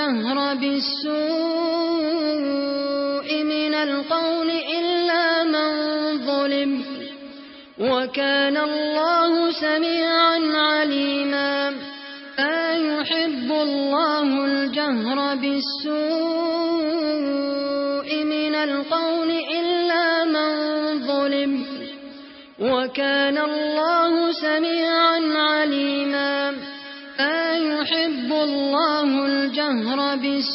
الجهر بالسوء من القول إلا من ظلم وكان الله سميعا عليما لا يحب الله الجهر بالسوء من القول إلا من ظلم وكان الله سميعا عليما لا يحب الله الجهر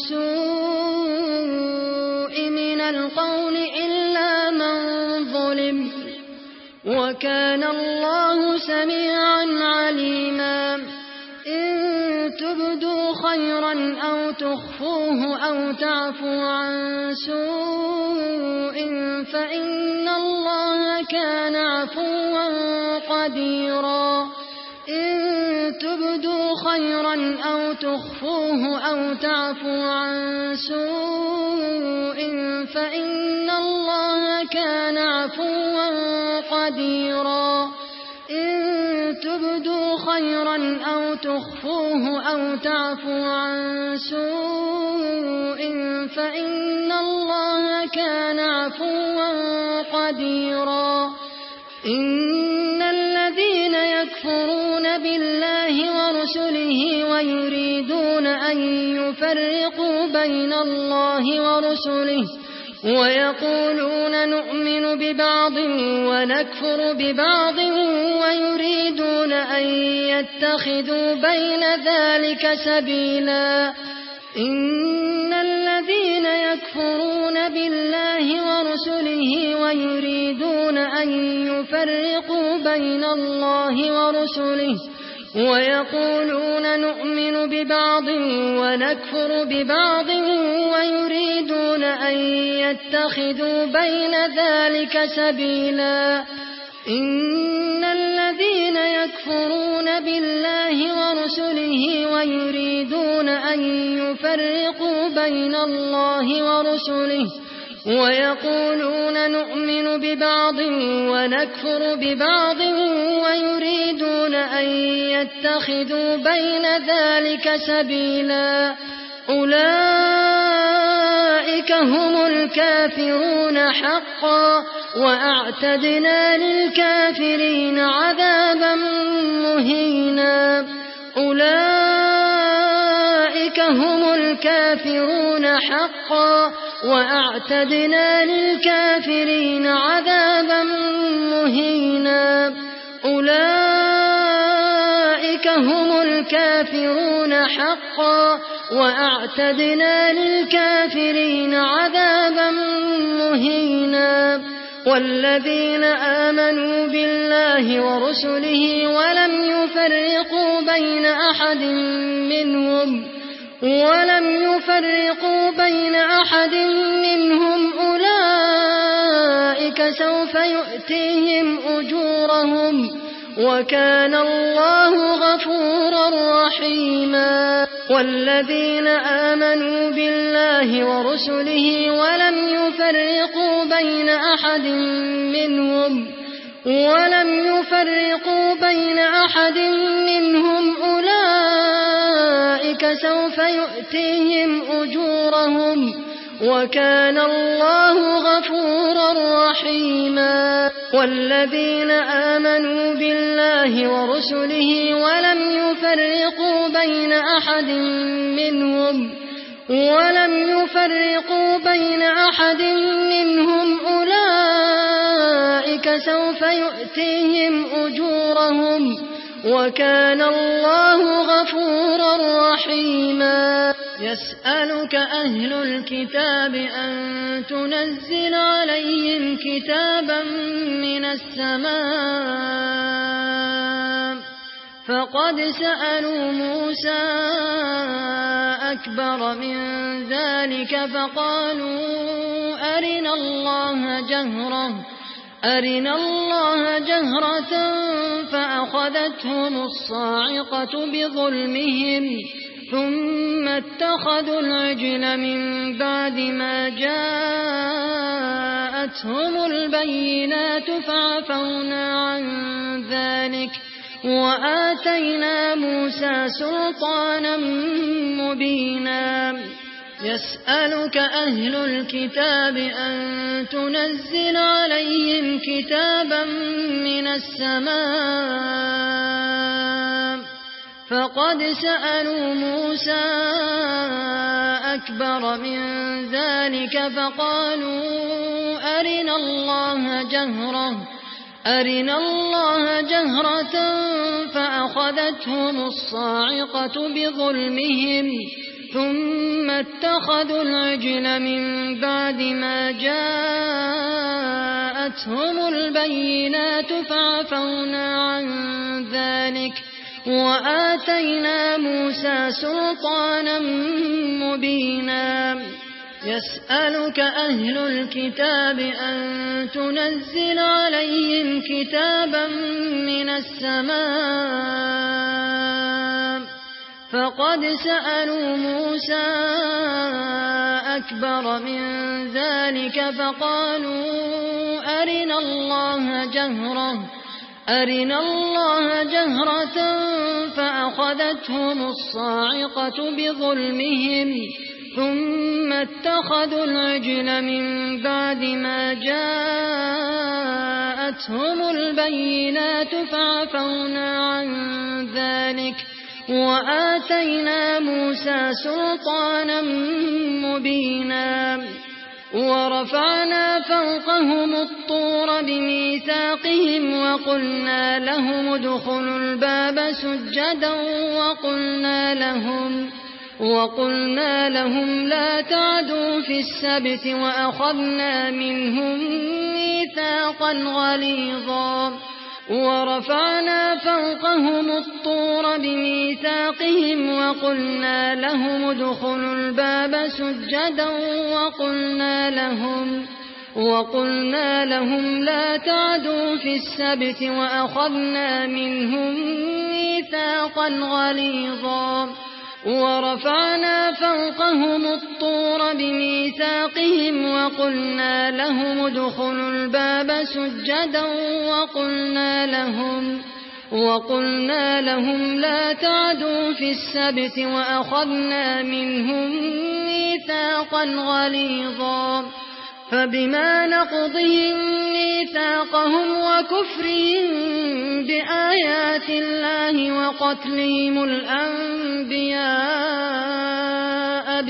بالسوء من القول إلا من ظلم وكان الله سميعا عليما إن تبدوا خيرا أو تخفوه أو تعفو عن سوء فإن الله كان عفوا قديرا إن تبدوا خيرا أو تخفوه أو تعفو عن سوء فإن الله كان عفوا قديرا إن تبدوا خيرا أو تخفوه أو تعفو عن سوء فإن الله كان عفوا قديرا إن الذين يكفرون بالله ورسله ويريدون أن يفرقوا بين الله ورسله ويقولون نؤمن ببعض ونكفر ببعض ويريدون أن يتخذوا بين ذلك سبيلا إن الذين يكفرون بالله ورسله ويريدون أن يفرقوا بين الله ورسله ويقولون نؤمن ببعض ونكفر ببعض ويريدون أن يتخذوا بين ذلك سبيلا إن الذين يكفرون بالله ورسله ويريدون أن يفرقوا بين الله ورسله ويقولون نؤمن ببعض ونكفر ببعض ويريدون أن يتخذوا بين ذلك سبيلا أولئك هم الكافرون حقا وأعتدنا للكافرين عذابا مهينا أولئك هم الكافرون حقا وأعتدنا للكافرين عذابا مهينا أولئك هم الكافرون حقا وأعتدنا للكافرين عذابا مهينا والذين آمنوا بالله ورسله ولم يفرقوا بين أحد منهم أولئك سوف يؤتيهم أجورهم وكان الله غفورا رحيما والذين آمنوا بالله ورسله ولم يفرقوا بين أحد منهم أولئك سوف يؤتيهم أجورهم وكان الله غفورا رحيما والذين آمنوا بالله ورسله ولم يفرقوا بين أحد منهم أولئك سوف يؤتيهم أجورهم وكان الله غفورا رحيما يسألك أهل الكتاب أن تنزل عليهم كتابا من السماء فقد سألوا موسى أكبر من ذلك فقالوا أرنا الله جهرة فأخذتهم الصاعقة بظلمهم ثم اتخذوا العجل من بعد ما جاءتهم البينات فعفونا عن ذلك وآتينا موسى سلطانا مبينا يسألك أهل الكتاب أن تنزل عليهم كتابا من السماء فقد سألوا موسى أكبر من ذلك فقالوا أرنا الله جهرة فأخذتهم الصاعقة بظلمهم ثم اتخذوا العجل من بعد ما جاءتهم البينات فعفونا عن ذلك وآتينا موسى سلطانا مبينا يسألك أهل الكتاب أن تنزل عليهم كتابا من السماء فقد سألوا موسى أكبر من ذلك فقالوا أرنا الله جهرة فأخذتهم الصاعقة بظلمهم ثم اتخذوا العجل من بعد ما جاءتهم البينات فعفونا عن ذلك وآتينا موسى سلطانا مبينا ورفعنا فوقهم الطور بميثاقهم وقلنا لهم ادخلوا الباب سجدا وقلنا لهم لا تعدوا في السبت وأخذنا منهم ميثاقا غليظا ورفعنا فوقهم الطور بميثاقهم وقلنا لهم ادخلوا الباب سجدا وقلنا لهم لا تعدوا في السبت وأخذنا منهم ميثاقا غليظا ورفعنا فوقهم الطور بميثاقهم وقلنا لهم ادخلوا الباب سجدا وقلنا لهم لا تعدوا في السبت وأخذنا منهم ميثاقا غليظا فبما نقضهم ميثاقهم وكفرهم بآيات الله وقتلهم الأنبياء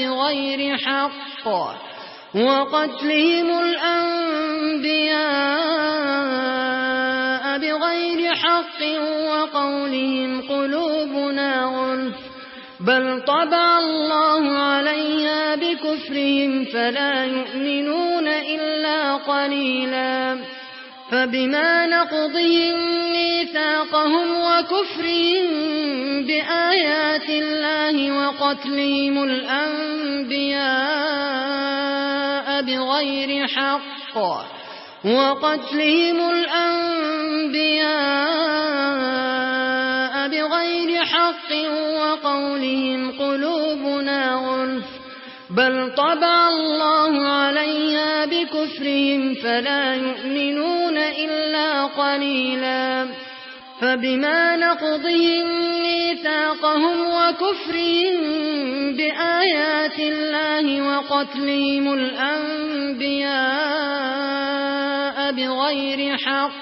بغير حق وقولهم قلوبنا غلف بل طبع الله عليها بكفرهم فلا يؤمنون إلا قليلا فبما نقضهم ميثاقهم وكفرهم بآيات الله وقتلهم الأنبياء بغير حق وقولهم قلوبنا غلف بل طبع الله عليها بكفرهم فلا يؤمنون إلا قليلا فبما نقضهم ميثاقهم وكفرهم بآيات الله وقتلهم الأنبياء بغير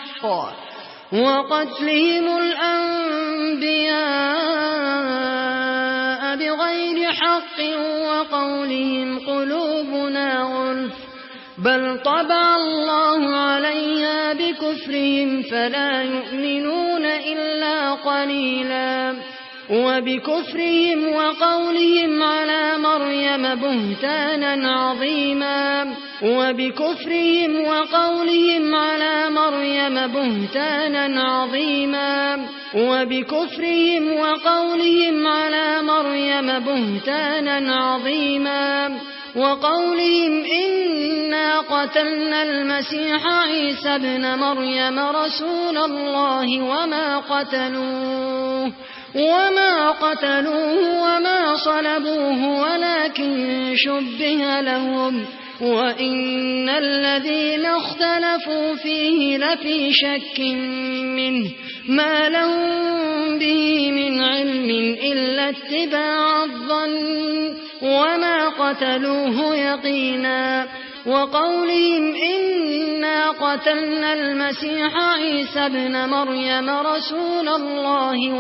حق وقولهم قلوبنا غلف بل طبع الله عليها بكفرهم فلا يؤمنون إلا قليلا وبكفرهم وقولهم على مريم بهتانا عظيما وقولهم إنا قتلنا المسيح عيسى ابن مريم رسول الله وما قتلوه وما صلبوه ولكن شبه لهم وإن الذين اختلفوا فيه لفي شك منه ما لهم به من علم إلا اتباع الظن وما قتلوه يقينا وقولهم إنا قتلنا المسيح عيسى ابن مريم رسول الله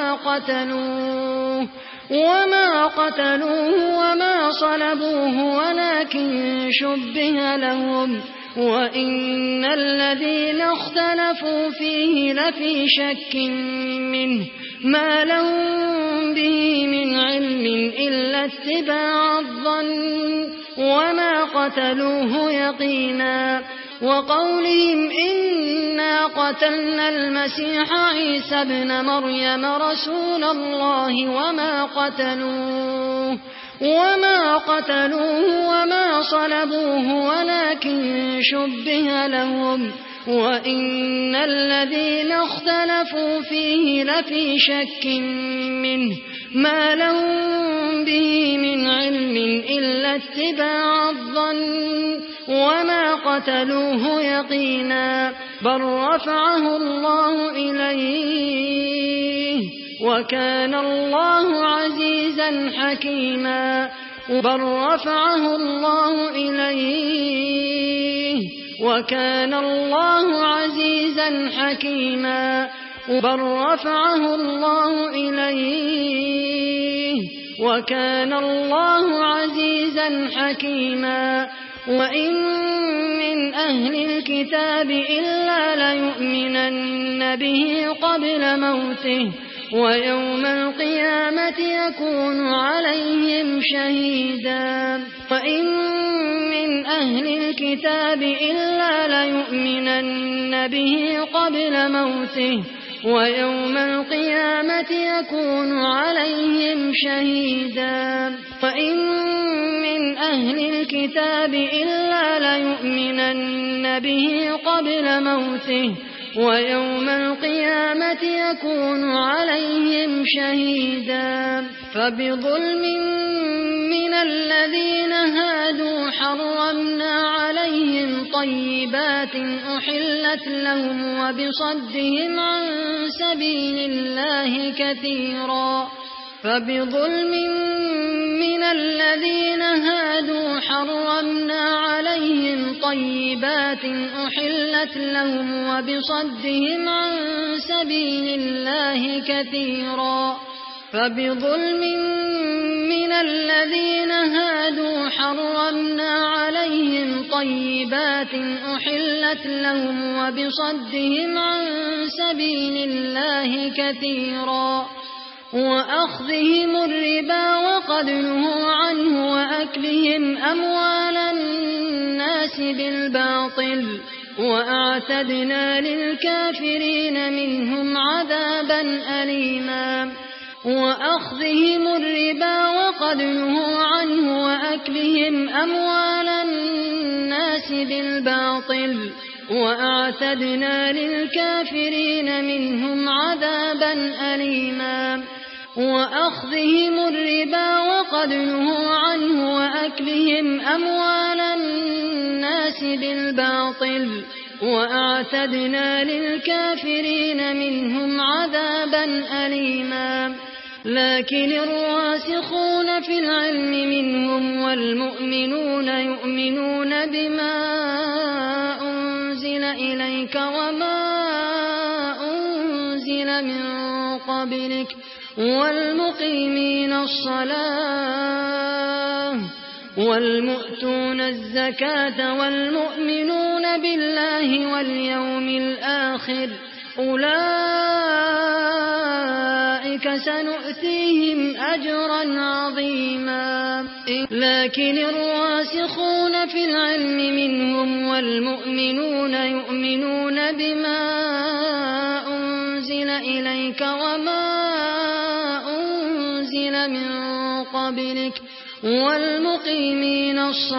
وما قتلوه وما صلبوه ولكن شبه لهم وإن الذين اختلفوا فيه لفي شك منه ما لهم به من علم إلا اتباع الظن وما قتلوه يقينا وقولهم إنا قتلنا المسيح عيسى ابن مريم رسول الله وما قتلوه وما صلبوه ولكن شبه لهم وإن الذين اختلفوا فيه لفي شك منه ما لهم به من علم إلا اتباع الظن وما قتلوه يقينا بل رفعه الله إليه وكان الله عزيزا حكيما بل رفعه الله إليه وكان الله عزيزا حكيما بل رفعه الله إليه وكان الله عزيزا حكيما وإن من أهل الكتاب إلا ليؤمنن به قبل موته ويوم القيامة يكون عليهم شهيدا وإن من أهل الكتاب إلا ليؤمنن به قبل موته ويوم القيامة يكون عليهم شهيدا وإن من أهل الكتاب إلا ليؤمنن به قبل موته ويوم القيامة يكون عليهم شهيدا فبظلم من الذين هادوا حرمنا عليهم طيبات أحلت لهم وبصدهم عن سبيل الله كثيرا فبظلم من الذين هادوا حرمنا عليهم طيبات أحلت لهم وبصدهم عن سبيل الله كثيرا فبظلم من الذين هادوا حرمنا عليهم طيبات أحلت لهم وبصدهم عن سبيل الله كثيرا وأخذهم الربا وقد نهوا عنه وأكلهم أموال الناس بالباطل وأعتدنا للكافرين منهم عذابا أليما وأخذهم الربا وقد نهوا عنه وأكلهم أموال الناس بالباطل وأعتدنا للكافرين منهم عذابا أليما وأخذهم الربا وقد نهوا عنه وأكلهم أموال الناس بالباطل وأعتدنا للكافرين منهم عذابا أليما لكن الراسخون في العلم منهم والمؤمنون يؤمنون بما أنزل إليك وما أنزل من قبلك والمقيمين الصلاة والمؤتون الزكاة والمؤمنون بالله واليوم الآخر أولئك سنؤتيهم أجرا عظيما لكن الراسخون في العلم منهم والمؤمنون يؤمنون بما أنزل إليك وما أنزل من قبلك والمقيمين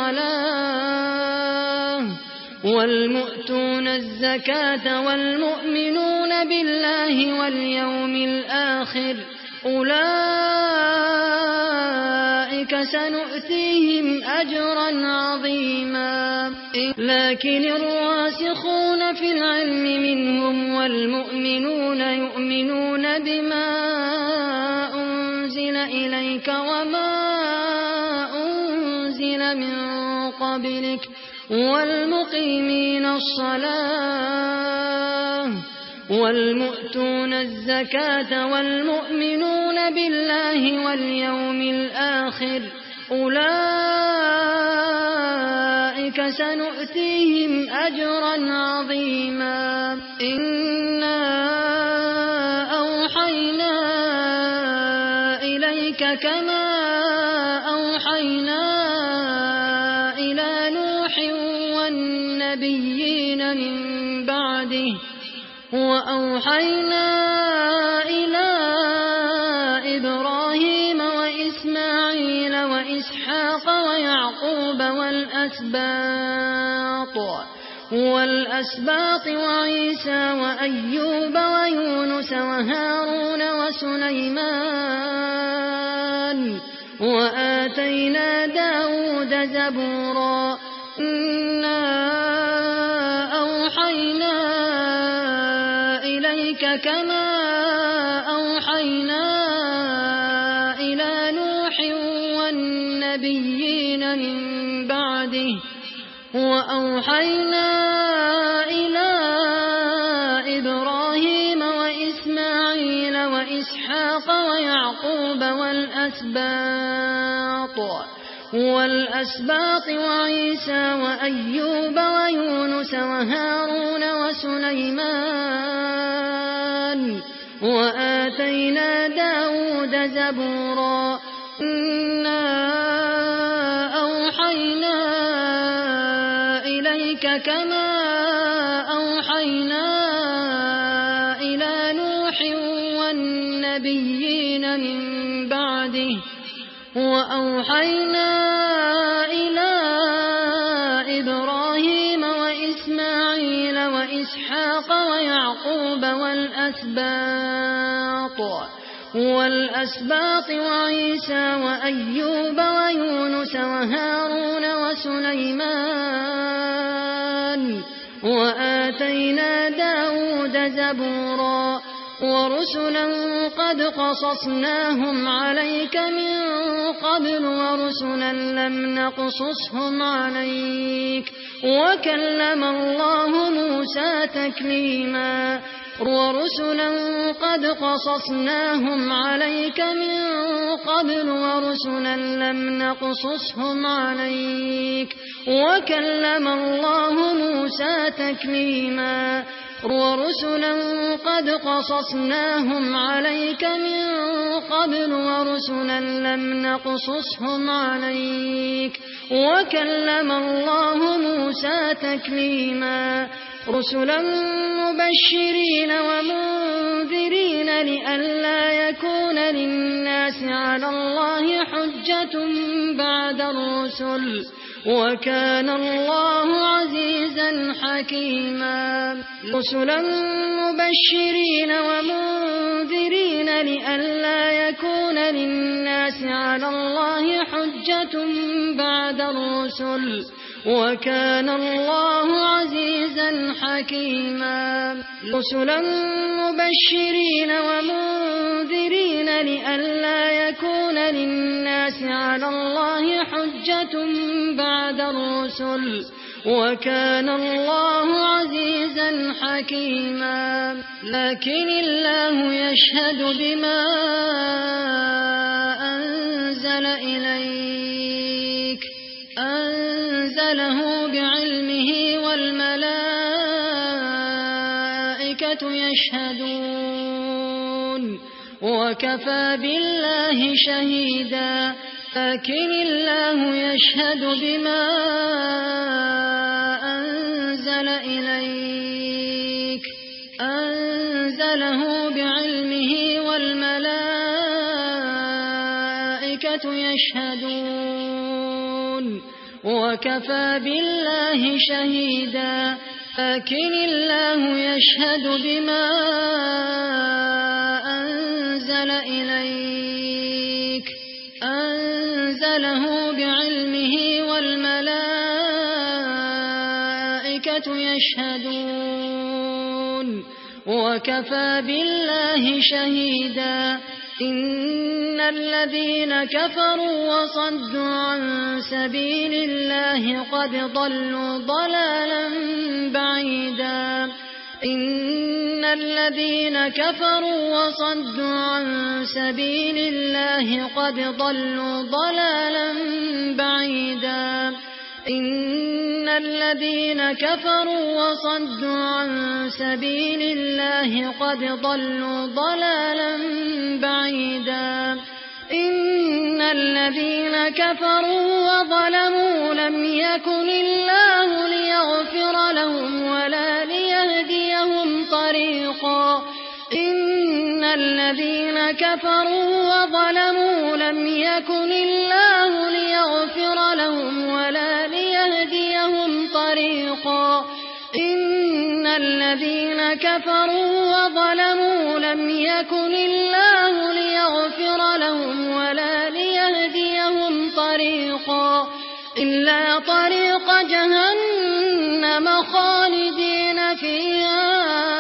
الصلاة والمؤتون الزكاة والمؤمنون بالله واليوم الآخر أولئك أولئك سنؤتيهم أجرا عظيما لكن الراسخون في العلم منهم والمؤمنون يؤمنون بما أنزل إليك وما أنزل من قبلك والمقيمين الصلاة والمؤتون الزكاة والمؤمنون بالله واليوم الآخر أولئك سنؤتيهم أجرا عظيما إنا أوحينا إليك كما أوحينا إلى نوح والنبيين من بعده وأوحينا إلى إبراهيم وإسماعيل وإسحاق ويعقوب والأسباط وعيسى وأيوب ويونس وهارون وسليمان وآتينا داود زبورا إنا أوحينا إليك كما أوحينا إلى نوح والنبيين من بعده وأوحينا إلى إبراهيم وإسماعيل وإسحاق ويعقوب والأسباط وعيسى وأيوب ويونس وهارون وسليمان وآتينا داود زبورا إنا أوحينا إليك كما أوحينا إلى نوح والنبيين من بعده وأوحينا إلى إبراهيم وإسماعيل وإسحاق ويعقوب والأسباط وعيسى وأيوب ويونس وهارون وسليمان وآتينا داود زبورا ورسلا قد قصصناهم عليك من قبل ورسلا لم نقصصهم عليك وكلم الله موسى تكليما ورسلا قد قصصناهم عليك من قبل ورسلا لم نقصصهم عليك وكلم الله موسى تكليما ورسلا قد قصصناهم عليك من قبل ورسلا لم نقصصهم عليك وكلم الله موسى تكليما رسلا مبشرين ومنذرين لئلا يكون للناس على الله حجة بعد الرسل وكان الله عزيزا حكيما رسلا مبشرين ومنذرين لئلا يكون للناس على الله حجة بعد الرسل وكان الله عزيزا حكيما رسلا مبشرين ومنذرين لئلا يكون للناس على الله حجة بعد الرسل وكان الله عزيزا حكيما لكن الله يشهد بما أنزل إليك أنزله بعلمه والملائكة يشهدون وكفى بالله شهيدا لكن الله يشهد بما أنزل إليك أنزله بعلمه والملائكة يشهدون وكفى بالله شهيدا لكن الله يشهد بما أنزل إليك أنزله بعلمه والملائكة يشهدون وكفى بالله شهيدا إن الذين كفروا وصدوا عن سبيل الله قد ضلوا ضلالا بعيدا إن الذين كفروا وصدوا عن سبيل الله قد ضلوا ضلالا بعيدا إن الذين كفروا وصدوا عن سبيل الله قد ضلوا ضلالا بعيدا إن الذين كفروا وظلموا لم يكن الله ليغفر لهم ولا ليهديهم طريقا إن الذين كفروا وظلموا لم يكن الله ليغفر لهم ولا ليهديهم طريقا إن الذين كفروا وظلموا لم يكن الله ليغفر لهم ولا ليهديهم طريقا إلا طريق جهنم خالدين فيها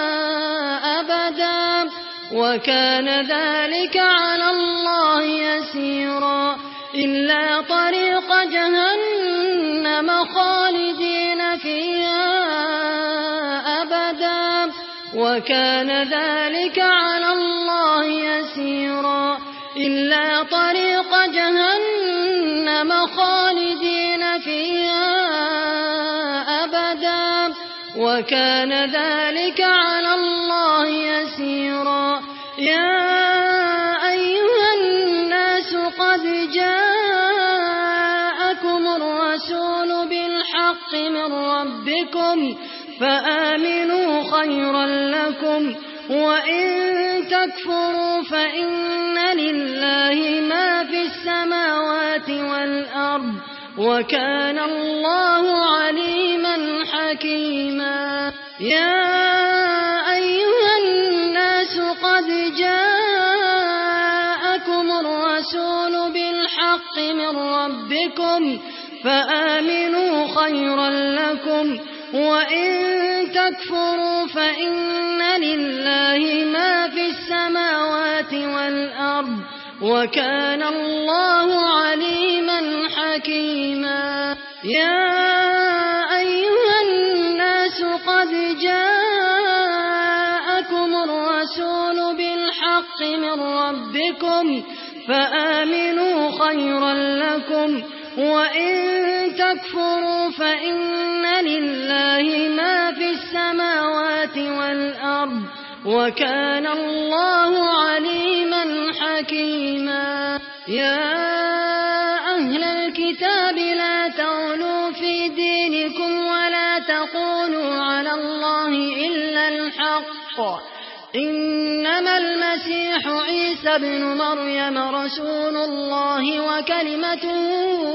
أبدا وكان ذلك على الله يسيرا إلا طريق جهنم خالدين فيها أبدا وكان ذلك على الله يسيرا إلا طريق جهنم خالدين فيها أبدا وكان ذلك على الله يسيرا يا أيها الناس قد جاءكم الرسول بالحق من ربكم فآمنوا خيرا لكم وإن تكفروا فإن لله ما في السماوات والأرض وكان الله عليما حكيما يا أيها الناس قد جاءكم الرسول بالحق من ربكم فآمنوا خيرا لكم وإن تكفروا فإن لله ما في السماوات والأرض وكان الله عليما حكيما يا أيها الناس قد جاءكم الرسول بالحق من ربكم فآمنوا خيرا لكم وإن تكفروا فإن لله ما في السماوات والأرض وكان الله عليما حكيما يا أهل الكتاب لا تغلوا في دينكم ولا تقولوا على الله إلا الحق إنما المسيح عيسى ابن مريم رسول الله وكلمته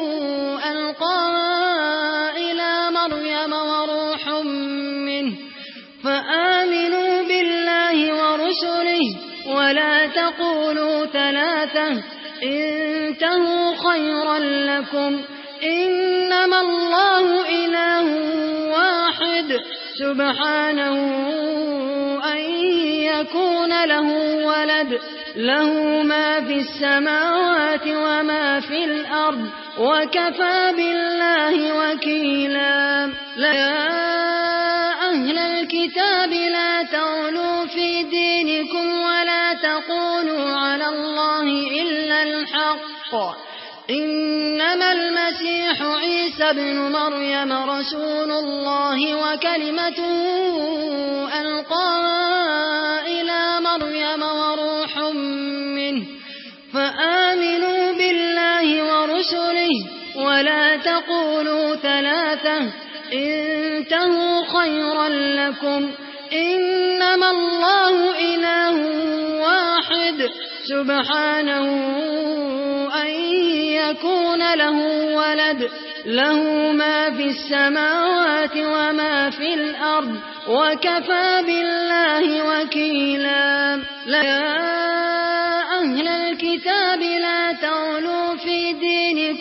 ألقاها إلى مريم وروح منه فآمنوا بالله ورسله ولا تقولوا ثلاثة انتهوا خيرا لكم إنما الله إله واحد سبحانه أن يكون له ولد له ما في السماوات وما في الأرض وكفى بالله وكيلا يا أهل الكتاب لا تغلوا في دينكم ولا تقولوا على الله إلا الحق إنما المسيح عيسى ابن مريم رسول الله وكلمته ألقاها إلى مريم وروح منه فآمنوا بالله ورسله ولا تقولوا ثلاثة انتهوا خيرا لكم إنما الله إله واحد سبحانه أن يكون له ولد له ما في السماوات وما في الأرض وكفى بالله وكيلا يا أهل الكتاب لا تغلوا في دينكم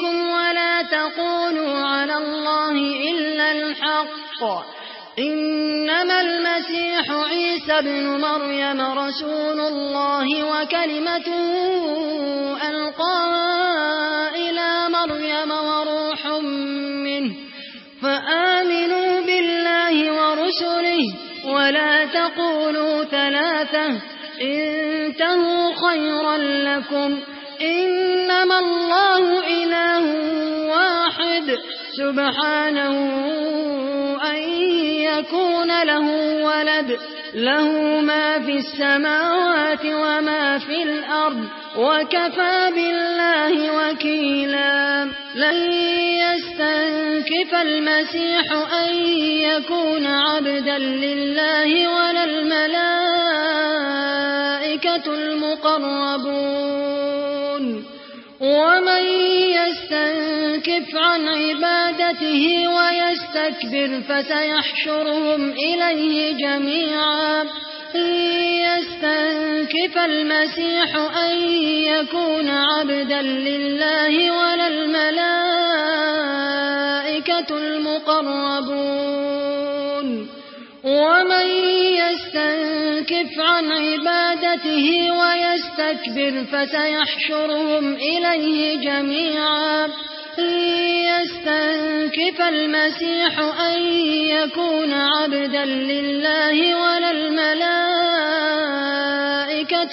تقولوا على الله إلا الحق إنما المسيح عيسى ابن مريم رسول الله وكلمته ألقاها إلى مريم وروح منه فآمنوا بالله ورسله ولا تقولوا ثلاثة انتهوا خيرا لكم إنما الله إله واحد سبحانه أن يكون له ولد له ما في السماوات وما في الأرض وكفى بالله وكيلا لن يستنكف المسيح أن يكون عبدا لله ولا الملائكة المقربون ومن يستنكف عن عبادته ويستكبر فسيحشرهم إليه جميعا يستنكف المسيح أن يكون عبدا لله ولا الملائكة المقربون ومن يستنكف عن عبادته ويستكبر فسيحشرهم إليه جميعا يستنكف المسيح أن يكون عبدا لله ولا الملائكة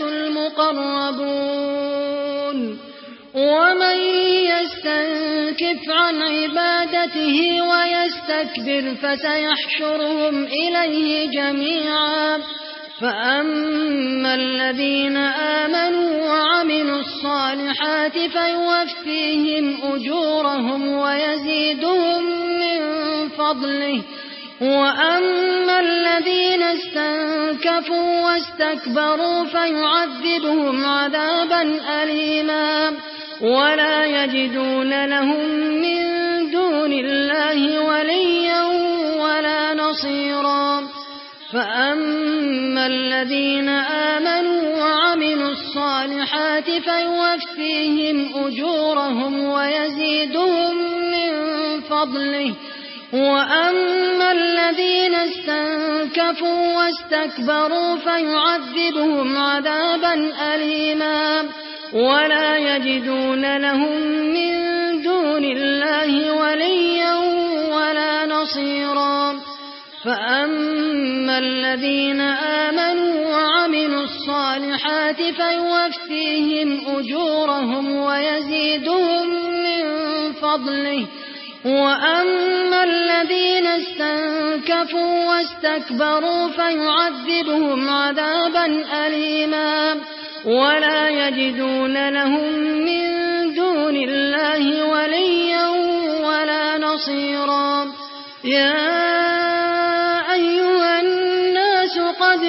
المقربون ومن يستنكف عن عبادته ويستكبر فسيحشرهم إليه جميعا فأما الذين آمنوا وعملوا الصالحات فيوفيهم أجورهم ويزيدهم من فضله وأما الذين استنكفوا واستكبروا فيعذبهم عذابا أليما ولا يجدون لهم من دون الله وليا ولا نصيرا فأما الذين آمنوا وعملوا الصالحات فيوفيهم أجورهم ويزيدهم من فضله وأما الذين استنكفوا واستكبروا فيعذبهم عذابا أليما ولا يجدون لهم من دون الله وليا ولا نصيرا فأما الذين آمنوا وعملوا الصالحات فيوفيهم أجورهم ويزيدهم من فضله وأما الذين استنكفوا واستكبروا فيعذبهم عذابا أليما ولا يجدون لهم من دون الله وليا ولا نصيرا يا أيها الناس قد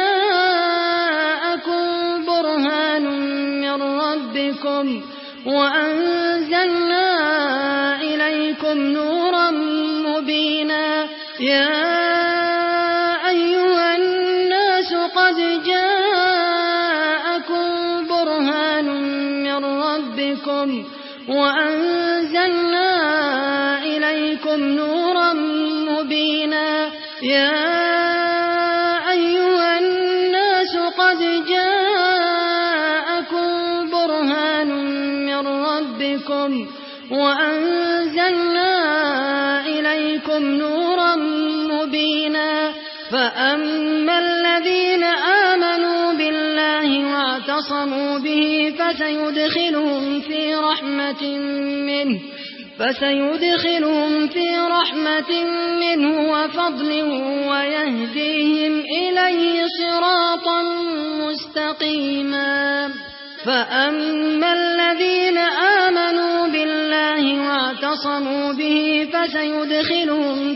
جاءكم برهان من ربكم وأنزلنا إليكم نورا مبينا يا أيها الناس قد جاءكم برهان من ربكم وأنزلنا إليكم نورا مبينا يا أيها الناس قد جاءكم برهان من ربكم وأنزلنا إليكم نورا مبينا فأما الذين آمنوا بالله واعتصموا به فسيدخلهم في رحمة منه وفضل ويهديهم إليه صراطا مستقيما فأما الذين آمنوا بالله واعتصموا به فسيدخلهم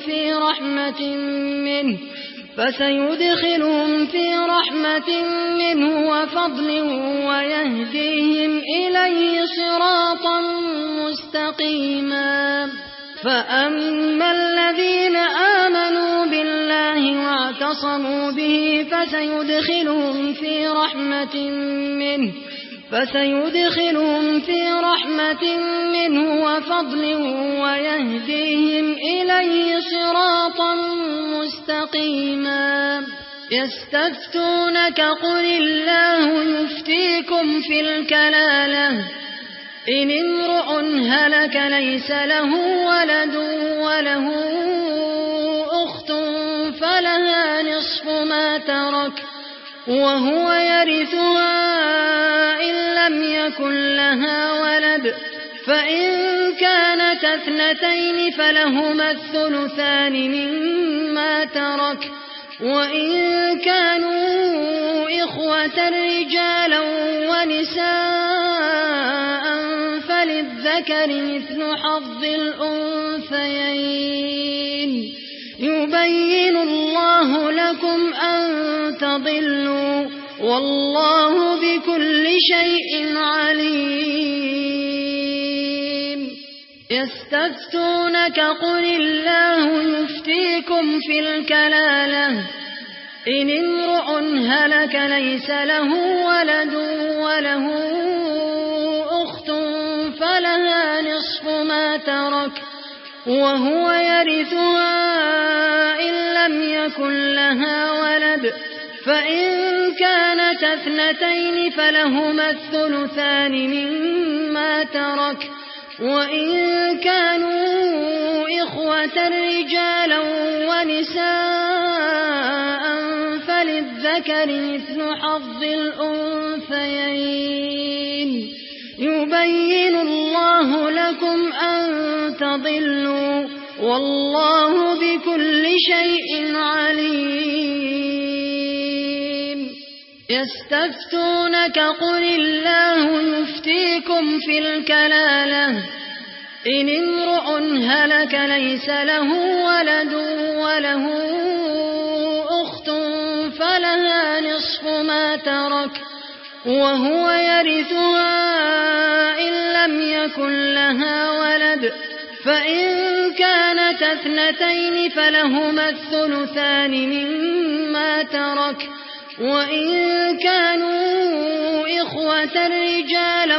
في رحمة منه وفضل ويهديهم إليه صراطا مستقيما فأما الذين آمنوا بالله واعتصموا به فسيدخلهم في رحمة فسيدخلهم في رحمة منه وفضل ويهديهم إليه صراطا مستقيما يستفتونك قل الله يفتيكم في الكلالة إن امرؤ هلك ليس له ولد وله أخت فلها نصف ما ترك وهو يرثها إن لم يكن لها ولد فإن كانت اثنتين فلهما الثلثان مما ترك وإن كانوا إخوة رجالا ونساء فللذكر مثل حظ الأنثيين يبين الله لكم أن تضلوا والله بكل شيء عليم يستفتونك قل الله يفتيكم في الكلالة إن امرؤ هلك ليس له ولد وله أخت فلها نصف ما ترك وهو يرثها إن لم يكن لها ولد فإن كانت اثنتين فلهما الثلثان مما ترك وإن كانوا إخوة رجالا ونساء فللذكر مثل حظ الأنثيين يبين الله لكم أن تضلوا والله بكل شيء عليم يستفتونك قل الله يفتيكم في الكلالة إن امرؤ هلك ليس له ولد وله أخت فلها نصف ما ترك وهو يرثها إن لم يكن لها ولد فإن كانت اثنتين فلهما الثلثان مما ترك وإن كانوا إخوة رجالا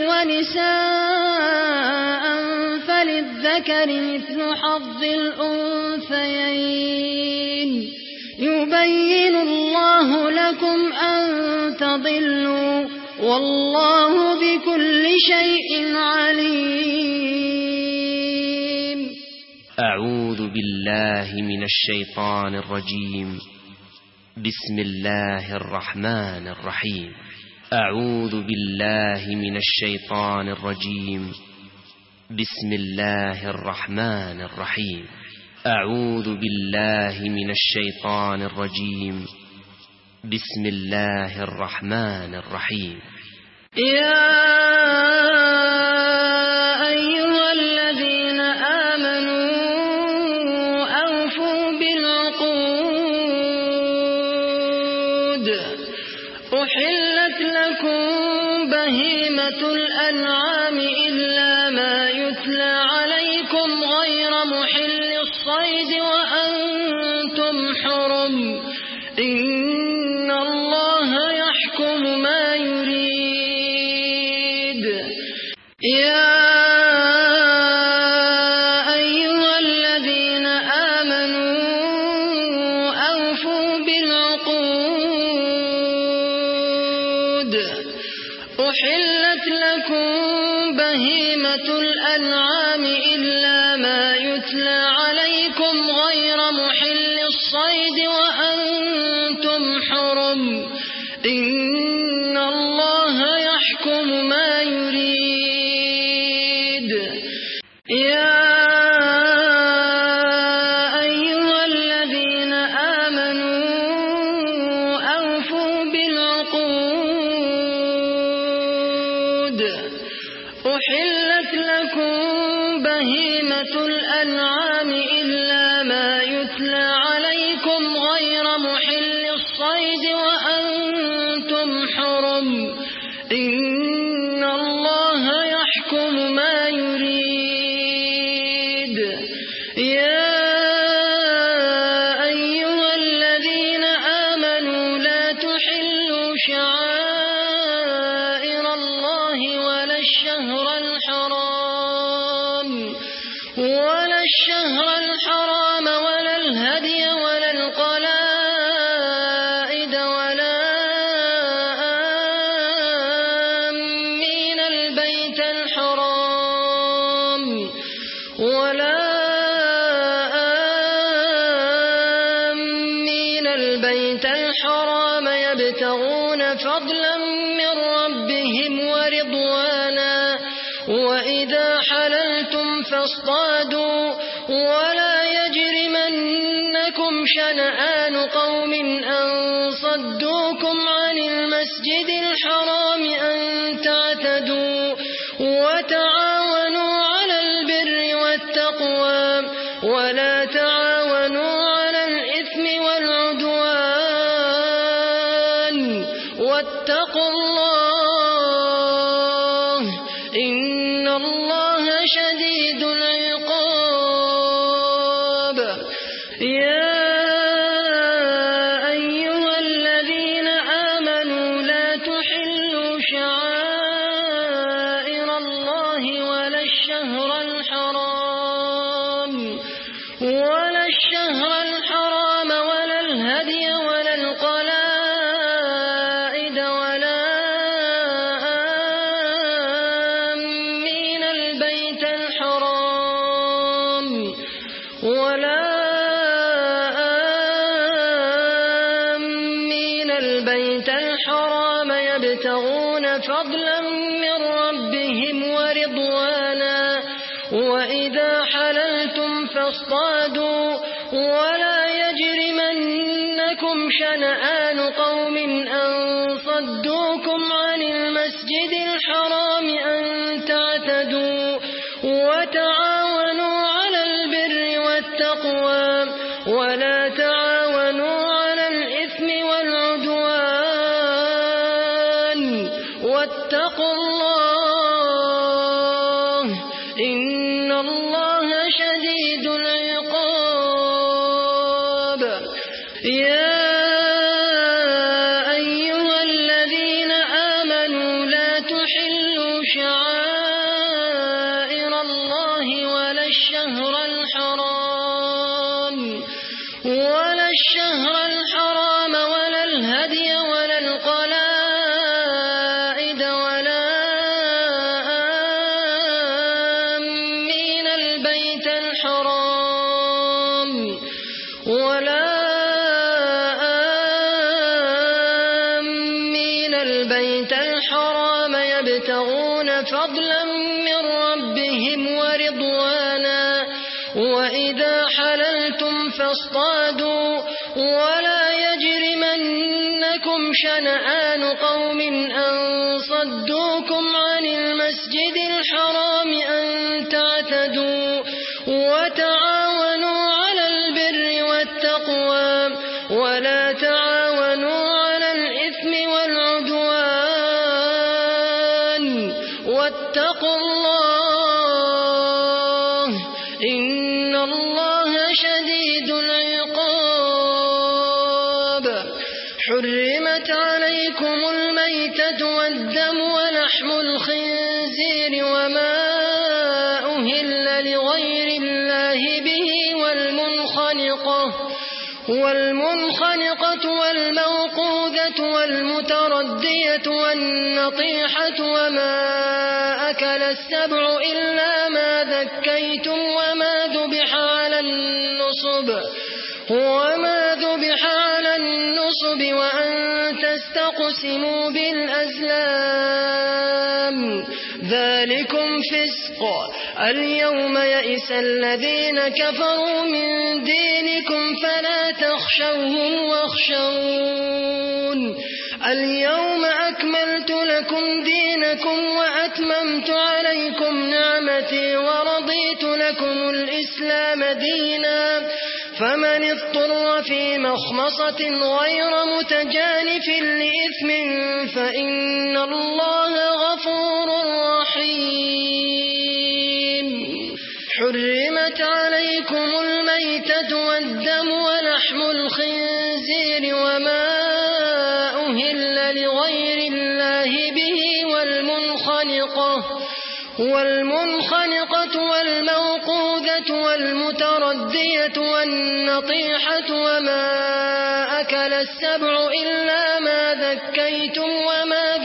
ونساء فللذكر مثل حظ الأنثيين يبين الله لكم أن تضلوا والله بكل شيء عليم أعوذ بالله من الشيطان الرجيم بسم الله الرحمن الرحيم أعوذ بالله من الشيطان الرجيم بسم الله الرحمن الرحيم أعوذ بالله من الشيطان الرجيم بسم الله الرحمن الرحيم يا أيها الذين آمنوا أوفوا بالعقود أحلت لكم بهيمة الأنعام إلا ما يتلى عليكم غير محل الصيد وأنتم حرم إن الله يحكم ما يريد يا أيها الذين آمنوا أوفوا بالعقود أحلت لكم بهيمة الأنعام إلا ما يتلى عليكم غير محل الصيد وأنتم حرم إن الله يحكم ما يريد يا أيها الذين آمنوا أوفوا بالعقود أحلت لكم بهيمة الأنعام إلا ما يتلى عليكم غير محل الصيد وأنتم حرم إن الله يحكم ما يريد يا أيها الذين آمنوا لا تحلوا شعائر الشهر الحرام ولا الهدي ولا القلائد ولا آمين البيت الحرام يبتغون فضلا من ربهم ورضوانا وإذا حللتم فاصطادوا ولا يجرمنكم شنآن قوم أن صدوكم عن المسجد الحرام أن تعتدوا وتعاونوا على البر والتقوى ولا تعاونوا على الإثم والعدوان واتقوا الله إن الله شديد العقاب. يا أيها الذين آمنوا لا تحلوا شعائر الله ولا الشهر الحرام ولا الهدي ولا القلائد ولا آمين البيت الحرام يبتغون فضلا من ربهم ورضوانا وإذا حللتم فاصطادوا ولا يجرمنكم شنآن قوم أن صدوكم عن المسجد الحرام أن تعتدوا وتعاونوا على البر والتقوى ولا تعاونوا على الإثم والعدوان واتقوا الله إن الله شديد العقاب. يا أيها الذين آمنوا لا تحلوا شعائر الله ولا الشهر الحرام ولا الهدي ولا القلائد ولا آمين البيت الحرام يبتغون فضلا من ربهم ورضوانا وإذا حللتم فاصطادوا ولا يجرمنكم شنآن قوم أن صدوكم عن المسجد الحرام أن تعتدوا وتعاونوا على البر والتقوى ولا تعاونوا على الإثم والعدوان واتقوا الله إن الله شديد العقاب. حرمت عليكم الميتة والدم ولحم الخنزير وما أهل لغير الله به والمنخنقة والموقوذة والمتردية والنطيحة وما أكل السبع إلا ما ذكيتم وما ذبح على النصب وأن تستقسموا بالأزلام ذلكم فسق. اليوم يئس الذين كفروا من دينكم فلا تخشوهم واخشون. اليوم أكملت لكم دينكم وأتممت عليكم نعمتي ورضيت لكم الإسلام دينا فمن اضطر في مخمصة غير متجانف لإثم فإن الله غفور رحيم. حرمت عليكم الميتة والدم ولحم الخنزير وما أهل لغير الله به والمنخنقة والمنخنقة والموقوذة والمتردية والنطيحة وما أكل السبع إلا ما ذكيتم وما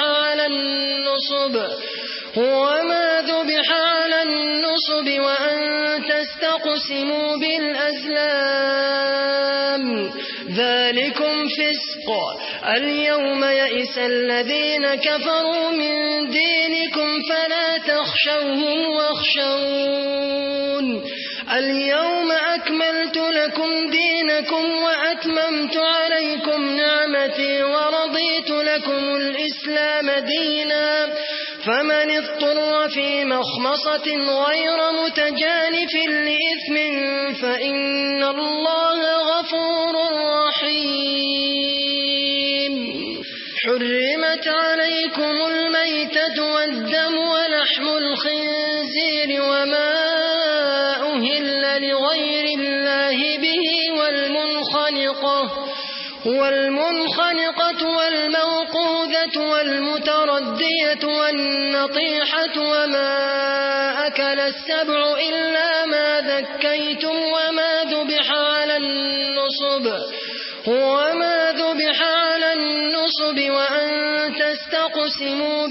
ذبح على النصب وأن تستقسموا بالأزلام ذلكم فسق. اليوم يئس الذين كفروا من دينكم فلا تخشوهم واخشون. اليوم أكملت لكم دينكم وأتممت عليكم نعمتي ورضيت لكم الإسلام دينا فمن اضطر في مخمصة غير متجانف لإثم فإن الله غفور رحيم. حرمت عليكم الميتة والدم ولحم الخنزير وما أهل لغير الله به والمنخنقة والموقوذة والمتردية والنطيحة وما أكل السبع إلا ما ذكيتم وما ذبح على النصب وأن تستقسموا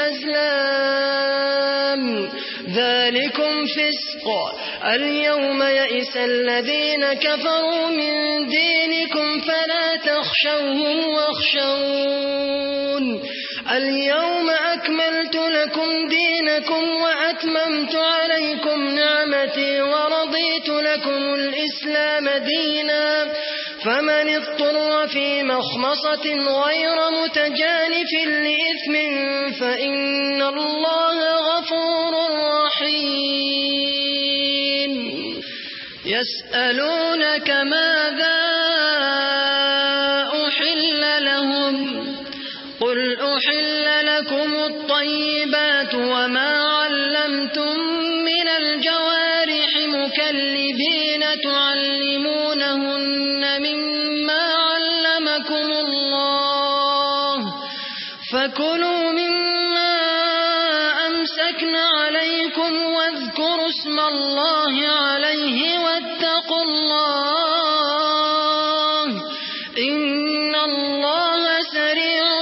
بالأزلام ذلكم فسق. اليوم يئس الذين كفروا من دينكم فلا تخشوهم واخشون. اليوم أكملت لكم دينكم وأتممت عليكم نعمتي ورضيت لكم الإسلام دينا فمن اضطر في مخمصة غير متجانف لإثم فإن الله غفور رحيم. يسألونك ماذا أحل لهم قل أحل لكم الطيبات وما علمتم من الجوارح مكلبين تعلمونهن مما علمكم الله فكلوا مما أمسكن عليكم واذكروا اسم الله عليه واتقوا الله إن الله سريع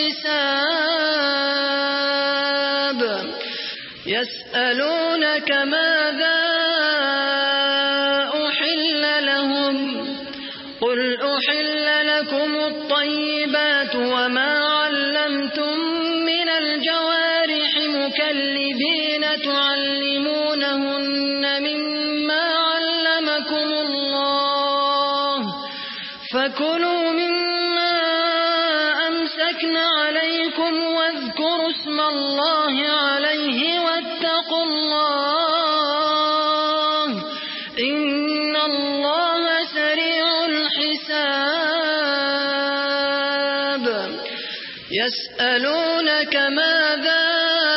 الحساب. يسألونك ماذا أحل لهم قل أحل لكم الطيبات وما علمتم من الجوارح مكلبين تعلمونهن مما علمكم الله فكلوا مما أمسكن عليكم واذكروا اسم الله عليه واتقوا الله إن الله سريع الحساب. يسألونك ماذا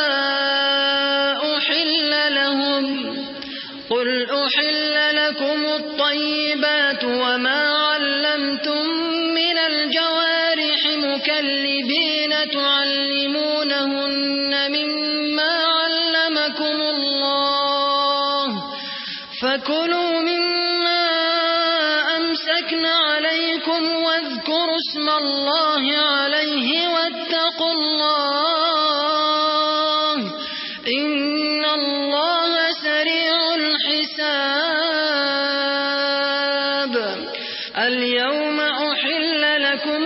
أحل لهم قل أحل لكم الطيبات وما علمتم من الجوارح مكلبين تعلمونهن مما علمكم الله فكلوا مما أمسكن عليكم واذكروا اسم الله عليه واتقوا الله إن الله سريع الحساب. اليوم أحل لكم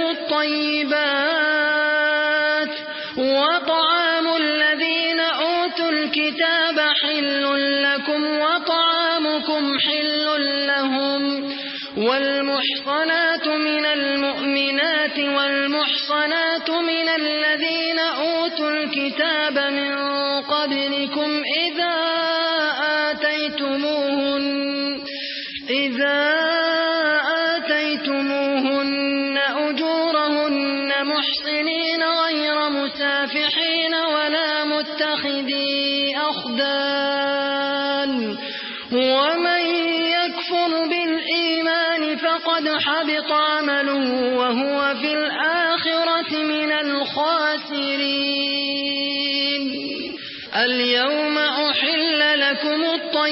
الطيبات وطعام الذين أوتوا الكتاب حل لكم وطعامكم حل لهم والمحصنات من المؤمنات والمحصنات من الذين أوتوا الكتاب من قبلكم إذا آتيتموهن أجورهن محصنين غير مسافحين ولا متخذي أخدان ومن يكفر بالإيمان فقد حبط عمله وهو في الآخرة من الخاسرين. اليوم أحل لكم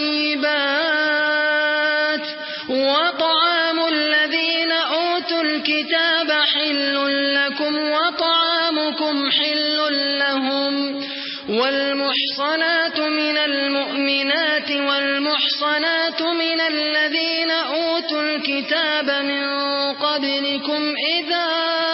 الطيبات وطعام الذين أوتوا الكتاب حل لكم وطعامكم حل لهم والمحصنات من المؤمنات والمحصنات من الذين أوتوا الكتاب من قبلكم إذا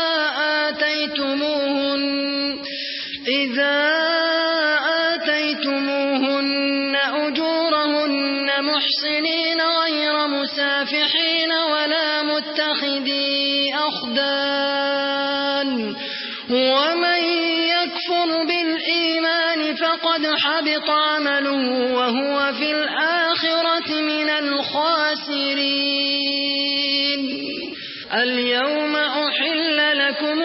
آتيتموهن أجورهن محصنين غير مسافحين ولا متخذي أخدان ومن يكفر بالإيمان فقد حبط عمله وهو في الآخرة من الخاسرين. اليوم أحل لكم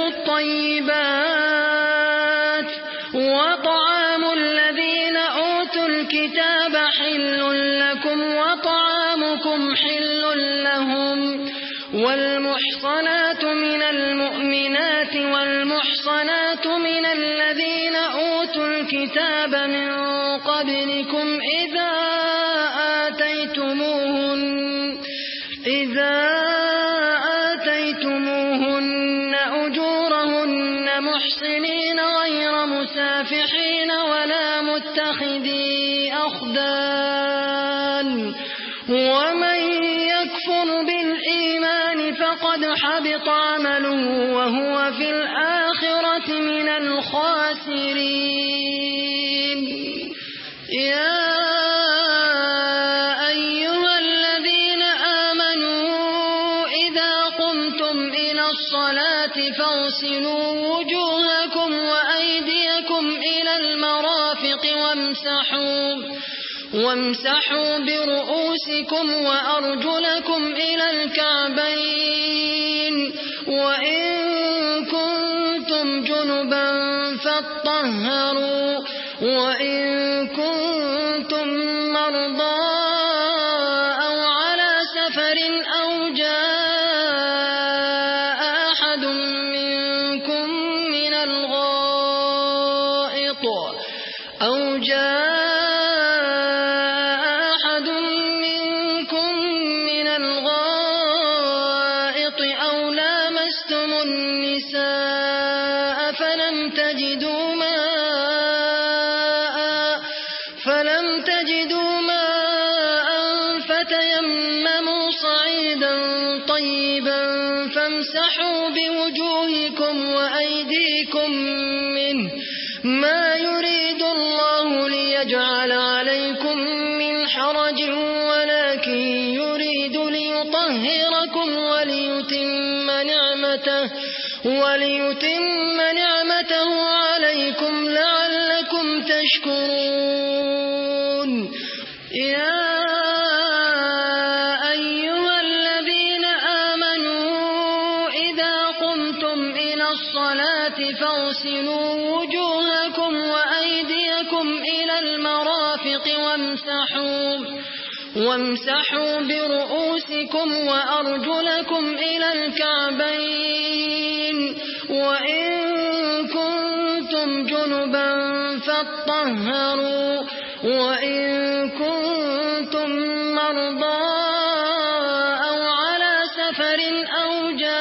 الطيبات وطعام الذين أوتوا الكتاب حل لكم وطعامكم حل لهم والمحصنات من المؤمنات والمحصنات من الذين أوتوا الكتاب من قبلكم إذا آتيتموهن أجورهن محصنين غير مسافحين ولا متخذي أخدان ومن يكفر بالإيمان فقد حبط عمله وهو في الآخرة من الخاسرين. يا أيها الذين آمنوا إذا قمتم إلى الصلاة فاغسلوا وجوهكم وأيديكم إلى المرافق وامسحوا برؤوسكم وأرجلكم إلى الكعبين وإن كنتم جنبا فاطهروا وإن كنتم مرضى أو على سفر أو جاء أحد منكم من الغائط أو لامستم النساء فلم تجدوا ماء فتيمموا صعيدا طيبا فامسحوا بوجوهكم وأيديكم منه ما يريد الله ليجعل عليكم من حرج ولكن يريد ليطهركم وليتم نعمته عليكم لعلكم تشكرون. يا أيها الذين آمنوا إذا قمتم إلى الصلاة فاغسلوا وجوهكم وأيديكم إلى المرافق وامسحوا برؤوسكم وأرجلكم إلى الكعبين وإن كنتم جنبا فاطهروا وإن كنتم مرضى أو على سفر أو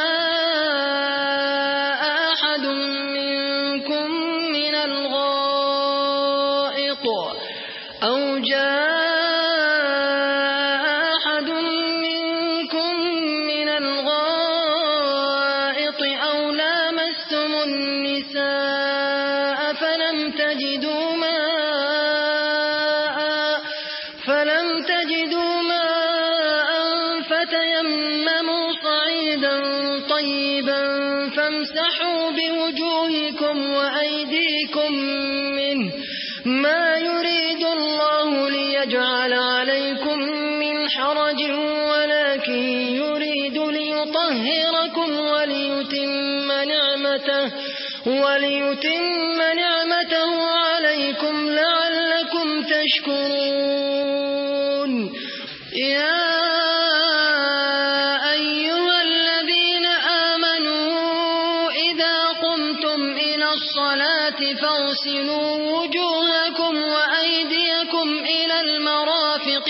جاء أحد منكم من الغائط أو لامستم النساء فلم تجدوا ماء فتيمموا صعيدا طيبا فامسحوا بوجوهكم وأيديكم منه ما يريد الله ليجعل عليكم من حرج ولكن يريد ليطهركم وليتم نعمته عليكم لعلكم تشكرون. يا أيها الذين آمنوا إذا قمتم إلى الصلاة فاغسلوا وجوهكم وأيديكم إلى المرافق المرافق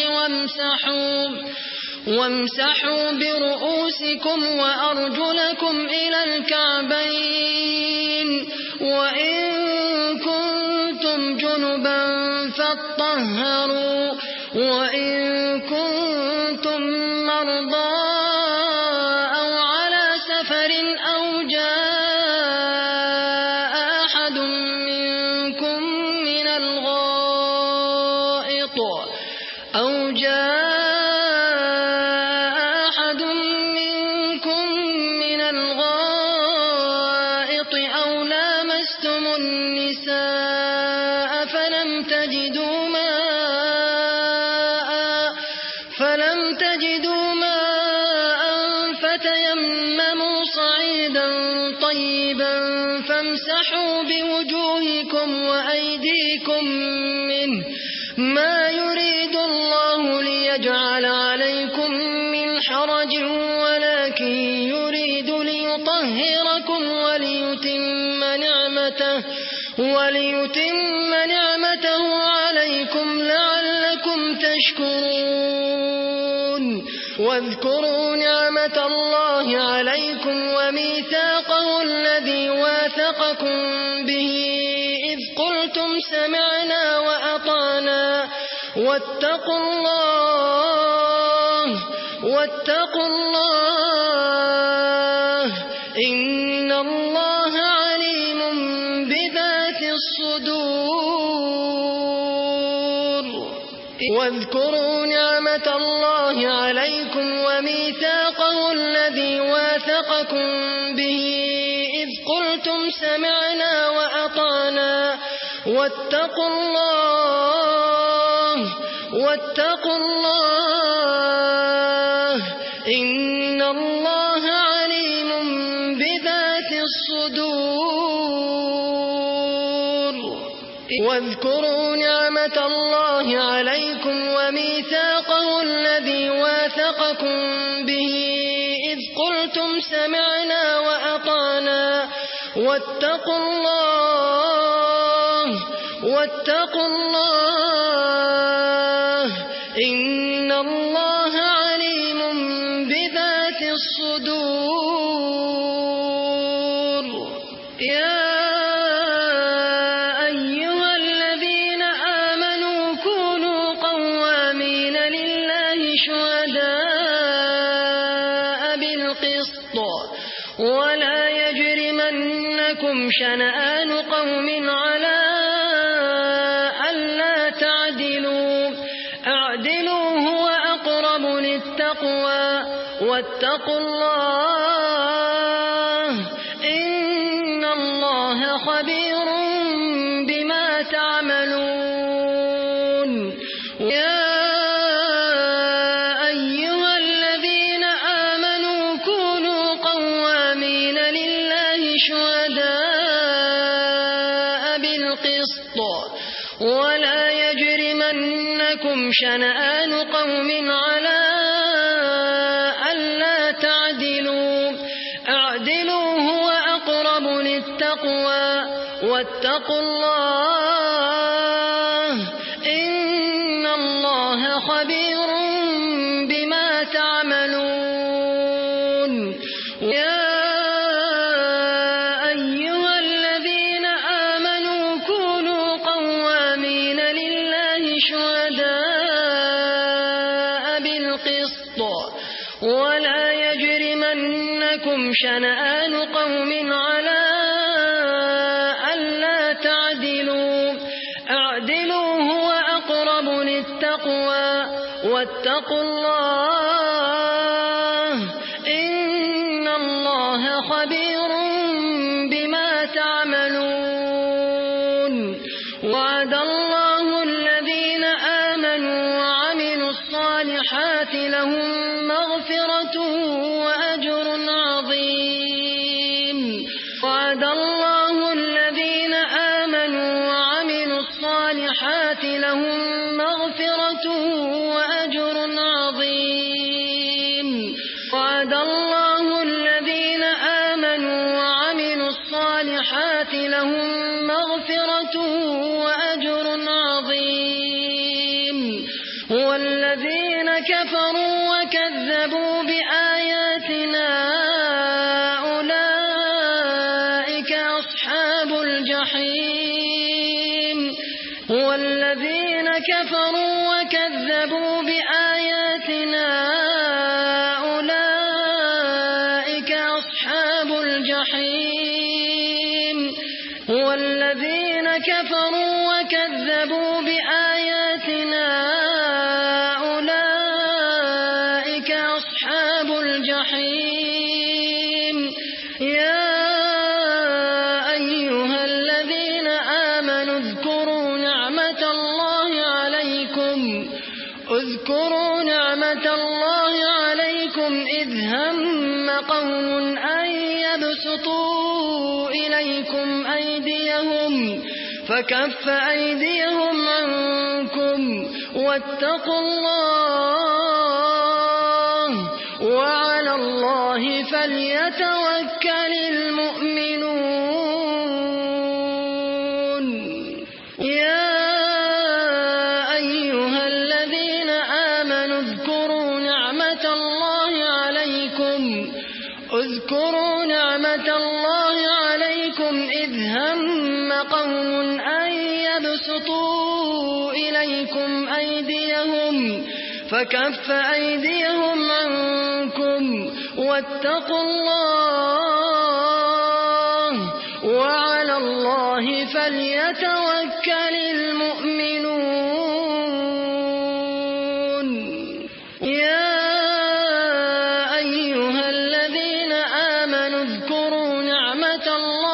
وامسحوا برؤوسكم وأرجلكم إلى الكعبين وإن كنتم جنبا فاطهروا وإن كنتم مرضى أو على سفر أو جاء أحد منكم من الغائط أو لامستم النساء فلم تجدوا ماء فتيمموا صعيدا طيبا فامسحوا بوجوهكم وأيديكم منه ما يريد الله ليجعل عليكم من حرج ولكن يريد ليطهركم وليتم نعمته عليكم لعلكم تشكرون واذكروا نعمة الله عليكم وميثاقه الذي واثقكم به إذ قلتم سمعنا وأطعنا واتقوا الله إن الله عليم بذات الصدور واذكروا نعمة الله عليكم وميثاقه الذي واثقكم به إذ قلتم سمعنا وأطعنا واتقوا الله إن الله عليم بذات الصدور واذكروا نعمة الله عليكم وميثاقه الذي واثقكم به إذ قلتم سمعنا وأطعنا واتقوا الله إن الله عليم بذات الصدور يا أيها الذين آمنوا كونوا قوامين لله شهداء بالقسط ولا يجرمنكم شنآن قوم على ألا تعدلوا اعدلوا هو أقرب للتقوى واتقوا الله إن الله خبير بما تعملون يا أيها الذين آمنوا كونوا قوامين لله شهداء بالقسط ولا يجرمنكم شنآن قوم على ألا تعدلوا اعدلوا هو أقرب للتقوى واتقوا الله إن الله خبير بما تعملون يا أيها الذين آمنوا كونوا قوامين لله شهداء بالقسط ولا يجرمنكم شنآن قوم على ألا تعدلوا اعدلوا هو أقرب للتقوى واتقوا الله إن الله خبير بما تعملون وعد الله الذين آمنوا وعملوا الصالحات لهم مغفرة وأجر عظيم وعد الله الذين آمنوا وعملوا الصالحات لهم مغفرة وأجر عظيم وعد الله الذين آمنوا وعملوا الصالحات لهم مغفرة وأجر عظيم هو والذين كفروا وكذبوا بآياتنا أولئك أصحاب الجحيم والذين كفروا وكذبوا بآياتنا أولئك أصحاب الجحيم والذين كفروا وكذبوا بآياتنا أولئك أصحاب الجحيم يا أيها الذين آمنوا اذكروا نعمة الله عليكم إذ هم قوم أن يبسطوا إليكم أيديهم فكف أيديهم عنكم واتقوا الله وعلى الله فليتوكل المؤمنون يا أيها الذين آمنوا اذكروا نعمة الله عليكم إذ هم قوم أن يبسطوا إليكم أيديهم فكف أيديهم عنكم واتقوا الله وعلى الله فليتوكل المؤمنون يا أيها الذين آمنوا اذكروا نعمة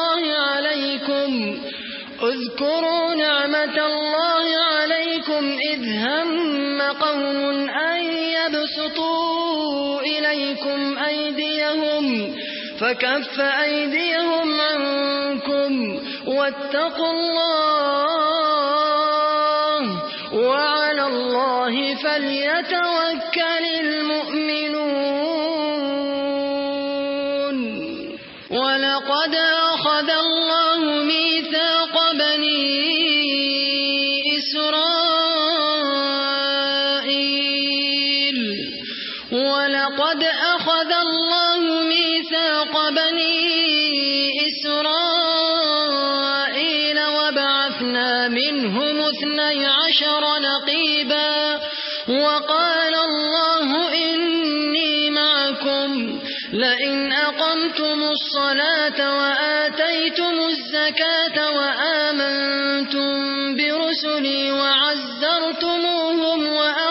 الله عليكم إذ هم قوم أن يبسطوا إليكم أيديهم فكف أيديهم عنكم واتقوا الله وعلى الله فليتوكل المؤمنون ولقد أخذ الله ميثاق بني إسرائيل وبعثنا منهم 12 نقيبا وقال الله إني معكم لئن أقمتم الصلاة وآتيتم الزكاة وآمنتم برسلي وعزرتموهم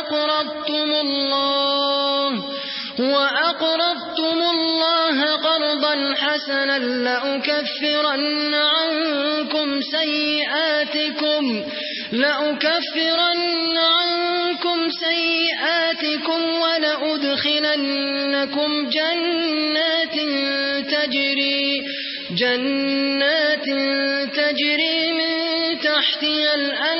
وأقرضتم الله قرضا حسنا لأكفرن عنكم سيئاتكم ولأدخلنكم جنات تجري من تحتها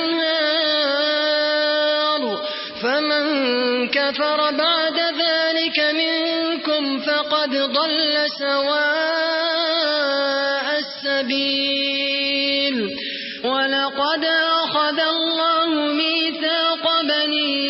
الأنهار فمن كفر بعد ذلك منكم فقد ضل سواء السبيل ولقد أخذ الله ميثاق بني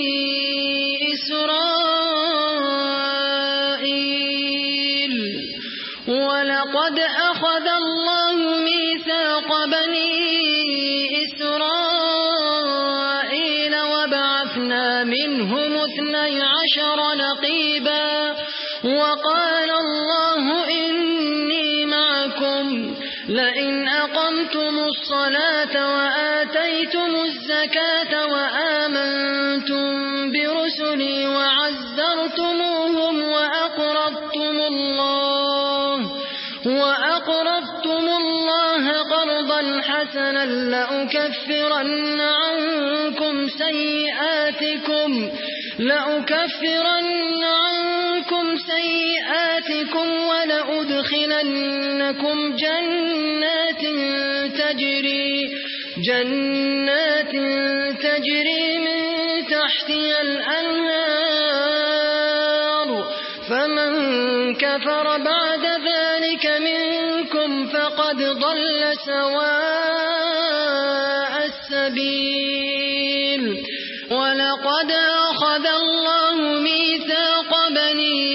إسرائيل وبعثنا منهم 12 نقيبا وقال الله إني معكم لئن أقمتم الصلاة وآتيتم الزكاة وآمنتم برسلي وعزرتموهم وأقرضتم الله قرضا حسنا لأكفرن عنكم سيئاتكم ولأدخلنكم جنات تجري من تحتها الأنهار فمن كفر بعد ذلك منكم فقد ضل سواء السبيل ولقد أخذ الله ميثاق بني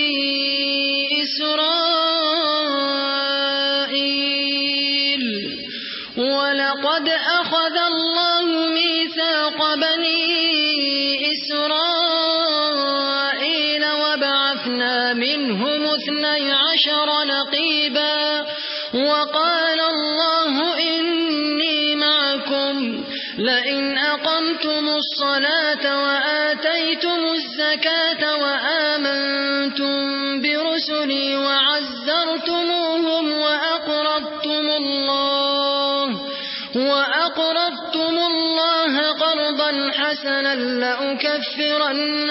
إسرائيل ولقد أخذ الله ميثاق بني إسرائيل وبعثنا منهم 12 نقيبا وقال الله إني معكم لئن أقمتم الصلاة وآتيتم الزكاة وآمنتم برسلي وعزرتموهم وأقرضتم الله قرضا حسنا لأكفرن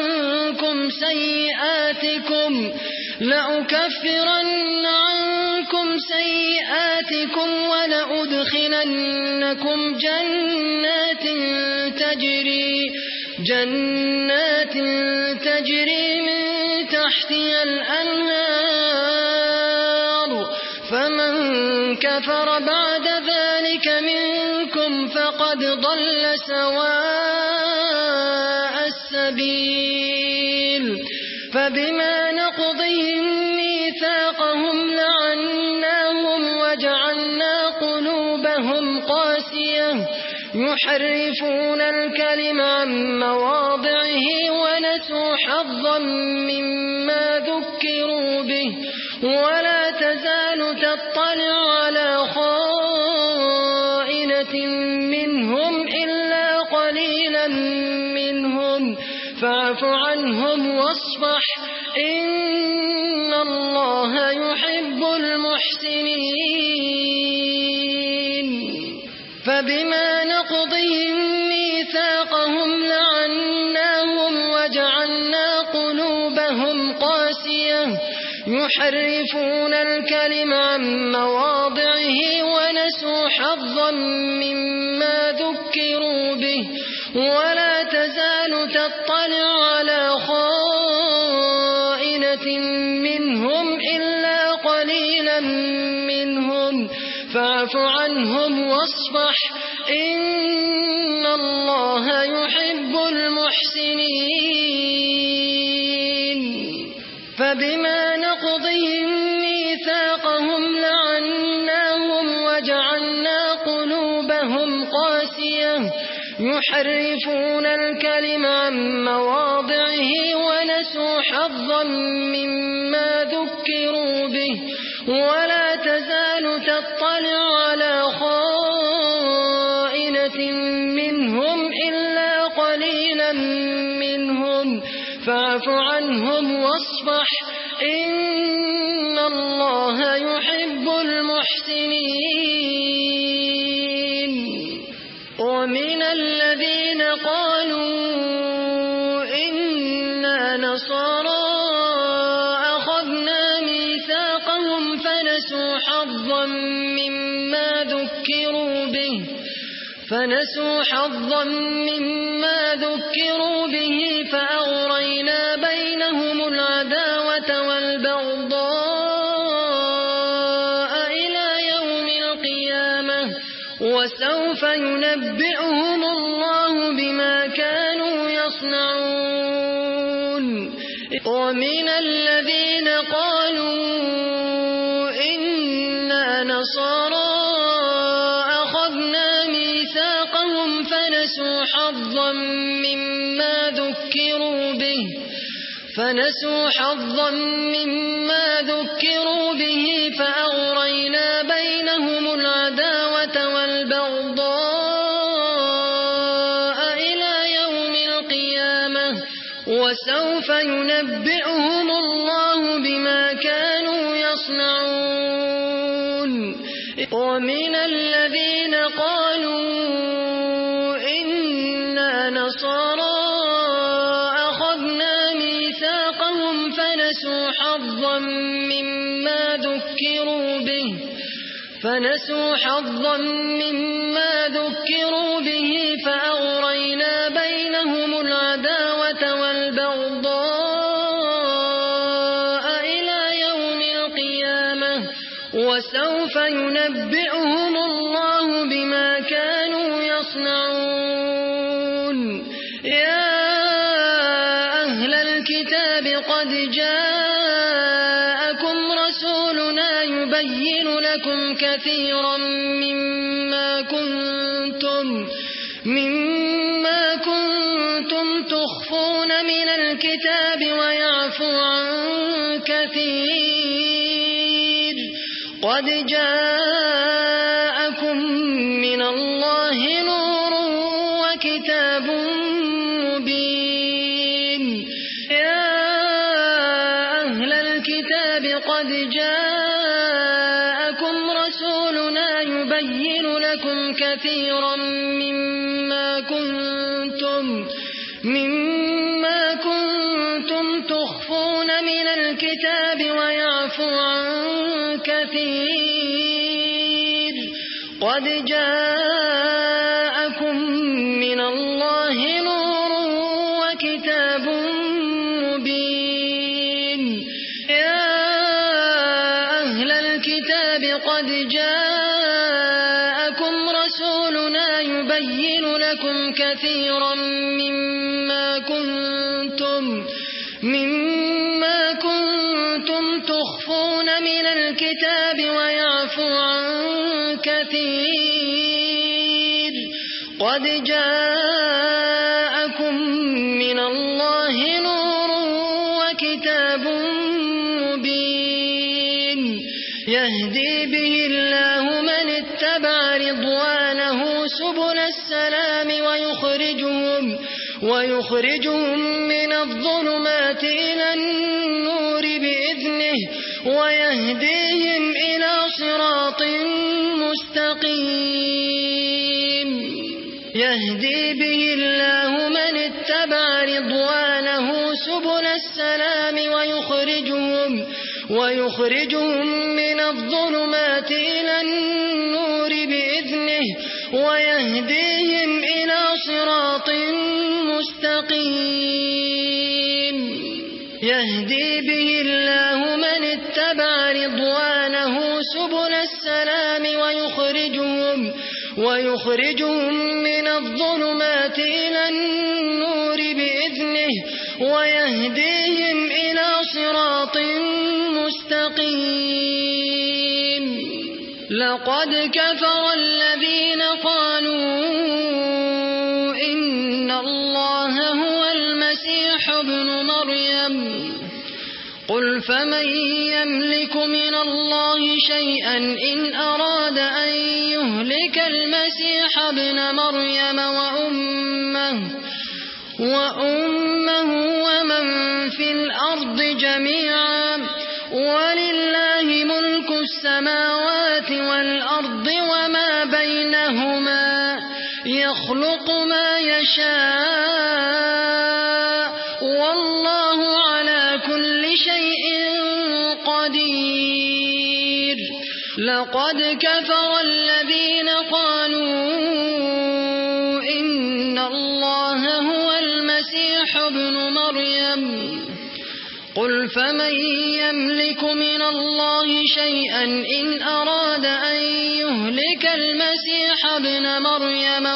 عنكم سيئاتكم ولأدخلنكم جنات تجري من تحتها الأنهار فمن كفر بعد ذلك منكم فقد ضل سواء السبيل فبما نقضهم ميثاقهم لعناهم وجعلنا قلوبهم قاسية يحرفون الكلم عن مواضعه ونسوا حظا مما ذكروا به ولا تزال تطلع على خائنة منهم إلا قليلا منهم فاعف عنهم واصفح إن الله يحب المحسنين فبما نقضهم ميثاقهم لعناهم وجعلنا قلوبهم قاسية يحرفون الكلم عن مواضعه ونسوا حظا مما ذكروا به ولا تزال تطلع على خائنة منهم إلا قليلا منهم فاعف عنهم واصفح إن الله يحب المحسنين فبما نقضهم ميثاقهم لعناهم وجعلنا قلوبهم قاسية يحرفون الكلم عن مواضعه ونسوا حظا مما ذكروا به ولا تزال تطلع على خائنة منهم إلا قليلا منهم فاعف عنهم واصفح إن الله يحب المحسنين ومن الذين قالوا إنا نصارى أخذنا ميثاقهم فنسوا حظا مما ذكروا به فأغرينا بينهم العداوة والبغضاء إلى يوم القيامة وسوف ينبئهم الله بما كانوا يصنعون ومن الذين قالوا إنا نصارى أخذنا ميثاقهم فنسوا حظا مما ذكروا به فأغرينا بينهم العداوة والبغضاء إلى يوم القيامة وسوف ينبئهم الله بما كانوا يصنعون ومن الذين قالوا إنا نصارى أخذنا ميثاقهم فنسوا حظا مما ذكروا به فأغرينا بينهم العداوة والبغضاء إلى يوم القيامة وسوف ينبئهم الله بما كانوا يصنعون جاءكم رسولنا يبين لكم كثيرا مما كنتم تخفون من الكتاب ويعفو عن كثير قد جاءكم من الله نور وكتاب مبين يا أهل الكتاب قد جاءكم رسولنا يبين لكم كثيرا مما كنتم تخفون من الكتاب ويعفو عن كثير قد جاءكم من الله نور وكتاب مبين يا أهل الكتاب قد جاءكم رسولنا يبين لكم كثيرا مما كنتم تخفون من الكتاب ويعفو عن كثير قد جاءكم من الله نور وكتاب مبين يهدي به الله من اتبع رضوانه سبل السلام ويخرجهم من الظلمات إلى النور بإذنه ويهديهم إلى صراط مستقيم يهدي به الله من اتبع رضوانه سبل السلام ويخرجهم من الظلمات إلى النور بإذنه ويهديهم إلى صراط مستقيم يهدي به الله من اتبع رضوانه سبل السلام ويخرجهم من الظلمات إلى النور بإذنه ويهديهم إلى صراط مستقيم لقد كفر الذين قالوا إن الله هو المسيح ابن مريم قل فمن يملك من الله شيئا إن أراد أن يهلك المسيح ابن مريم وأمه ومن في الأرض جميعا ولله ملك السماوات والأرض وما بينهما يخلق ما يشاء والله على كل شيء قدير لقد كفر الذين قالوا إن الله هو المسيح ابن مريم قل فمن يملك من الله شيئا إن أراد أن يهلك المسيح ابن مريم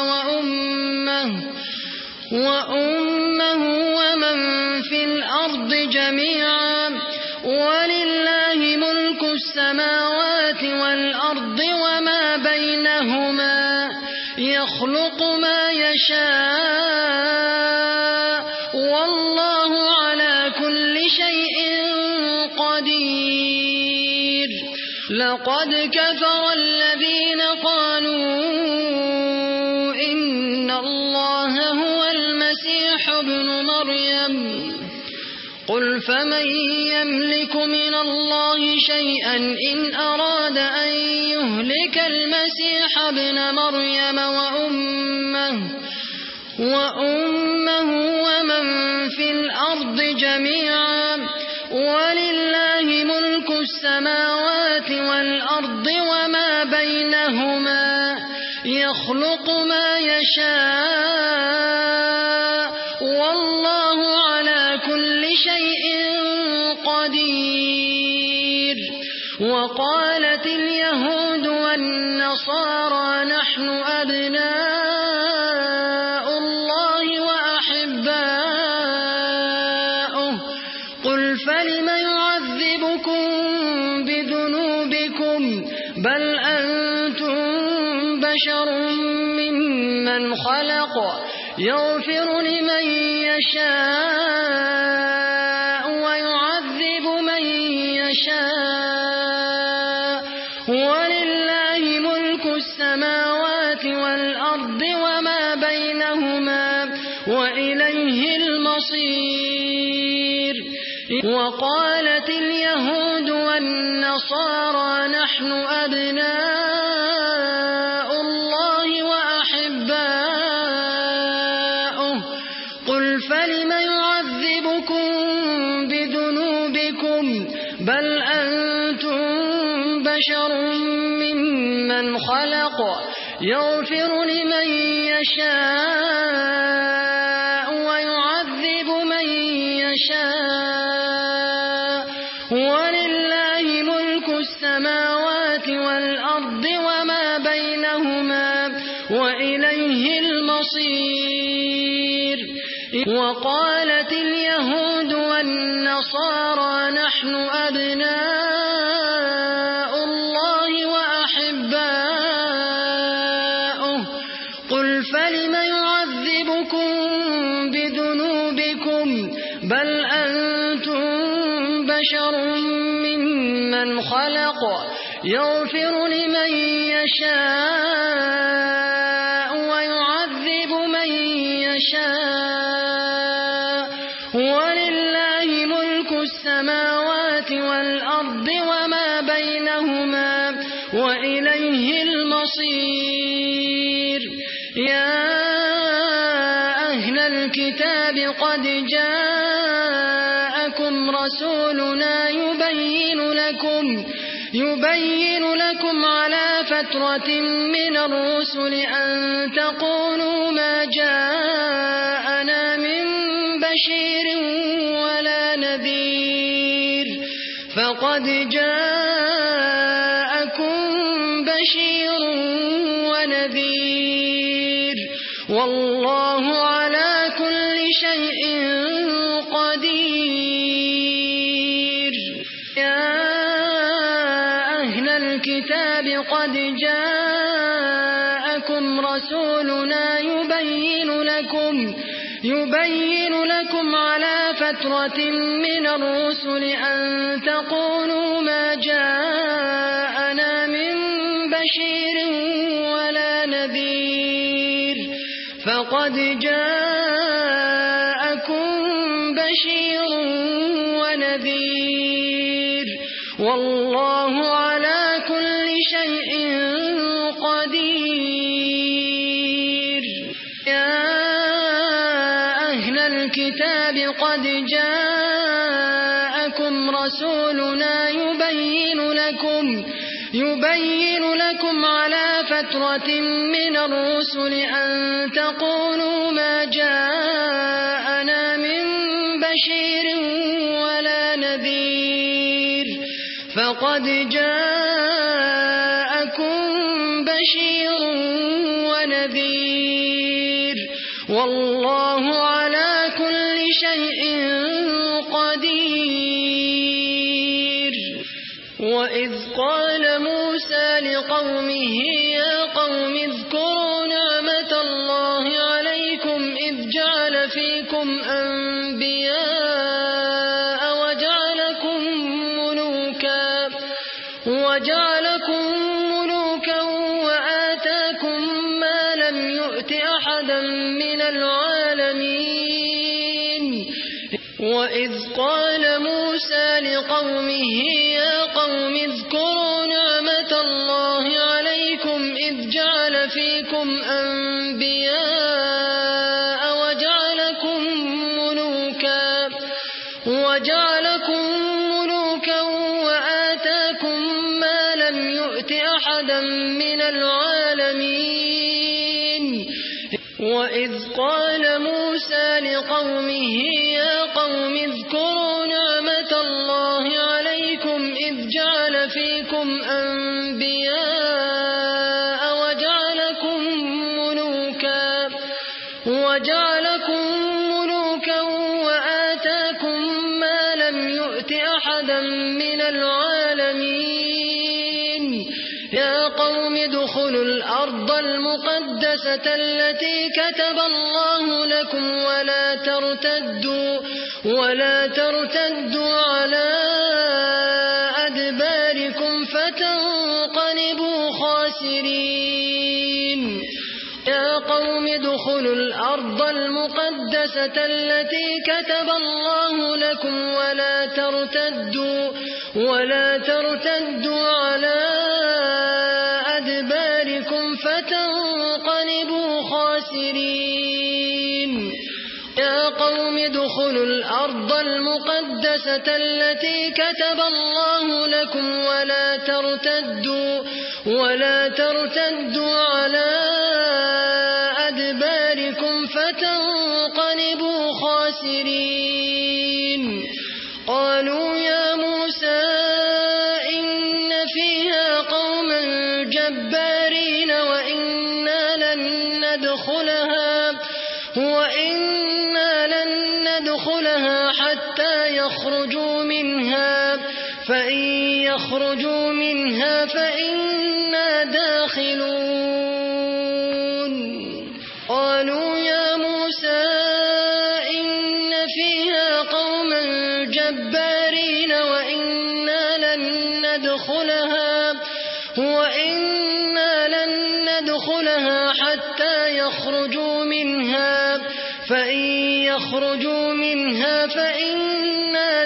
وأمه ومن في الأرض جميعا ولله ملك السماوات والأرض وما بينهما يخلق ما يشاء والله على كل شيء قدير لقد كفر الذين قالوا إن الله هو المسيح ابن مريم قل فمن يملك من الله شيئا إن أراد أن يهلك المسيح ابن مريم وأمه ومن في الأرض جميعا ولله ملك السماوات والأرض وما بينهما يخلق ما يشاء والله على كل شيء قدير وقالت اليهود والنصارى نحن أبناء الله وأحباؤه قل فلم بشر ممن خلق يغفر لمن يشاء ويعذب من يشاء ولله ملك السماوات والأرض وما بينهما وإليه المصير. وقالت اليهود والنصارى نحن أبناء الله وأحباؤه قل فلم يعذبكم بذنوبكم بل أنتم بشر ممن خلق يغفر لمن يشاء ويعذب من يشاء ولله ملك السماوات والأرض وما بينهما وإليه المصير. وقالت اليهود والنصارى نحن أبناء الله وأحباؤه قل فلم يعذبكم بذنوبكم بل أنتم بشر ممن خلق يغفر لمن يشاء ويعذب من يشاء ولله ملك السماوات والأرض وما بينهما وإليه المصير. يا أهل الكتاب قد جاءكم رسولنا يبين لكم على فترة من الرسل أن تقولوا ما جاءنا من بشير ولا نذير فقد جاءكم بشير ونذير والله على كل شيء قدير. يا أهل الكتاب قد جاءكم رسولنا يبين لكم على فترة من الرسل أن تقولوا ما جاءنا من بشير ولا نذير فقد جاءكم بشير ونذير والله على كل شيء قدير. يا أهل الكتاب قد جاءكم رسولنا يبين لكم على فترة من الرسل أن تقولوا ما جاءنا من بشير ولا نذير فقد جاءكم بشير ونذير والله على كل شيء قدير. وإذ قال موسى لقومه يا قوم اذكروا نعمة الله عليكم إذ جعل فيكم أنبياء وجعلكم ملوكا وآتاكم ما لم يؤت أحدا من العالمين. وإذ قال موسى لقومه يا قوم اذكروا نعمة الله عليكم إذ جعل فيكم أنبياء وجعلكم ملوكا وآتاكم ما لم يؤت أحدا من العالمين. وإذ قال موسى لقومه يا قوم اذكروا نعمة الله عليكم إذ جعل فيكم أنبياء وجعلكم ملوكا وآتاكم ما لم يؤت أحدا من العالمين. يا قوم ادخلوا ادخلوا الأرض المقدسة التي كتب الله لكم ولا ترتدوا على أدباركم فتنقلبوا خاسرين يا قوم ادخلوا الأرض المقدسة التي كتب الله لكم ولا ترتدوا على أدباركم فتنقلبوا خاسرين يا قوم ادخلوا الأرض المقدسة التي كتب الله لكم ولا ترتدوا على أدباركم فتنقلبوا خاسرين قالوا يا موسى إن فيها قوما جبارين وإنا لن ندخلها حتى يخرجوا منها فإن يخرجوا منها فإنا داخلون قالوا يا موسى إن فيها قوما جبارين وإنا لن ندخلها حتى يخرجوا منها فإن يخرجوا منها فإنا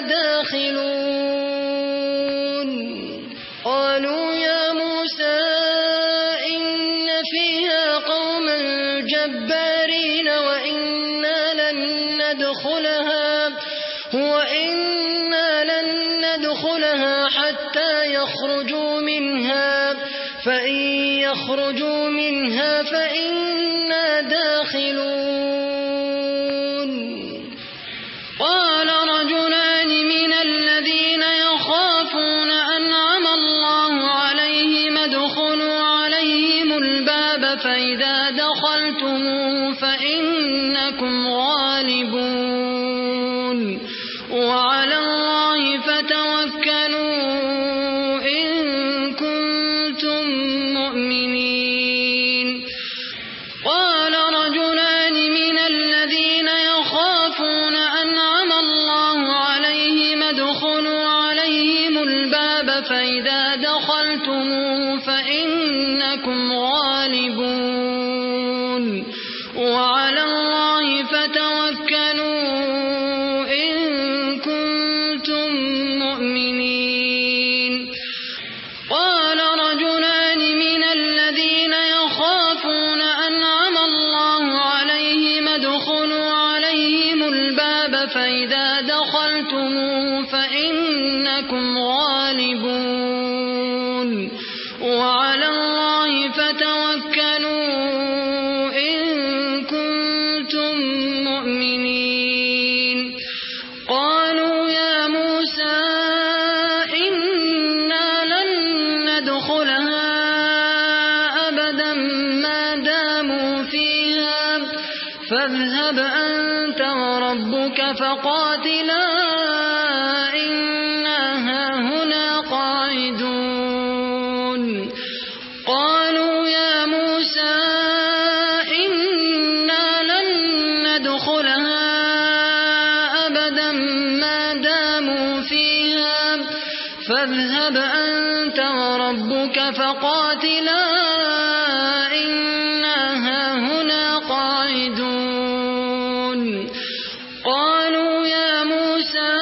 داخلون قالوا يا موسى إن فيها قوما جبارين وإنا لن ندخلها حتى يخرجوا منها فإن يخرجوا منها فإنا داخلون قال رجلان من الذين يخافون أنعم الله عليهم ادخلوا عليهم الباب فإذا دخلتموه فإنكم غالبون وعلى الله فتوكلوا إن كنتم مؤمنين قال رجلان من الذين يخافون أنعم الله عليهم ادخلوا عليهم الباب فإذا دخلتموه فإنكم غالبون وعلى الله فتوكلوا إن كنتم مؤمنين قال رجلان من الذين يخافون أنعم الله عليهم ادخلوا عليهم الباب فإذا دخلتموه فإنكم غالبون وعلى الله فتوكلوا إن كنتم مؤمنين قالوا يا موسى إنا لن ندخلها أبدا ما داموا فيها فاذهب أنت وربك فقاتلا إنا هاهنا قاعدون قالوا يا موسى إنا لن ندخلها أبدا ما داموا فيها فاذهب أنت وربك فقاتلا إنا هاهنا قاعدون قالوا يا موسى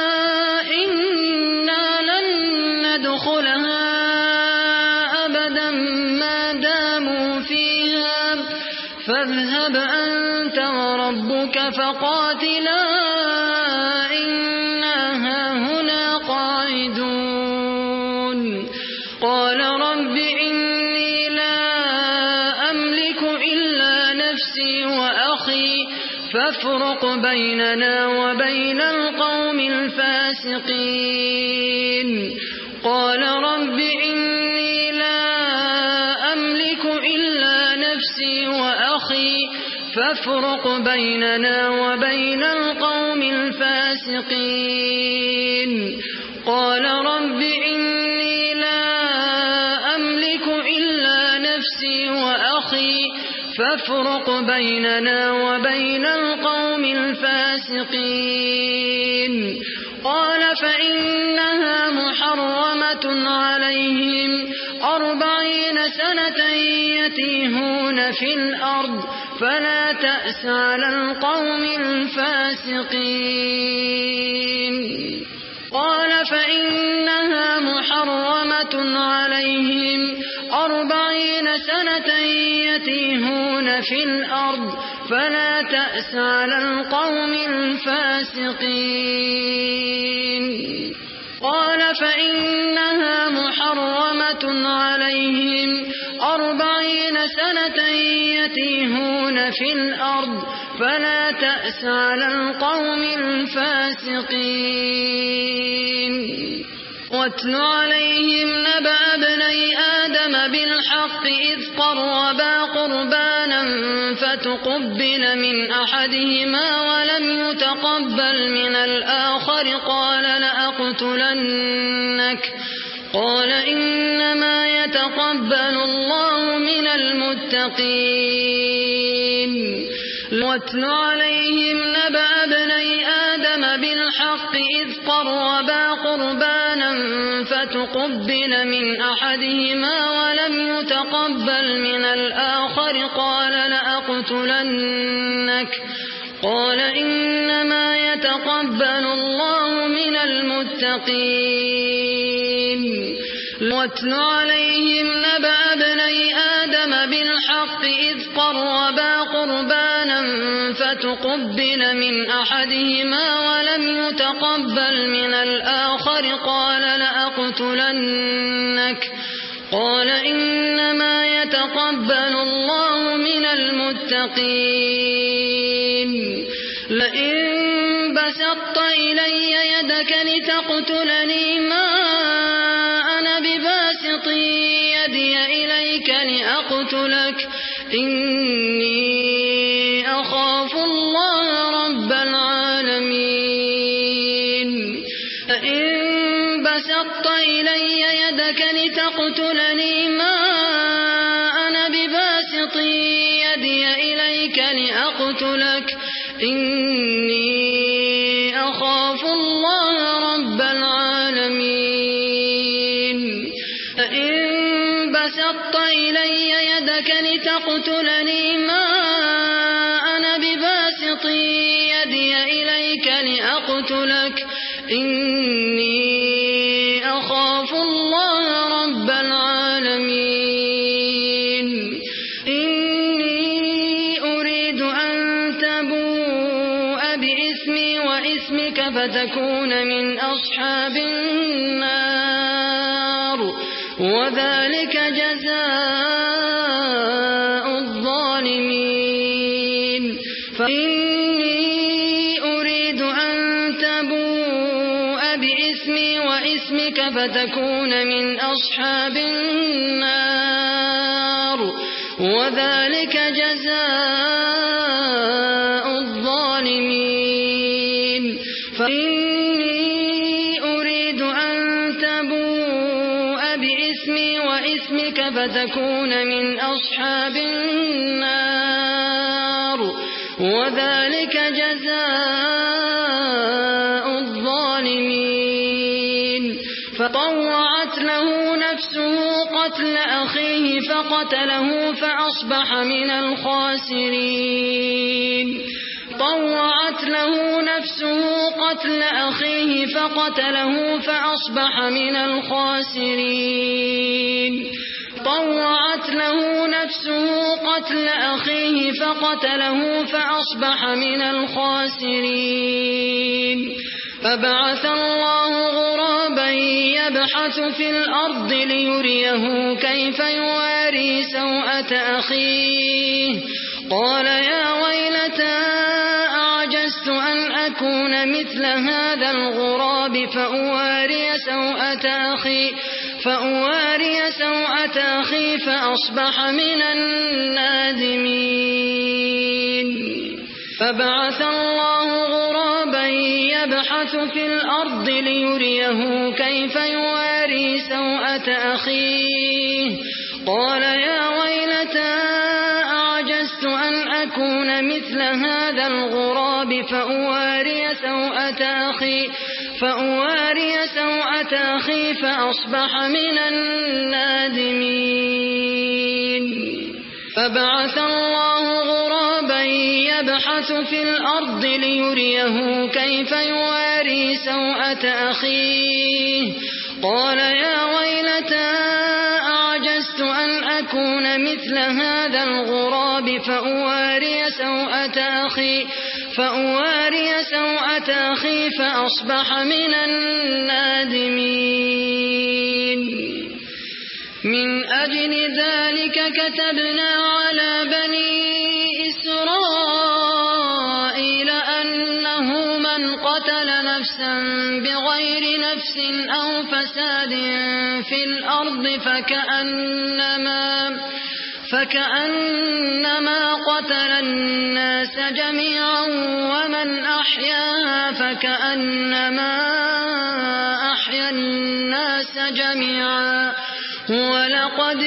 إنا لن ندخلها أبدا ما داموا فيها فاذهب أنت وربك فقاتلا إنا هاهنا قاعدون قال رب إني لا أملك إلا نفسي وأخي فافرق بيننا وبين القوم الفاسقين قال رب إني لا أملك إلا نفسي وأخي فافرق بيننا وبين القوم الفاسقين قال رب إني لا أملك إلا فافرق بيننا وبين القوم الفاسقين. قال فإنها محرمة عليهم 40 سنة يتيهون في الأرض فلا تأس على القوم الفاسقين. قال فإنها محرمة عليهم 40 سنة يتيهون في الأرض فلا تأس على القوم الفاسقين. قال فإنها محرمة عليهم 40 سنة يتيهون في الأرض فلا تأس على القوم الفاسقين. واتل عليهم نبأ ابني آدم بالحق إذ قربا قربانا فتقبل من أحدهما ولم يتقبل من الآخر قال لأقتلنك. قال إنما يتقبل الله من المتقين. واتل عليهم نبأ ابني آدم بالحق إذ قربا قربانا فتقبل من أحدهما ولم يتقبل من الآخر قال لأقتلنك. قال إنما يتقبل الله من المتقين. واتل عليهم نبأ ابني آدم بالحق إذ قربا قربانا فتقبل من أحدهما ولم يتقبل من الآخر قال لأقتلنك. قال إنما يتقبل الله من المتقين. لئن بسطت إلي يدك لتقتلني ما أنا بباسط يدي إليك لأقتلك إني أخاف الله رب العالمين. لئن بسطت إلي يدك لتقتلني ما أنا بباسط يدي إليك لأقتلك إني أخاف الله رب العالمين. لئن بسطت إلي يدك لتقتلني ما أنا بباسط يدي إليك لأقتلك إني أخاف الله رب العالمين. إني أريد أن تبوء بإثمي وإثمك فتكون من أصحاب النار وذلك جزاء الظالمين. فإني أريد أن تبوء بإثمي وإثمك فتكون من أصحاب النار وذلك جزاء الظالمين. فإني أريد أن تبوء بإثمي وإثمك فتكون من أصحاب النار وذلك جزاء الظالمين. فطوعت له نفسه قتل أخيه فقتله فأصبح من الخاسرين. طوعت له نفسه قتل أخيه فقتله فأصبح من الخاسرين. طوعت له نفسه قتل أخيه فقتله فأصبح من الخاسرين. فبعث الله غرابا يبحث في الأرض ليريه كيف يواري سوءة أخيه. قال يا ويلتى أعجزت أن أكون مثل هذا الغراب فأواري سوءة أخي فأصبح من النادمين. فبعث الله غرابا يبحث في الأرض ليريه كيف يواري سوءة أخيه. قال يا ويلتى أعجزت أن أكون مثل هذا الغراب فأواري سوءة أخي فأصبح من النادمين فبعث الله غرابا يبحث في الأرض ليريه كيف يواري سوءة أخيه قال يا ويلتى أعجزت أن أكون مثل هذا الغراب فأواري سوءة أخي فأصبح من النادمين من أجل ذلك كتبنا على بني إسرائيل أنه من قتل نفسا بغير نفس أو فساد في الأرض فكأنما قتل الناس جميعا ومن أحياها فكأنما أحيا الناس جميعا ولقد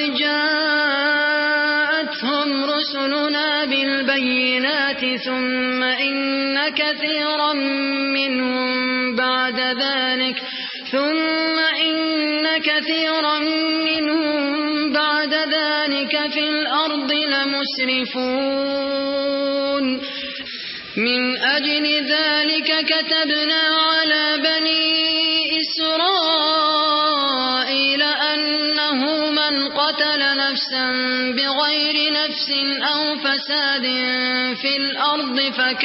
جاءتهم رسلنا بالبينات ثم إن كثيرا منهم بعد ذلك في الأرض لمسرفون من أجل ذلك كتبنا على بني إسرائيل أنه من قتل نفسا بغير نفس أو فساد في الأرض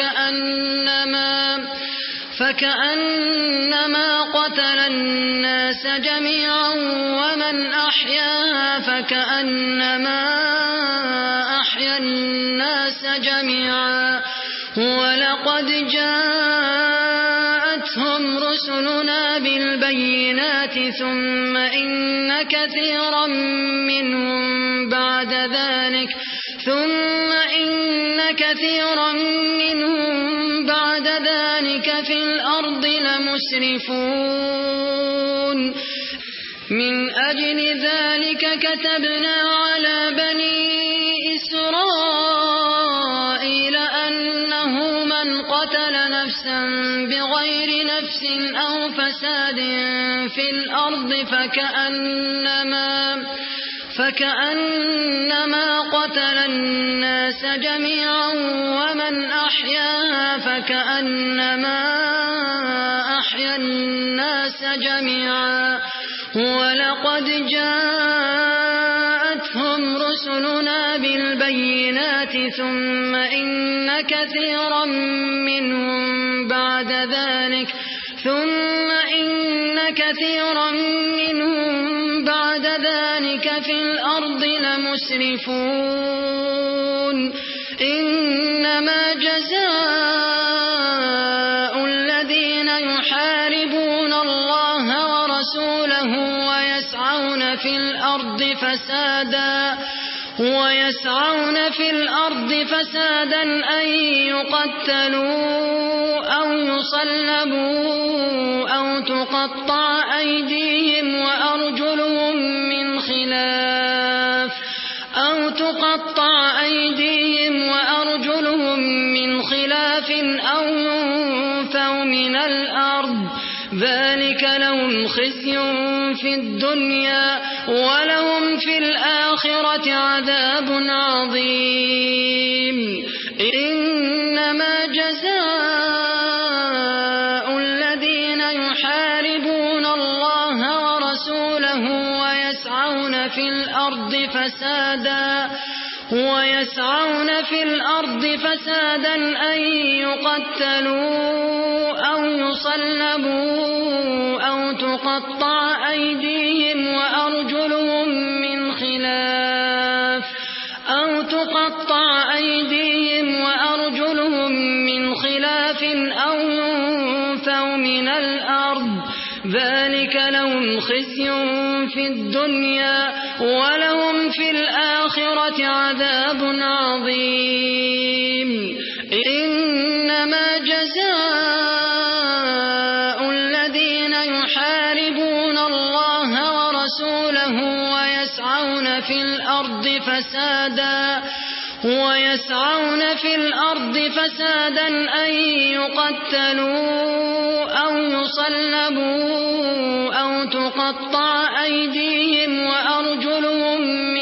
فكأنما قتل الناس جميعا ومن أحياها فكأنما أحيا الناس جميعا ولقد جاءتهم رسلنا بالبينات ثم إن كثيرا منهم بعد ذلك في الأرض لمسرفون من أجل ذلك كتبنا على بني إسرائيل أنه من قتل نفسا بغير نفس أو فساد في الأرض فكأنما قتل الناس جميعا ومن أحياها فكأنما أحيا الناس جميعا ولقد جاءتهم رسلنا بالبينات ثم إن كثيرا منهم بعد ذلك في الأرض لمسرفون إنما جزاء الذين يحاربون الله ورسوله ويسعون في الأرض فسادا أن يقتلوا أو يصلبوا أو تقطع أيديهم وأرجلهم من خلاف أو ينفوا من الأرض ذلك لهم خزي في الدنيا ولهم في الآخرة عذاب عظيم إنما جزاء الذين يحاربون الله ورسوله ويسعون في الأرض فسادا أن يقتلوا أو يصلبوا أو تقطع أيديهم وأرجلهم من خلاف أو ينفوا من الأرض ذلك لهم خزي في الدنيا ولهم في الآخرة عذاب عظيم إنما جزاء الذين يحاربون الله ورسوله ويسعون في الأرض ويسعون في الأرض فسادا أن يقتلوا أو يصلبوا أو تقطع أيديهم وأرجلهم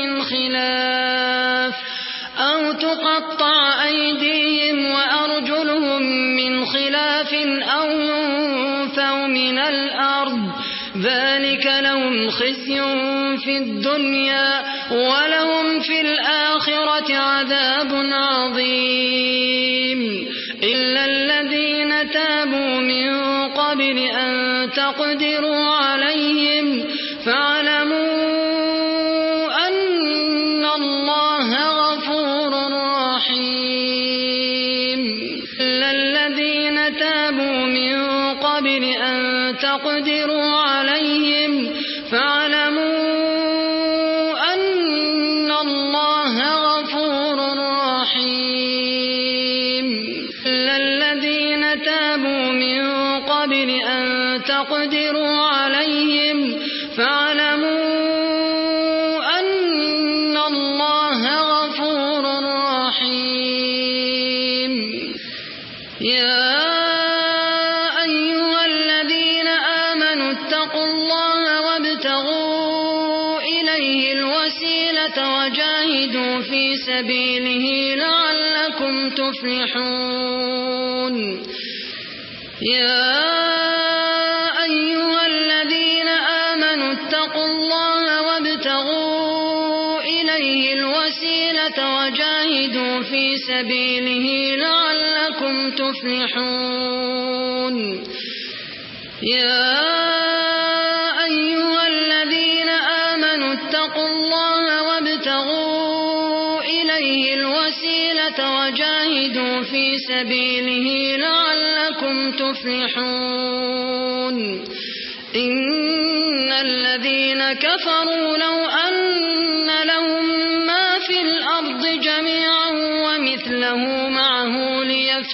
من خلاف أو ينفوا من الأرض ذلك لهم خزي في الدنيا ولهم في الآخرة عذاب عظيم إلا الذين تابوا من قبل أن تقدروا عليهم فاعلموا أن الله غفور رحيم إلا الذين تابوا من قبل أن تقدروا عليهم فاعلموا أن الله غفور رحيم إلا الذين تابوا من قبل أن تقدروا عليهم فاعلموا أن الله غفور رحيم يا أيها الذين آمنوا اتقوا الله وابتغوا إليه الوسيلة وجاهدوا في سبيله لعلكم تفلحون يا أيها الذين آمنوا اتقوا الله وابتغوا إليه الوسيلة وجاهدوا في سبيله لعلكم تفلحون يا أيها الذين آمنوا اتقوا الله وابتغوا إليه الوسيلة وجاهدوا في سبيله لعلكم تفلحون إن الذين كفروا لو أن لهم ما في الأرض جميعا ومثله معه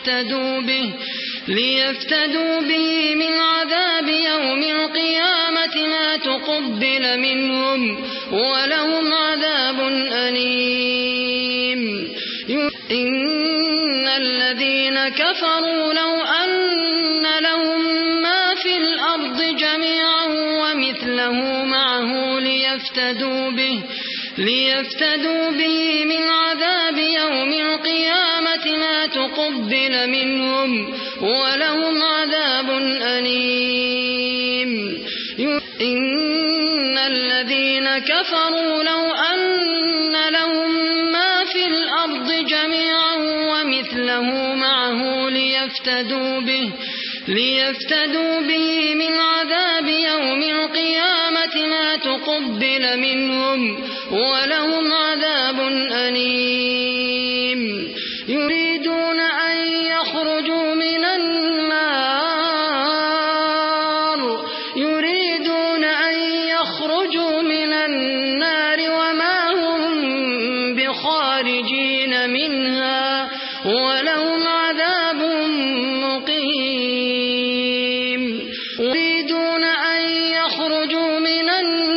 ليفتدوا به من عذاب يوم القيامة ما تقبل منهم ولهم عذاب أليم إن الذين كفروا لو أن لهم ما في الأرض جميعا ومثله معه ليفتدوا به من عذاب يوم القيامة ما تقبل منهم ولهم عذاب أليم إن الذين كفروا لو أن لهم ما في الأرض جميعا ومثله معه ليفتدوا به من عذاب يوم القيامة ما تقبل منهم ولهم عذاب أليم يريدون أن يخرجوا من النار وما هم بخارجين منها ولهم عذاب مقيم يريدون أن يخرجوا من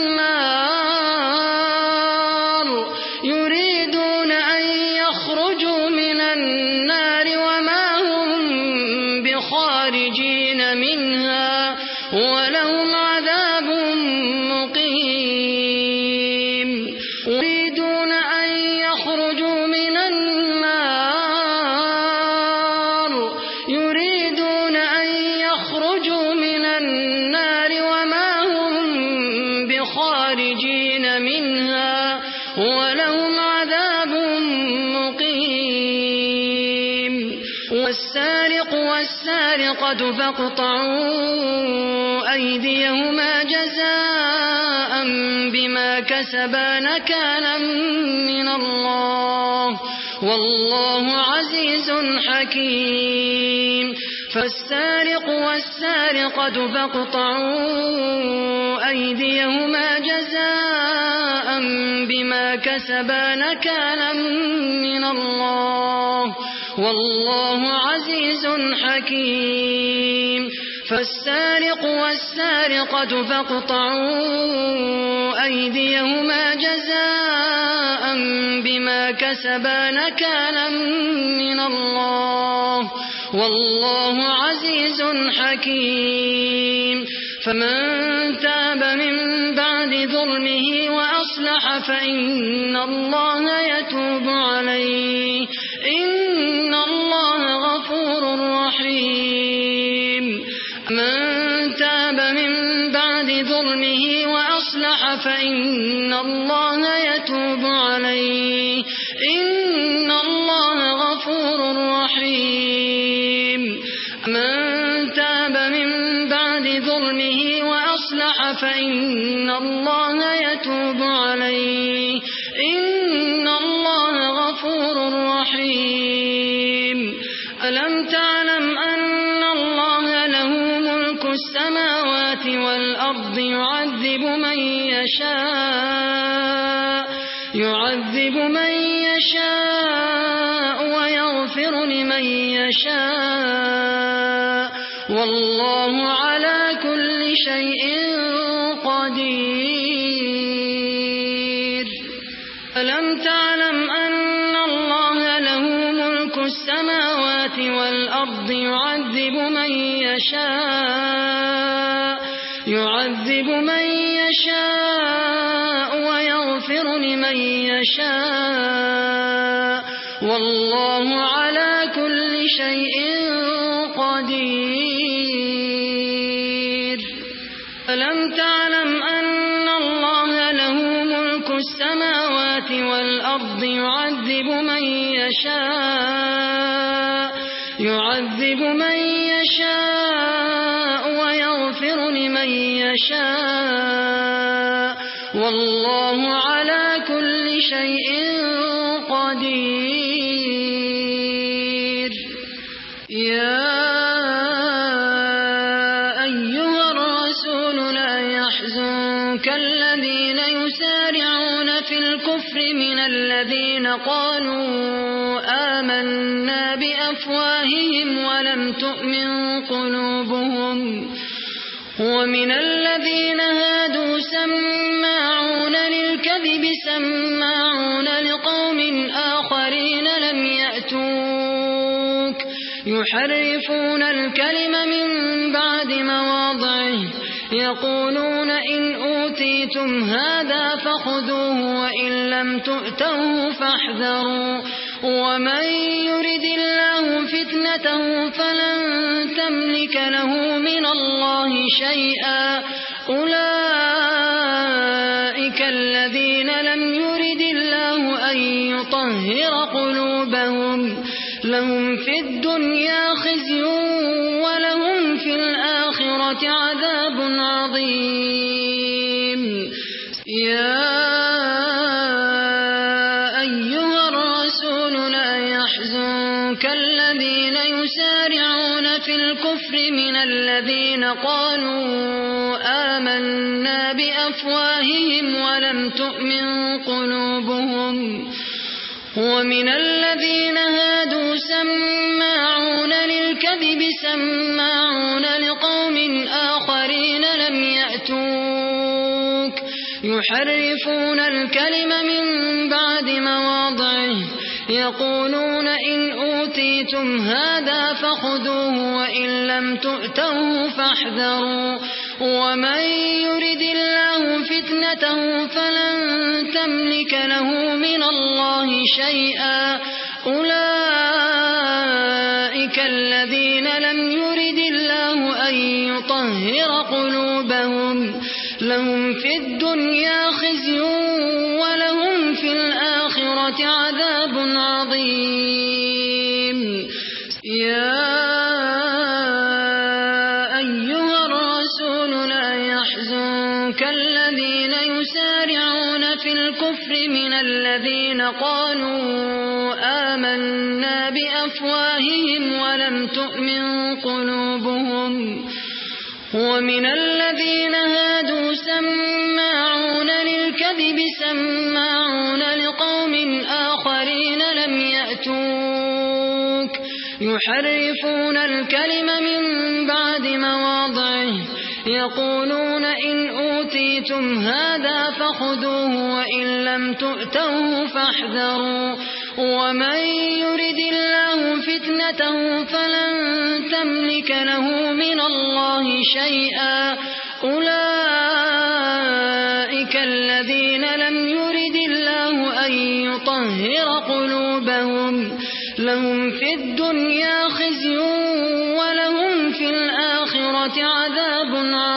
النار وما هم بخارجين منها ولهم عذاب مقيم يريدون أن يخرجوا من النار وما هم بخارجين منها ولهم عذاب مقيم والسارق والسارقة فاقطعوا أيديهما جزاء بما كسبا نكالا من الله والله عزيز حكيم فالسارق والسارقة فاقطعوا أيديهما جزاء بما كسبا نكالا من الله والله عزيز حكيم فالسارق والسارقة فاقطعوا أيديهما جزاء بما كسبا نكالا من الله والله عزيز حكيم فمن تاب من بعد ظلمه وأصلح فإن الله يتوب عليه إن الله غفور رحيم من تاب من بعد ظلمه وأصلح فإن الله يتوب عليه إن الله غفور رحيم من تاب من بعد ظلمه وأصلح فإن الله يتوب عليه إن الله غفور رحيم ألم تعلم أن الله له ملك السماوات والأرض يعذب من يشاء ويغفر لمن يشاء والله على كل شيء قدير ألم تعلم أن الله له ملك السماوات والأرض يعذب من يشاء ويغفر لمن يشاء والله على كل شيء قدير ألم تعلم أن الله له ملك السماوات والأرض يعذب من يشاء ويغفر لمن يشاء والله على كل شيء قدير يا أيها الرسول لا يحزنك الذين يسارعون في الكفر من الذين قالوا آمنا بأفواههم ولم تؤمن قلوبهم ومن الذين هادوا سماعون للكذب سماعون لقوم آخرين لم يأتوك يحرفون الكلم من بعد مواضعه يقولون إن أوتيتم هذا فخذوه وإن لم تؤتوه فاحذروا ومن يرد الله فتنته فلن تملك له من الله شيئا أولئك الذين لم يرد الله أن يطهر قلوبهم لهم في الدنيا خزي ولهم في الآخرة عذاب عظيم يا أيها الرسول لا يحزنك الذين يسارعون في الكفر من الذين قالوا آمنا بأفواههم ولم تؤمن قلوبهم ومن الذين هادوا سماعون للكذب سماعون لقوم آخرين لم يأتوك يحرفون الكلم من بعد مواضعه يقولون إن أوتيتم هذا فخذوه وإن لم تؤتوه فاحذروا ومن يرد الله فتنته فلن تملك له من الله شيئا أولئك الذين لم يرد الله أن يطهر قلوبهم لهم في الدنيا خزي ولهم في الآخرة عذاب عظيم يا أيها الرسول لا يحزنك الذين يسارعون في الكفر من الذين قالوا آمنا بأفواههم ولم تؤمن قلوبهم ومن الذين هادوا سماعون للكذب سماعون لقوم آخرين لم يأتوك يحرفون الكلم من بعد مواضعه وضعه يقولون إن أوتيتم هذا فخذوه وإن لم تؤتوه فاحذروا ومن يرد الله فتنته فلن تملك له من الله شيئا أولئك الذين لم يرد الله أن يطهر قلوبهم لهم في الدنيا خزي ولهم في الآخرة عذاب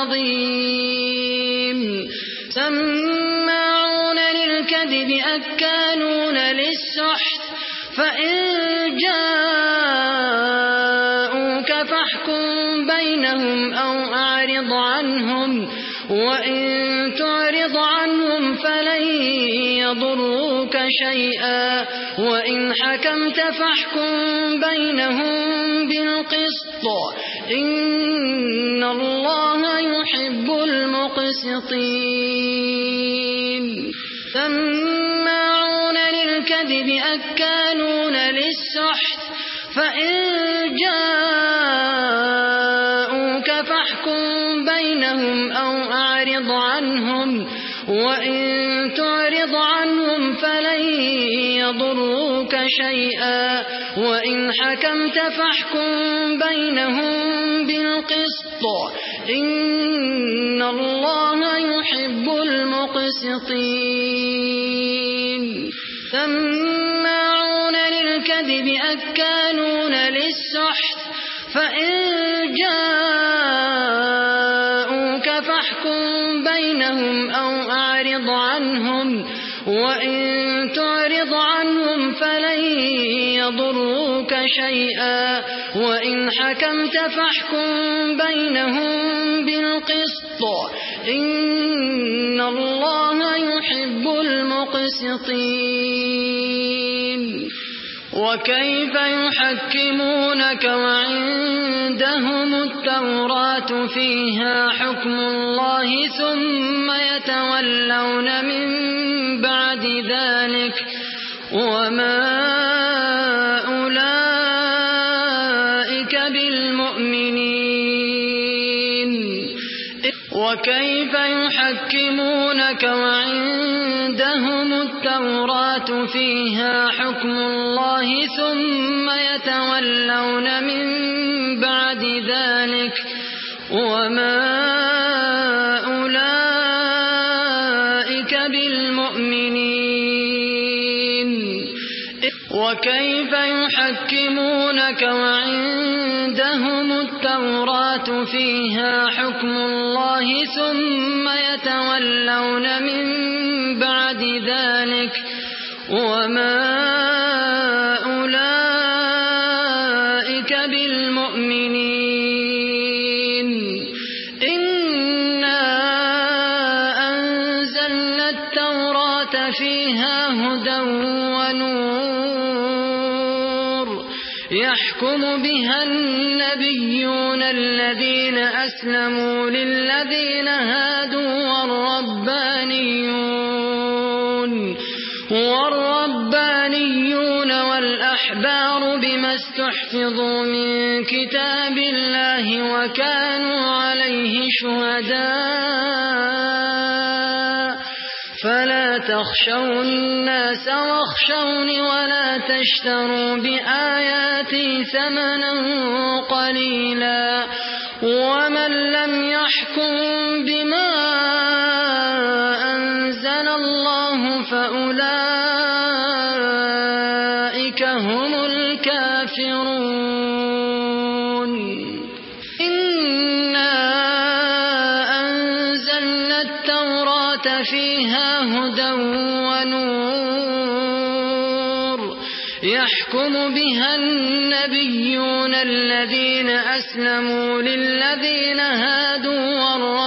عظيم سماعون للكذب أكالون للسحت فإن جاءوك فاحكم بينهم أو أعرض عنهم وإن تعرض عنهم فلن يضروك شيئا وإن حكمت فاحكم بينهم بالقسط إن الله يحب المقسطين سماعون للكذب أكالون للسحت فإن جاءوك فاحكم بينهم أو أعرض عنهم وإن تعرض عنهم فلن يضروك شيئا وإن حكمت فاحكم بينهم بالقسط إن الله يحب المقسطين سماعون للكذب أكالون للسحت فإن جاءوك فاحكم بينهم أو أعرض عنهم وإن تعرض عنهم فلن يضروك شيئا وإن حكمت فاحكم بينهم بالقسط إن الله يحب المقسطين وكيف يحكمونك وعندهم التوراة فيها حكم الله ثم يتولون من بعد ذلك وما أولئك بالمؤمنين وكيف يحكمونك وعندهم التوراة فيها حكم الله ثم يتولون من بعد ذلك وما أولئك بالمؤمنين وكيف يحكمونك وعندهم التوراة فيها حكم الله ثم يتولون من بعد ذلك وما أولئك بالمؤمنين إنا أنزلنا التوراة فيها هدى ونور يحكم بها النبيون الذين أسلموا للذين هادوا والربانيون والأحبار بما استحفظوا من كتاب الله وكانوا عليه شهداء فلا تخشوا الناس واخشوني ولا تشتروا بآياتي ثمنا قليلا ومن لم يحكم بما أنزل الله فأولئك هم الكافرون إنا أنزلنا التوراة فيها هدى ونور يحكم بها النبيون الذين أسلموا للذين هادوا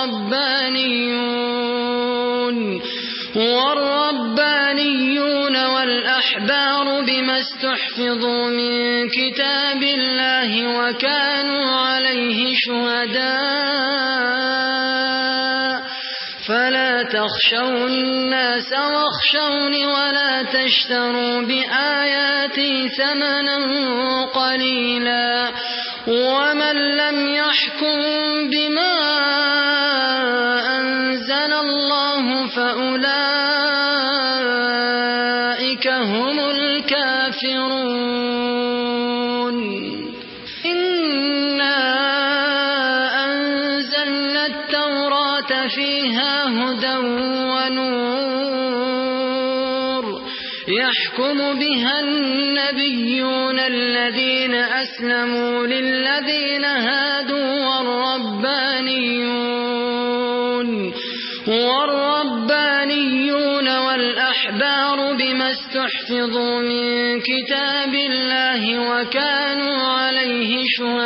والربانيون والأحبار بما استحفظوا من كتاب الله وكانوا عليه شهداء فلا تخشوا الناس واخشوني ولا تشتروا بآياتي ثمنا قليلا ومن لم يحكم بما أنزل الله فأولئك هم الكافرون. إنا أنزلنا التوراة فيها هدى ونور يحكم بها النبيون الذين أسلموا للذين هادوا والربانيون والأحبار بما استحفظوا من كتاب الله وكانوا عليه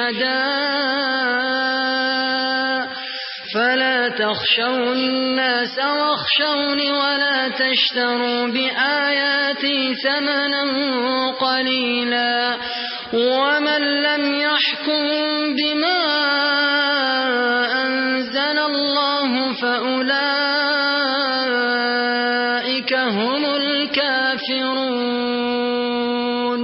شهداء فلا تخشوا الناس واخشوني ولا تشتروا بآياتي ثمنا قليلا ومن لم يحكم بما أنزل الله فأولئك هم الكافرون.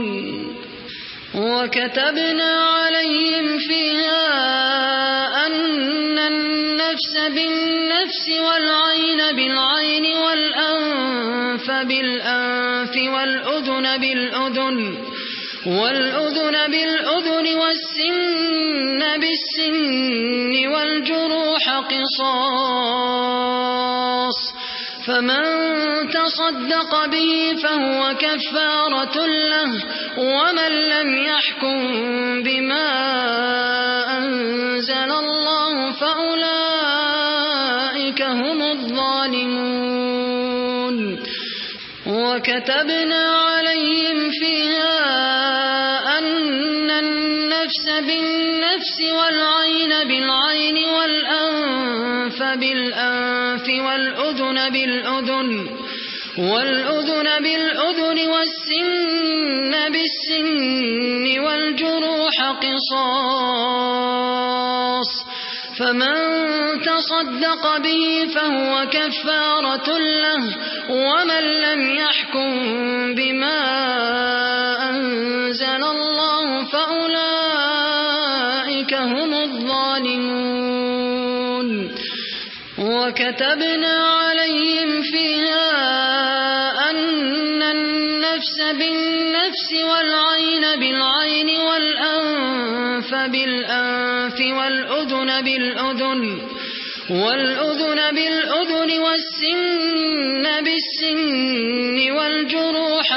وكتبنا عليهم فيها أن النفس بالنفس والعين بالعين والأنف بالأنف والأذن بالأذن والسن بالسن والجروح قصاص فمن تصدق به فهو كفارة له ومن لم يحكم بما أنزل الله فأولئك هم الظالمون. وكتبنا عليهم فيها أن النفس بالنفس والعين بالعين والأنف بالأنف والأذن بالأذن والسن بالسن والجروح قصاص فمن تصدق به فهو كفارة له ومن لم يحكم بما أنزل الله فأولئك هم الظالمون. وكتبنا عليهم فيها أن النفس بالنفس والعين بالعين والأنف بالأنف والأذن بالأذن والسن بالسن والجروح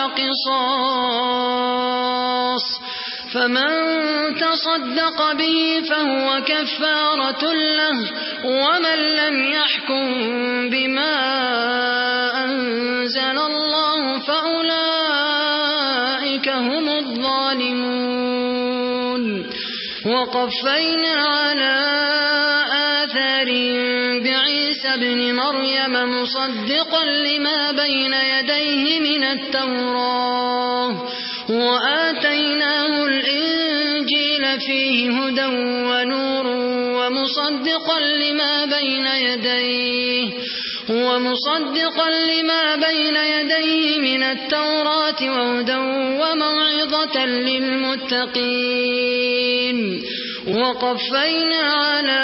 قصاص فمن تصدق به فهو كفارة له ومن لم يحكم بما أنزل الله فأولئك هم الظالمون. وقفينا على آثارهم بعيسى ابن مريم مصدقا لما بين يديه من التوراة وآتيناه الإنجيل فيه هدى ونور ومصدقا لما بين يديه من التوراة وهدى وموعظة للمتقين. وقفينا على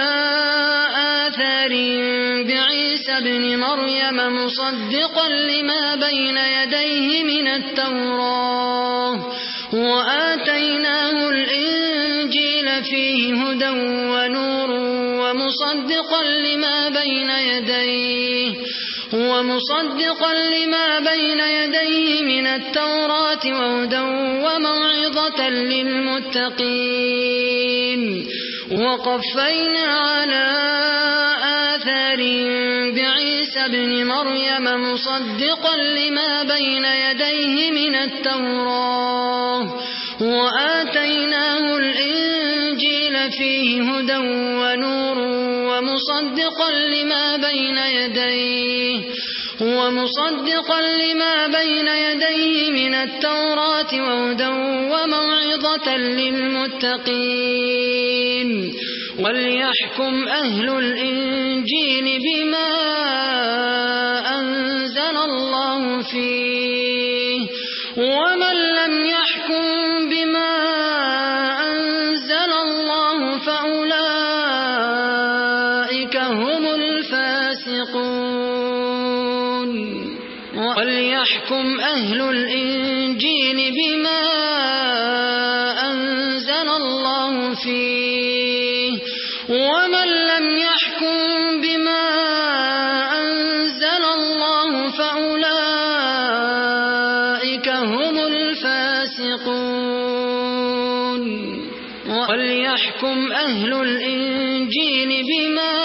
آثارهم بعيسى ابن مريم مصدقا لما بين يديه من التوراة وآتيناه الإنجيل فيه هدى ونور ومصدقا لما بين يديه من التوراة وهدى وموعظة للمتقين. وقفينا على آثارهم بعيسى ابن مريم مصدقا لما بين يديه من التوراة وآتيناه الإنجيل فيه هدى ونور ومصدقا لما بين يديه من التوراة وهدى وموعظة للمتقين. وليحكم أهل الإنجيل بما أنزل الله فيه ومن لم يحكم بما أنزل الله وليحكم أهل الإنجيل بما أنزل الله فيه ومن لم يحكم بما أنزل الله فأولئك هم الفاسقون وليحكم أهل الإنجيل بما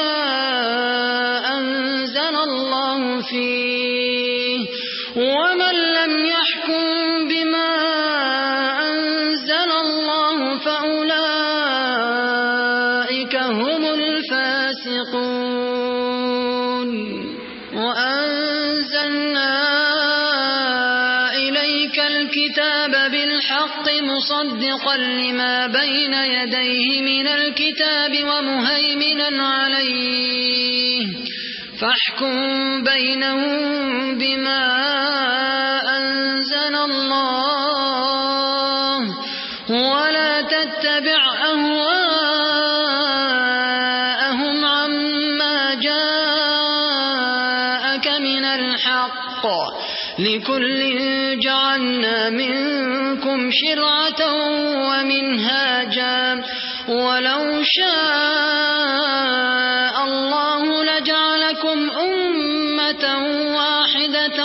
أنزل الله فيه ومن لم يحكم بما أنزل الله فأولئك هم الفاسقون وأنزلنا إليك الكتاب بالحق مصدقا لما بين يديه من الكتاب ومهيمنا عليه فاحكم بينهم بما أنزل الله ولا تتبع أهواءهم عما جاءك من الحق لكل جعلنا منكم شرعة ومنهاجا ولو شاء الله لجعلكم أمة واحدة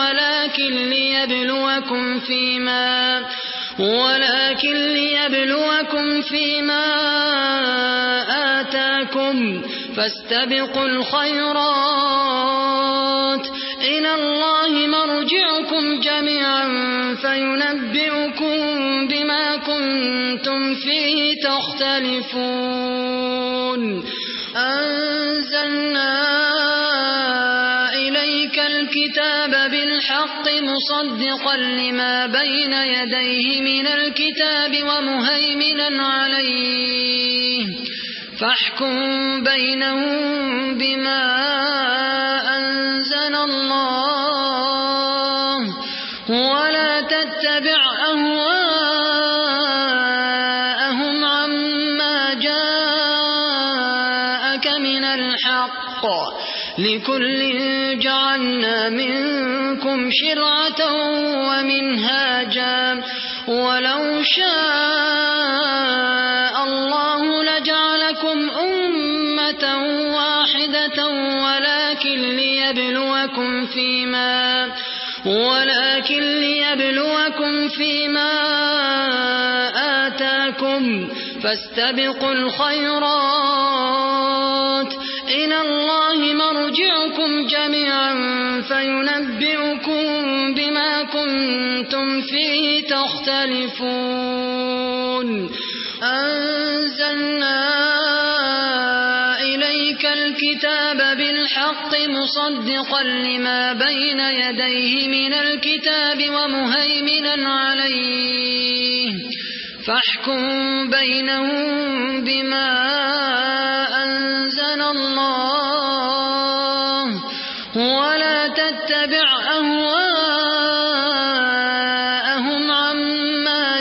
ولكن ليبلوكم فيما آتاكم فاستبقوا الخيرات إلى الله مرجعكم جميعا فينبئكم بما كنتم فيه تختلفون أنزلنا إليك الكتاب بالحق مصدقا لما بين يديه من الكتاب ومهيمنا عليه فاحكم بينهم بما أنزل الله ولا تتبع أهواءهم عما جاءك من الحق لكل جعلنا منكم شرعة ومنهاجا ولو شاء الله لجعلكم أمة واحدة ولكن ليبلوكم فيما آتاكم فاستبقوا الخيرات إلى الله مرجعكم جميعا فينبئكم بما كنتم فيه تختلفون أنزلنا إليك الكتاب بالحق مصدقا لما بين يديه من الكتاب ومهيمنا عليه فاحكم بينهم بما أنزل الله ولا تتبع أهواءهم عما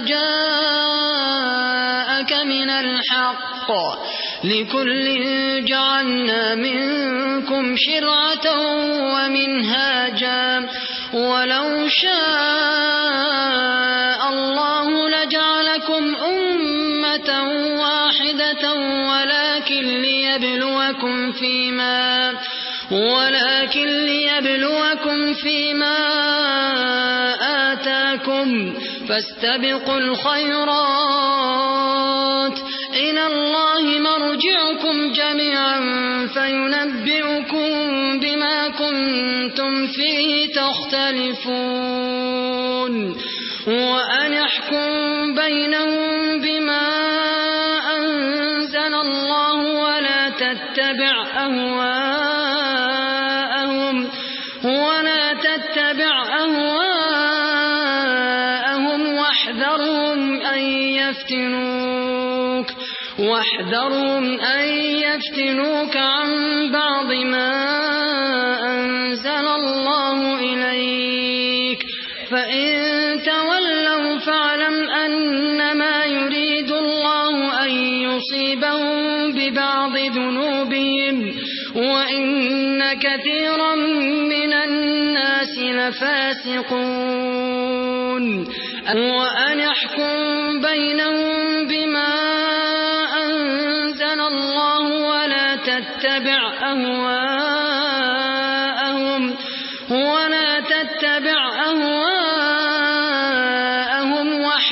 جاءك من الحق لكل جعلنا منكم شرعة ومنهاجا ولو شاء الله لجعلكم أمة واحدة ولكن ليبلوكم فيما آتاكم فاستبقوا الخيرات إلى الله مرجعكم جميعا فينبئكم بما كنتم فيه تختلفون وأن احكم بينهم بما أنزل الله ولا تتبع أهواءهم واحذرهم أن يفتنوك عن بعض ما أنزل الله إليك فإن تولوا فاعلم أنما يريد الله أن يصيبهم ببعض ذنوبهم ذنوبهم وإن كثيرا من الناس لفاسقون وأن احكم بينهم بما أنزل الله ولا تتبع أهواءهم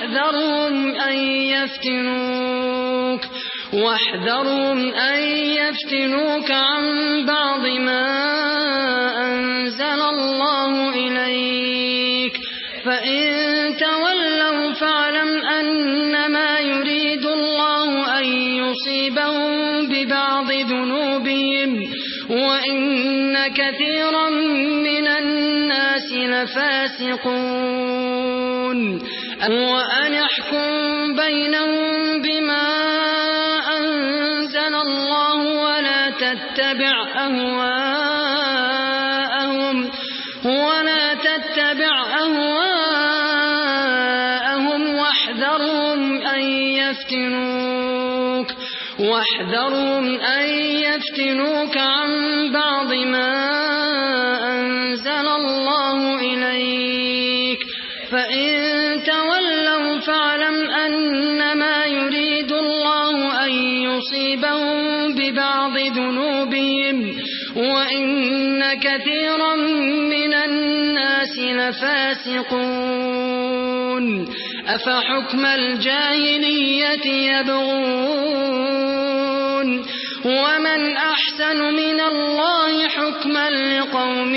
واحذرهم أن يفتنوك عن بعض ما أنزل الله إليك فإن تولوا فاعلم أنما يريد الله أن يصيبهم ببعض ذنوبهم وإن كثيرا من الناس لفاسقون وأن احكم بينهم بما أنزل الله ولا تتبع أهواءهم واحذرهم أن يفتنوك عن بعض ما أنزل الله إليك فإن تولوا فاعلم أنما يريد الله أن يصيبهم ببعض ذنوبهم وإن كثيرا من الناس لفاسقون أفحكم الجاهلية يبغون ومن أحسن من الله حكما لقوم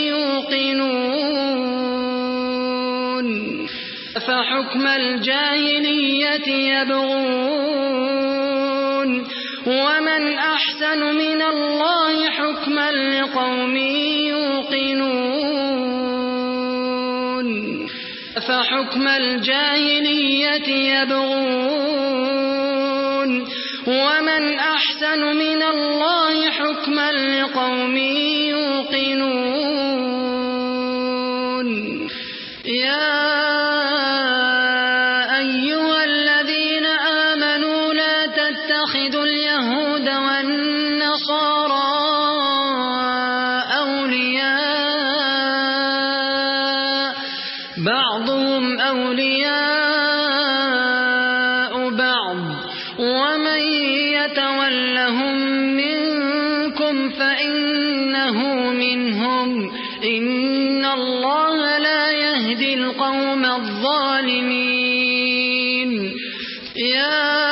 يوقنون أفحكم الجاهلية يبغون ومن أحسن من الله حكما لقوم يوقنون أفحكم الجاهلية يبغون ومن أحسن من الله حكما لقوم يوقنون يا أيها الذين آمنوا لا تتخذوا اليهود والنصارى أولياء بعضهم أولياء بعض ومن يتولهم منكم فإنه منهم إن الله لا يهدي القوم الظالمين يا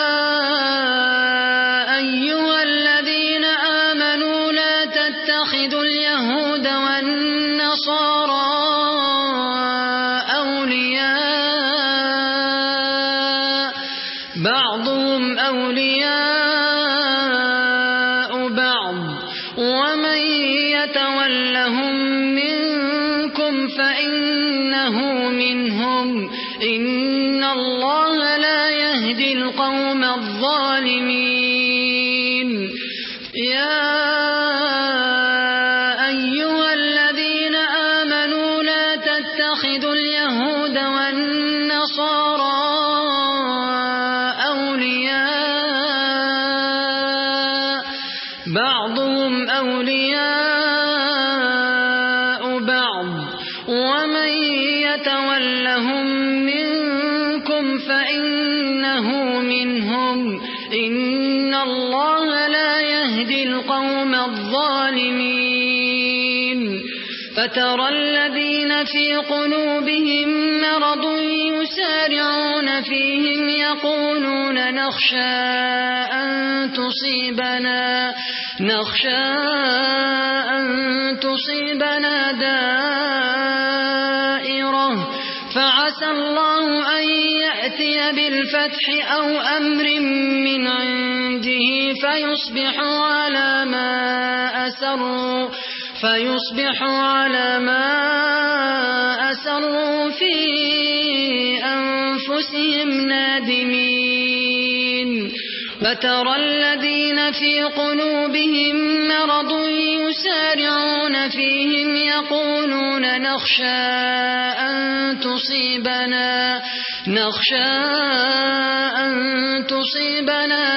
أيها الذين آمنوا لا تتخذوا اليهود والنصارى أولياء بعضهم أولياء بعض ومن يتولهم منكم فإنه منهم إن الله لا يهدي القوم الظالمين يا أيها الذين آمنوا لا تتخذوا اليهود والنصارى أولياء بعضهم أولياء بعض ومن يتولهم منكم فإنه منهم إن الله لا يهدي القوم الظالمين فترى الذين في قلوبهم مرض يسارعون فيهم يقولون نخشى أن تصيبنا دائرة فعسى الله أن يأتي بالفتح أو أمر من عنده فيصبحوا على ما أسروا في أنفسهم نادمين فترى الذين في قلوبهم مرض يسارعون فيهم يقولون نخشى نخشى أن تصيبنا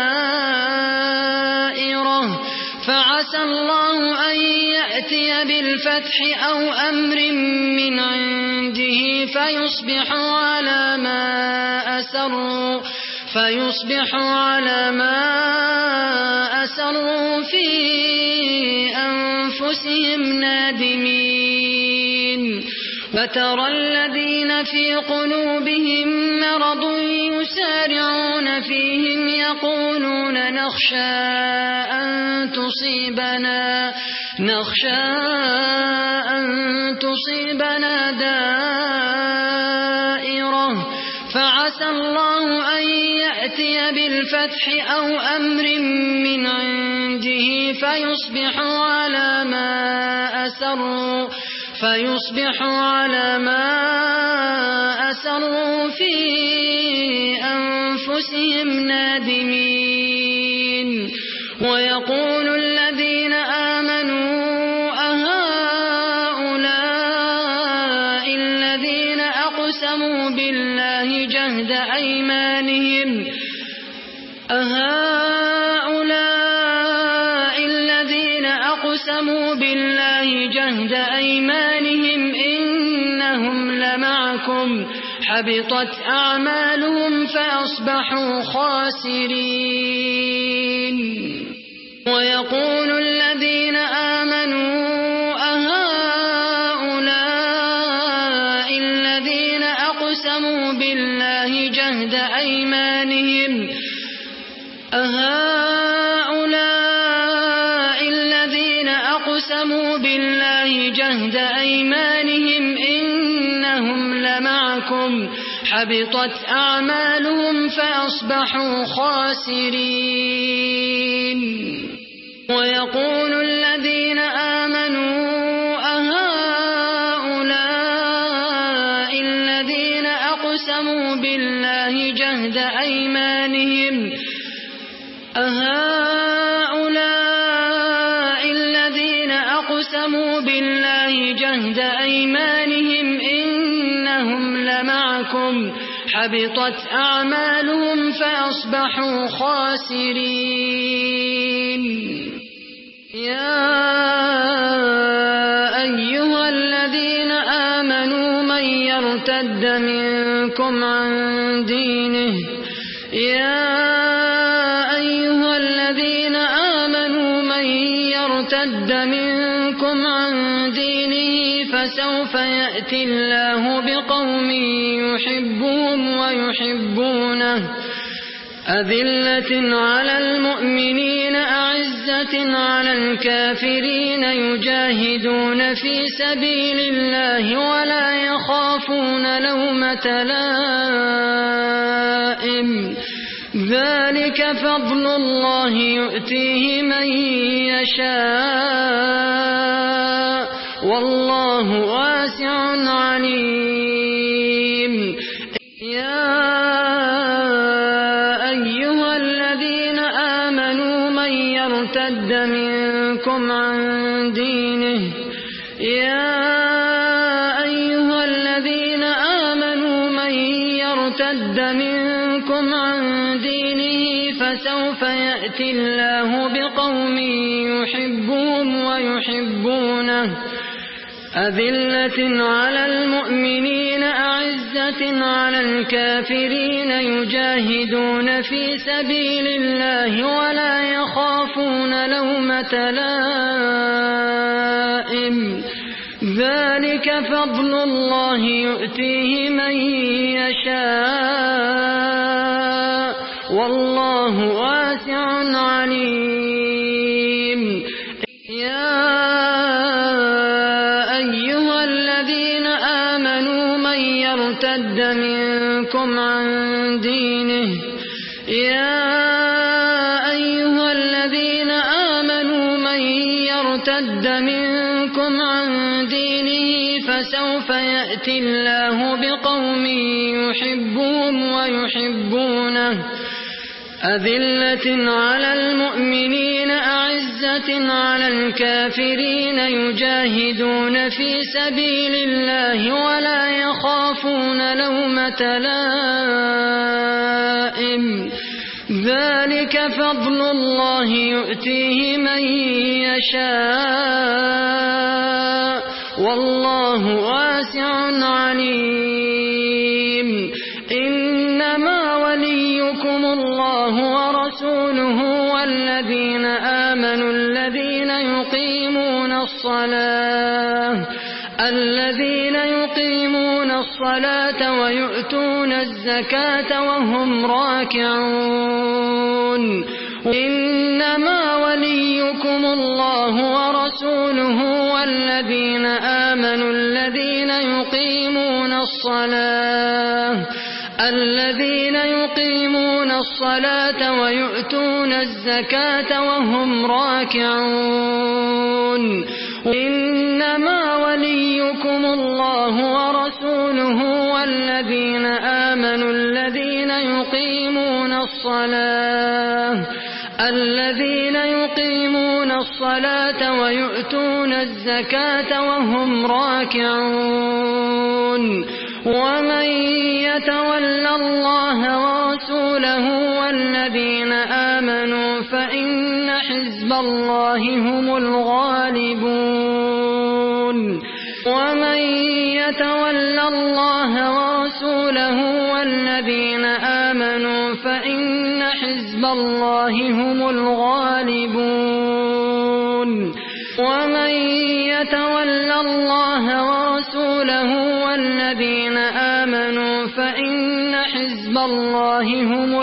دائرة فعسى الله أن يأتي بالفتح أو أمر من عنده فيصبحوا على ما أسروا في أنفسهم نادمين وترى الذين في قلوبهم مرض يسارعون فيهم يقولون نخشى أن تصيبنا دائرة فعسى الله أن يأتي بالفتح أو أمر من عنده فيصبحوا على ما أسروا في أنفسهم نادمين ويقول الذين آمنوا أهؤلاء الذين أقسموا بالله جهد أيمانهم إنهم لمعكم حبطت أعمالهم فأصبحوا خاسرين ويقول الذين آمنوا أهؤلاء الذين أقسموا بالله جهد أيمانهم إنهم لمعكم حبطت أعمالهم فأصبحوا خاسرين ويقول الذين آمنوا أهؤلاء الذين أقسموا بالله جهد أيمانهم إنهم لمعكم حبطت أعمالهم فأصبحوا خاسرين يا أيها الذين آمنوا من يرتد منكم عن دينه فسوف يأتي الله بقوم يحبهم ويحبونه أذلة على المؤمنين أعزة على الكافرين يجاهدون في سبيل الله ولا يخافون لومة لائم ذلك فضل الله يؤتيه من يشاء والله واسع عليم يا أيها الذين آمنوا من يرتد منكم عن دينه فسوف يأتي الله بقوم يحبهم ويحبونه أذلة على المؤمنين أعزة على الكافرين يجاهدون في سبيل الله ولا يخافون لومة لائم ذلك فضل الله يؤتيه من يشاء والله واسع عليم يا أيها الذين آمنوا من يرتد منكم عن دينه فسوف يأتي الله بقوم يحبهم ويحبونه أذلة على المؤمنين أعزة أذلة على الكافرين يجاهدون في سبيل الله ولا يخافون لومة لائم ذلك فضل الله يؤتيه من يشاء والله واسع عليم إنما وليكم الله ورسوله والذين آمنوا الذين يقيمون الصلاة ويؤتون الزكاة وهم راكعون إنما وليكم الله ورسوله والذين آمنوا الذين يقيمون الصلاة ويؤتون الزكاة وهم راكعون إنما وليكم الله ورسوله والذين آمنوا الذين يقيمون الصلاة ويؤتون الزكاة وهم راكعون ومن يتول الله ورسوله والذين آمنوا فإن حزب الله هم الغالبون ومن يتول الله ورسوله والذين آمنوا فإن حزب الله هم الغالبون ومن يتول الله ورسوله والذين آمنوا فإن حزب الله هم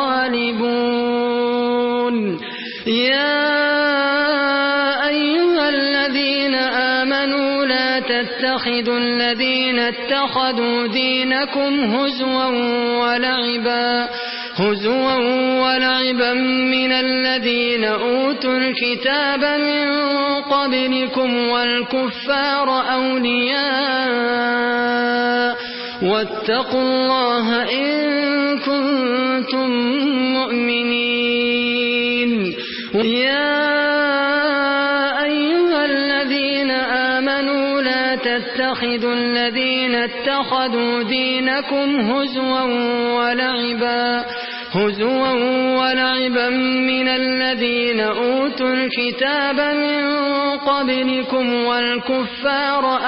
الغالبون يا أيها الذين آمنوا لا تتخذوا الذين اتخذوا دينكم هزوا ولعبا من الذين أوتوا الكتاب من قبلكم والكفار أولياء واتقوا الله إن كنتم مؤمنين يا أيها الذين آمنوا لا تتخذوا الذين اتخذوا دينكم هزوا ولعبا من الذين أوتوا الكتاب من قبلكم والكفار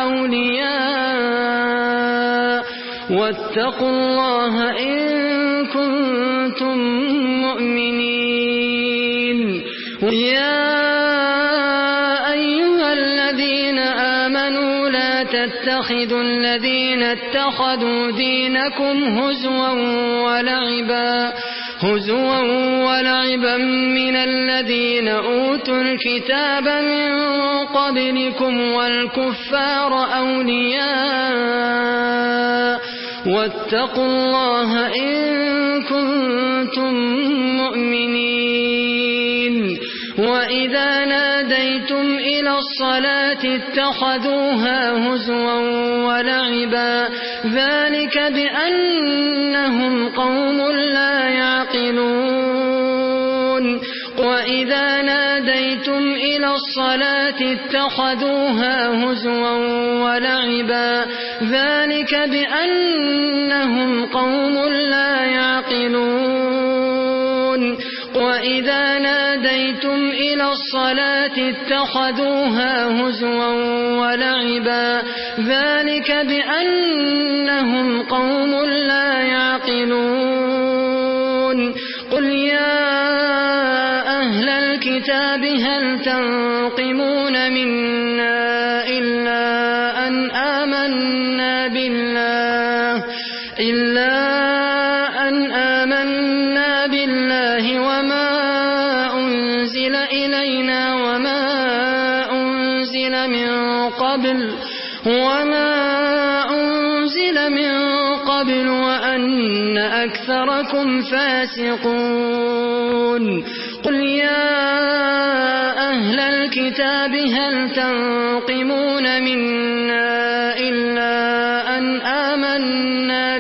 أولياء واتقوا الله إن كنتم مؤمنين يا أيها الذين آمنوا لا تتخذوا الذين اتخذوا دينكم هزوا ولعبا من الذين أوتوا الكتاب من قبلكم والكفار أولياء واتقوا الله إن كنتم مؤمنين وإذا ناديتم إلى الصلاة اتخذوها هزوا ولعبا ذلك بأنهم قوم لا يعقلون وإذا ناديتم إلى الصلاة اتخذوها هزوا ولعبا ذلك بأنهم قوم لا يعقلون وإذا ناديتم إلى الصلاة اتخذوها هزوا ولعبا ذلك بأنهم قوم لا يعقلون قل يا أهل الكتاب هل تنقمون منا إلا أن آمنا بالله وما أنزل إلينا وما أنزل من قبل وأن أكثركم فاسقون قل يا أهل الكتاب هل تنقمون منا إلا أن آمنا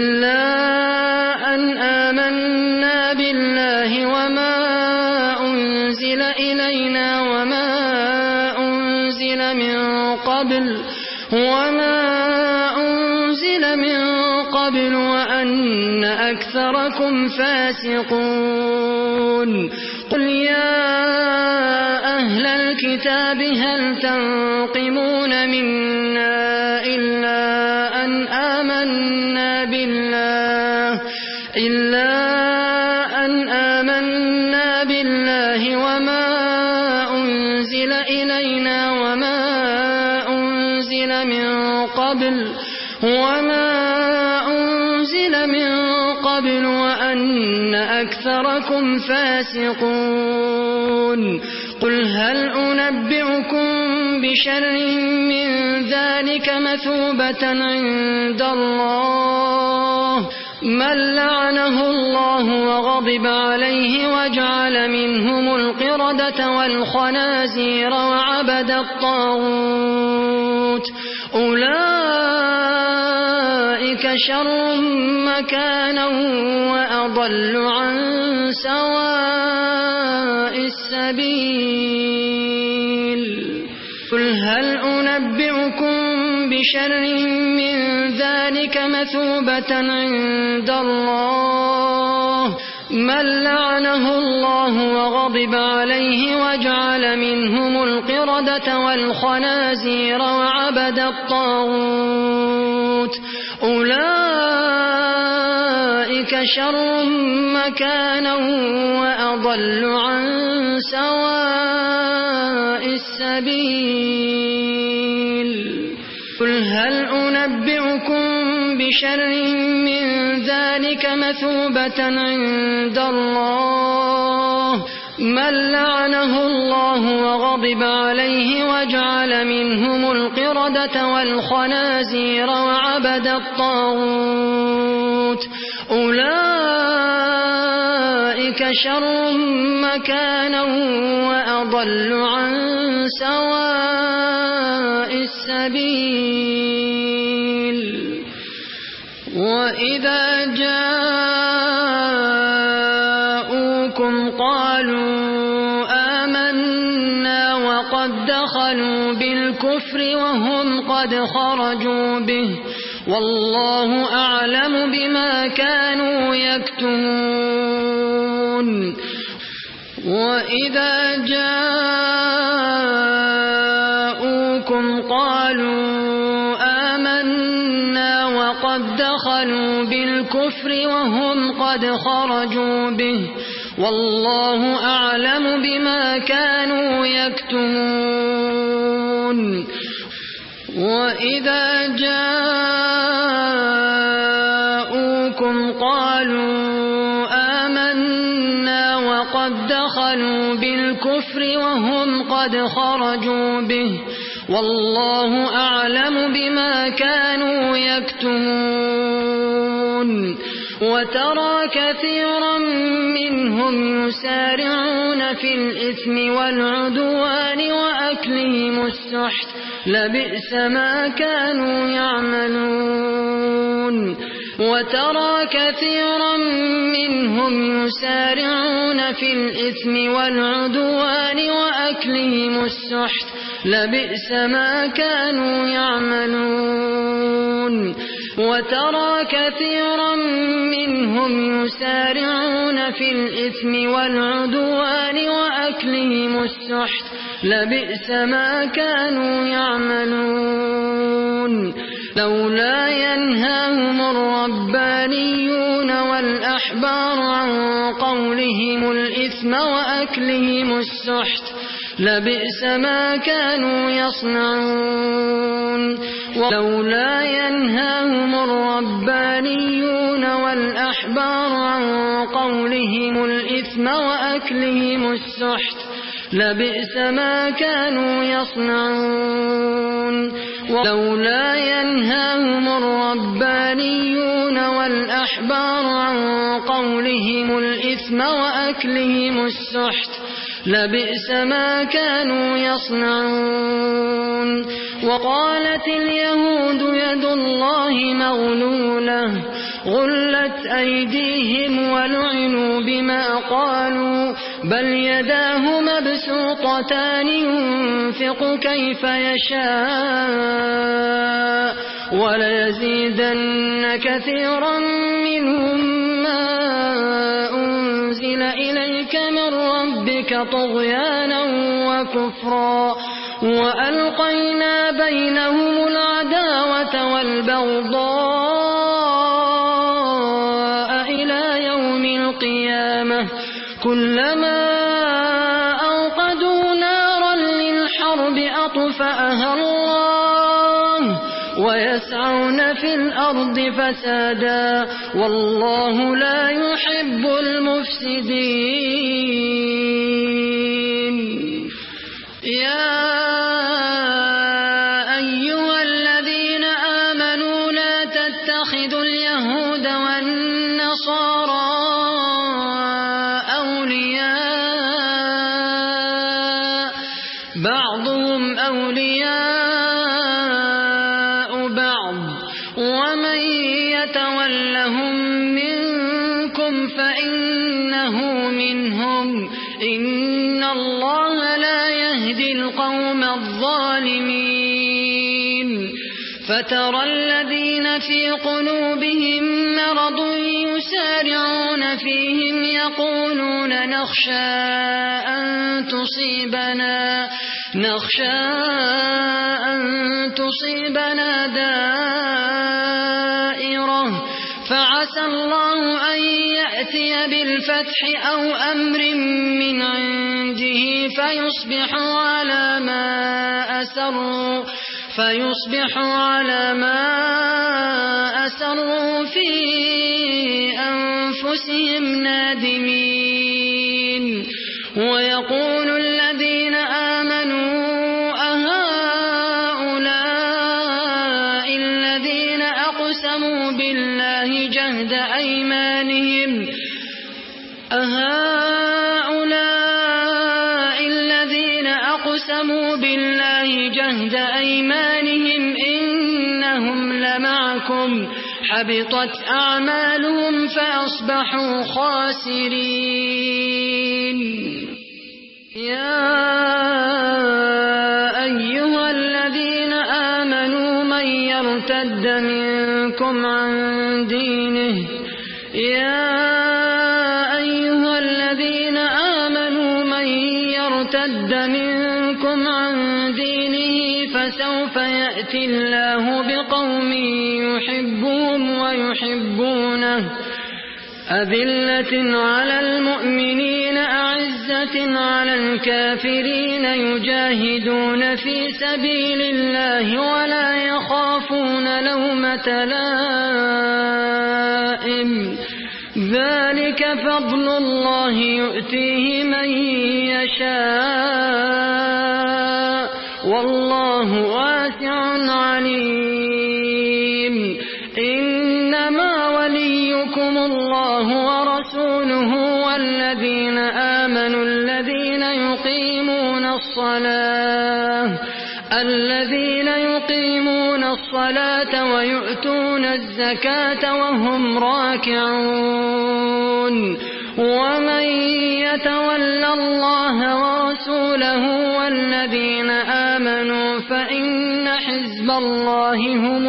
بالله وما أنزل إلينا وما أنزل من قبل وأن أكثركم فاسقون قل يا أهل الكتاب هل تنقمون منا إلا أن آمنا بالله وما أنزل إلينا وما أنزل من قبل وأن أكثركم فاسقون قل هل أنبئكم بشر من ذلك مثوبة عند الله من لعنه الله وغضب عليه وجعل منهم القردة والخنازير وعبد الطاغوت أولئك شر مكانا وأضل عن سواء السبيل قل هل أنبئكم بشر من ذلك مثوبة عند الله من لعنه الله وغضب عليه وجعل منهم القردة والخنازير وعبد الطاغوت أولئك شر مكانا وأضل عن سواء السبيل قل هل أنبئكم بشر من ذلك مثوبة عند الله من لعنه الله وغضب عليه وجعل منهم القردة والخنازير وعبد الطاغوت أولئك شر مكانا وأضل عن سواء السبيل وإذا جاءوكم قالوا آمنا وقد دخلوا بالكفر وهم قد خرجوا به والله أعلم بما كانوا يكتمون وإذا جاءوكم قالوا آمنا وقد دخلوا بالكفر وهم قد خرجوا به والله أعلم بما كانوا يكتمون وإذا جاءوكم قالوا آمنا وقد دخلوا بالكفر وهم قد خرجوا به والله أعلم بما كانوا يكتمون وترى كثيرا منهم يسارعون في الإثم والعدوان وأكلهم السحت لبئس ما كانوا يعملون وترى كثيرا منهم يسارعون في الإثم والعدوان وأكلهم السحت لبئس ما كانوا يعملون وترى كثيرا منهم يسارعون في الإثم والعدوان وأكلهم السحت لبئس ما كانوا يعملون لولا ينهاهم الربانيون والأحبار عن قولهم الإثم وأكلهم السحت لبئس ما كانوا يصنعون ولولا ينهاهم الربانيون والأحبار عن قولهم الإثم وأكلهم السحت لبئس ما كانوا يصنعون ولولا ينهاهم الربانيون والأحبار عن قولهم الإثم وأكلهم السحت لبئس ما كانوا يصنعون وقالت اليهود يد الله مغلولة غلت أيديهم ولعنوا بما قالوا بل يداه مبسوطتان ينفق كيف يشاء وليزيدن كثيرا منهم ما أنزل إليك من ربك طغيانا وكفرا وألقينا بينهم العداوة والبغضاء إلى يوم القيامة كلما أوقدوا نارا للحرب أطفأها الله ويسعون في الأرض فسادا والله لا يحب المفسدين. يا أيها الذين آمنوا لا تتخذوا اليهود والنصارى أولياء بعضهم أولياء بعض ومن يتولهم منكم فإنه منهم إن الله لا يهدي القوم الظالمين. فترى الذين في قلوبهم مرض يسارعون فيهم يقولون نخشى أن تصيبنا دائرة فعسى الله أن يأتي بالفتح أو أمر من عنده فيصبحوا على ما أسروا في أنفسهم نادمين. ويقول الذين آمنوا أهؤلاء الذين أقسموا بالله جهد أيمانهم إنهم لمعكم حبطت أعمالهم فأصبحوا خاسرين. يا أيها الذين آمنوا من يرتد منكم عن دينه فسوف يأتي الله بقوم يحبهم ويحبونه أذلة على المؤمنين أعزة على الكافرين يجاهدون في سبيل الله ولا يخافون لومة لائم ذلك فضل الله يؤتيه من يشاء والله واسع عليم. إنما وليكم الله ورسوله والذين آمنوا الذين يقيمون الصلاة ويؤتون الزكاة وهم راكعون. ومن يتولى الله ورسوله والذين آمنوا فإن حزب الله هم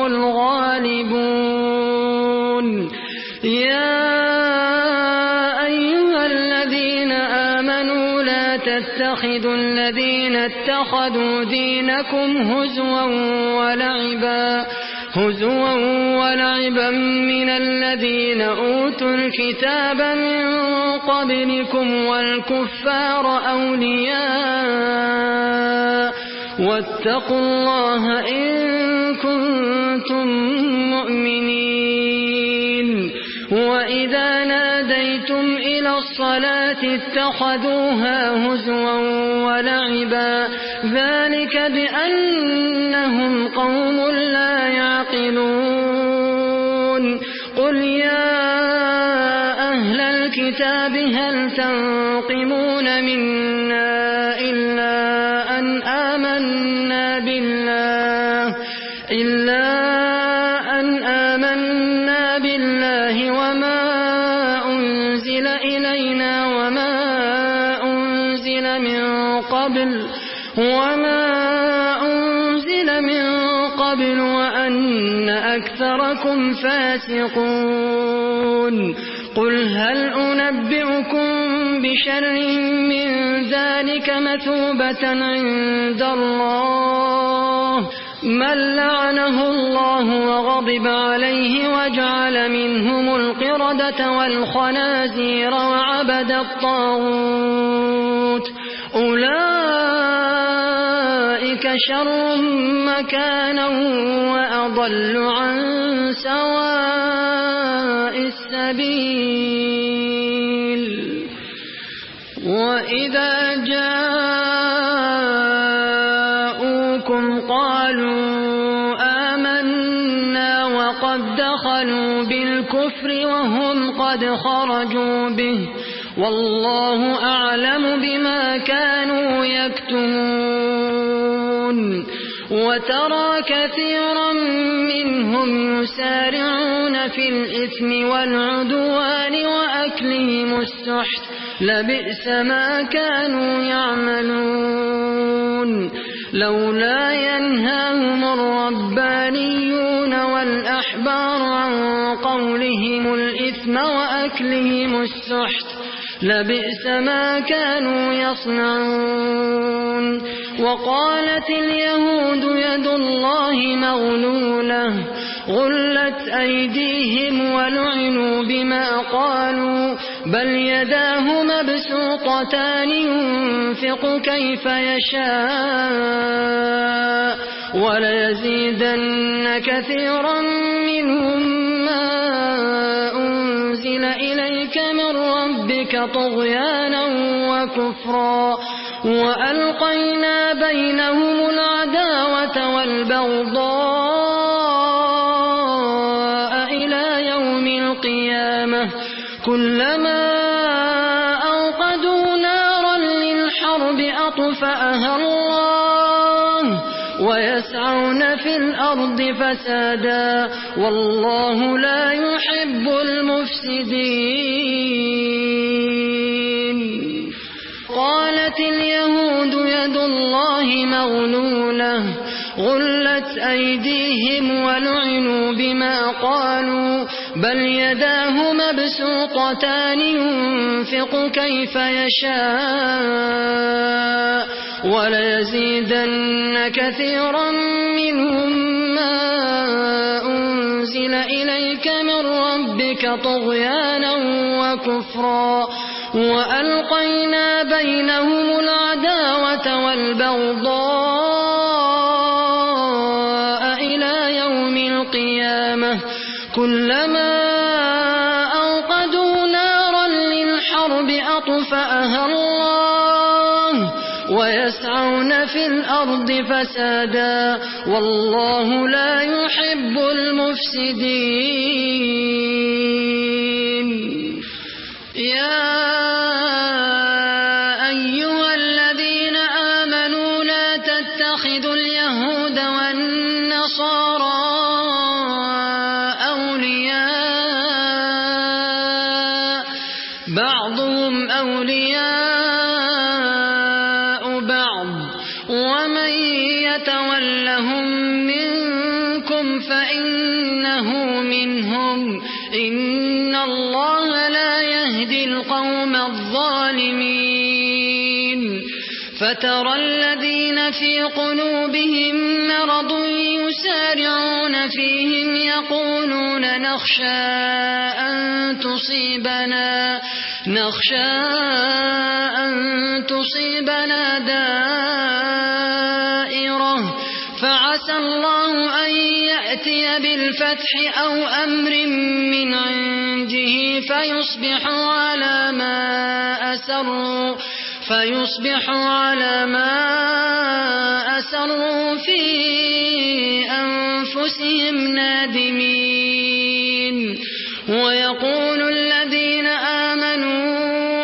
الغالبون. يا أيها الذين آمنوا لا تتخذوا الذين اتخذوا دينكم هزوا ولعبا من الذين أوتوا الكتاب من قبلكم والكفار أولياء واتقوا الله إن كنتم مؤمنين. وإذا ناديتم إلى الصلاة اتخذوها هزوا ولعبا ذلك بأنهم قوم لا يعقلون. قل يا أهل الكتاب هل تنقمون منا إلا أن آمنا بالله من قبل وأن أكثركم فاسقون قل هل أنبئكم بشر من ذلك مثوبة عند الله من لعنه الله وغضب عليه وجعل منهم القردة والخنازير وعبد الطاغوت أولئك شر مكانا وأضل عن سواء السبيل وإذا جاءوكم قالوا آمنا وقد دخلوا بالكفر وهم قد خرجوا به والله أعلم بما كانوا يكتمون وترى كثيرا منهم يسارعون في الإثم والعدوان وأكلهم السحت لبئس ما كانوا يعملون لولا ينهاهم الربانيون والأحبار عن قولهم الإثم وأكلهم السحت لبئس ما كانوا يصنعون وقالت اليهود يد الله مغلولة غلت أيديهم ولعنوا بما قالوا بل يداه مبسوطتان ينفق كيف يشاء وليزيدن كثيرا منهم ما أنزل إليك من ربك طغيانا وكفرا وألقينا بينهم العداوة والبغضاء إلى يوم القيامة كلما أوقدوا نارا للحرب أطفأها الله ويسعون في الأرض فسادا والله لا يحب المفسدين قالت اليهود يد الله مغلولة غلت أيديهم ولعنوا بما قالوا بل يداه مبسوطتان ينفق كيف يشاء وليزيدن كثيرا منهم ما أنزل إليك من ربك طغيانا وكفرا وألقينا بينهم العداوة والبغضاء إلى يوم القيامة كلما أوقدوا نارا للحرب أطفأها الله ويسعون في الأرض فسادا والله لا يحب المفسدين يا أيها الذين آمنوا لا تتخذوا اليهود والنصارى أولياء بعضهم أولياء بعض ومن يتولهم منكم فإنه منهم إن الله لا يهدي القوم الظالمين فترى الذين في قلوبهم مرض يسارعون فيهم يقولون نخشى أن تصيبنا دائرة فعسى الله أن يأتي بالفتح أو أمر من عنده فيصبحوا على ما أسروا في أنفسهم نادمين ويقول الذين آمنوا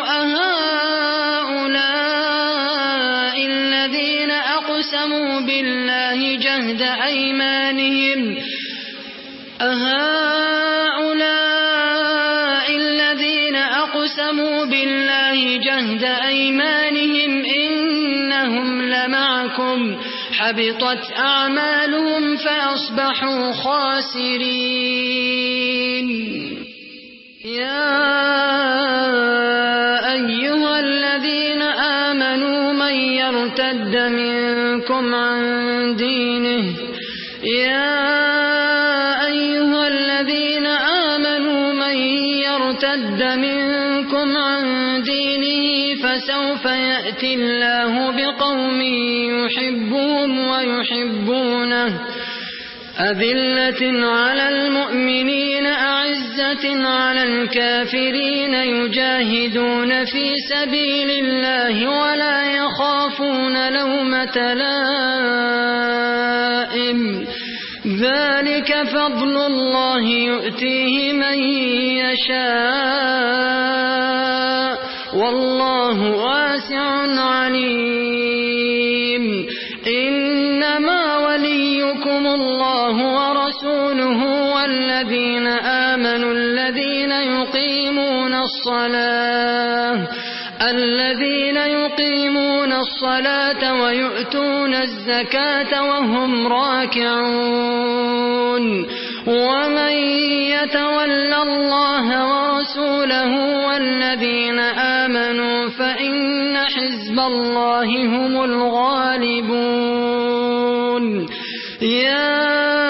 أهؤلاء الذين أقسموا بالله جهد أيمانهم معكم حبطت أعمالهم فأصبحوا خاسرين. يا أيها الذين آمنوا من يرتد منكم عن دينه فسوف يأتي الله بقوم يحبهم ويحبونه أذلة على المؤمنين أعزة على الكافرين يجاهدون في سبيل الله ولا يخافون لومة لائم ذلك فضل الله يؤتيه من يشاء والله واسع عليم. إنما وليكم الله ورسوله والذين آمنوا الذين يقيمون الصلاة ويؤتون الزكاة وهم راكعون. ومن يتول الله ورسوله والذين آمنوا فإن حزب الله هم الغالبون. يا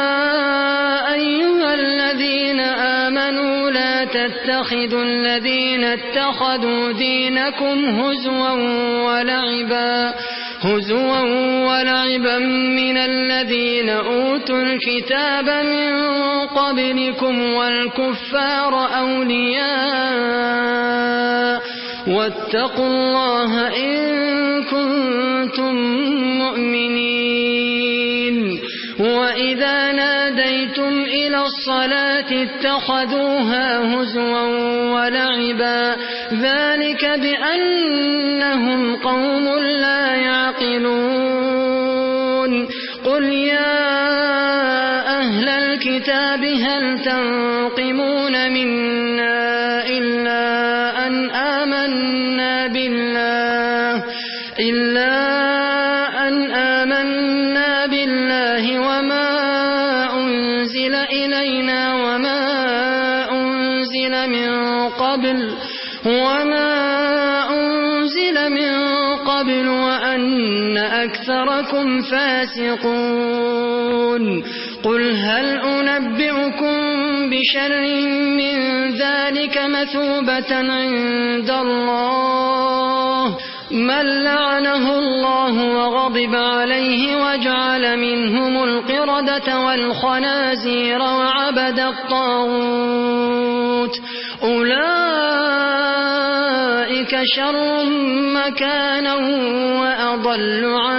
أيها الذين آمنوا لا تتخذوا الذين اتخذوا دينكم هزوا ولعبا من الذين أوتوا الكتاب من قبلكم والكفار أولياء واتقوا الله إن كنتم مؤمنين. وإذا ناديتم إلى الصلاة اتخذوها هزوا ولعبا ذلك بأنهم قوم لا يعقلون. قل يا أهل الكتاب هل تنقمون منا إلا أن آمنا بالله وما أنزل إلينا وما أنزل من قبل وأن أكثركم فاسقون. قل هل أنبئكم بشر من ذلك مثوبة عند الله من لعنه الله وغضب عليه وجعل منهم القردة والخنازير وعبد الطاغوت أولئك شر مكانا وأضل عن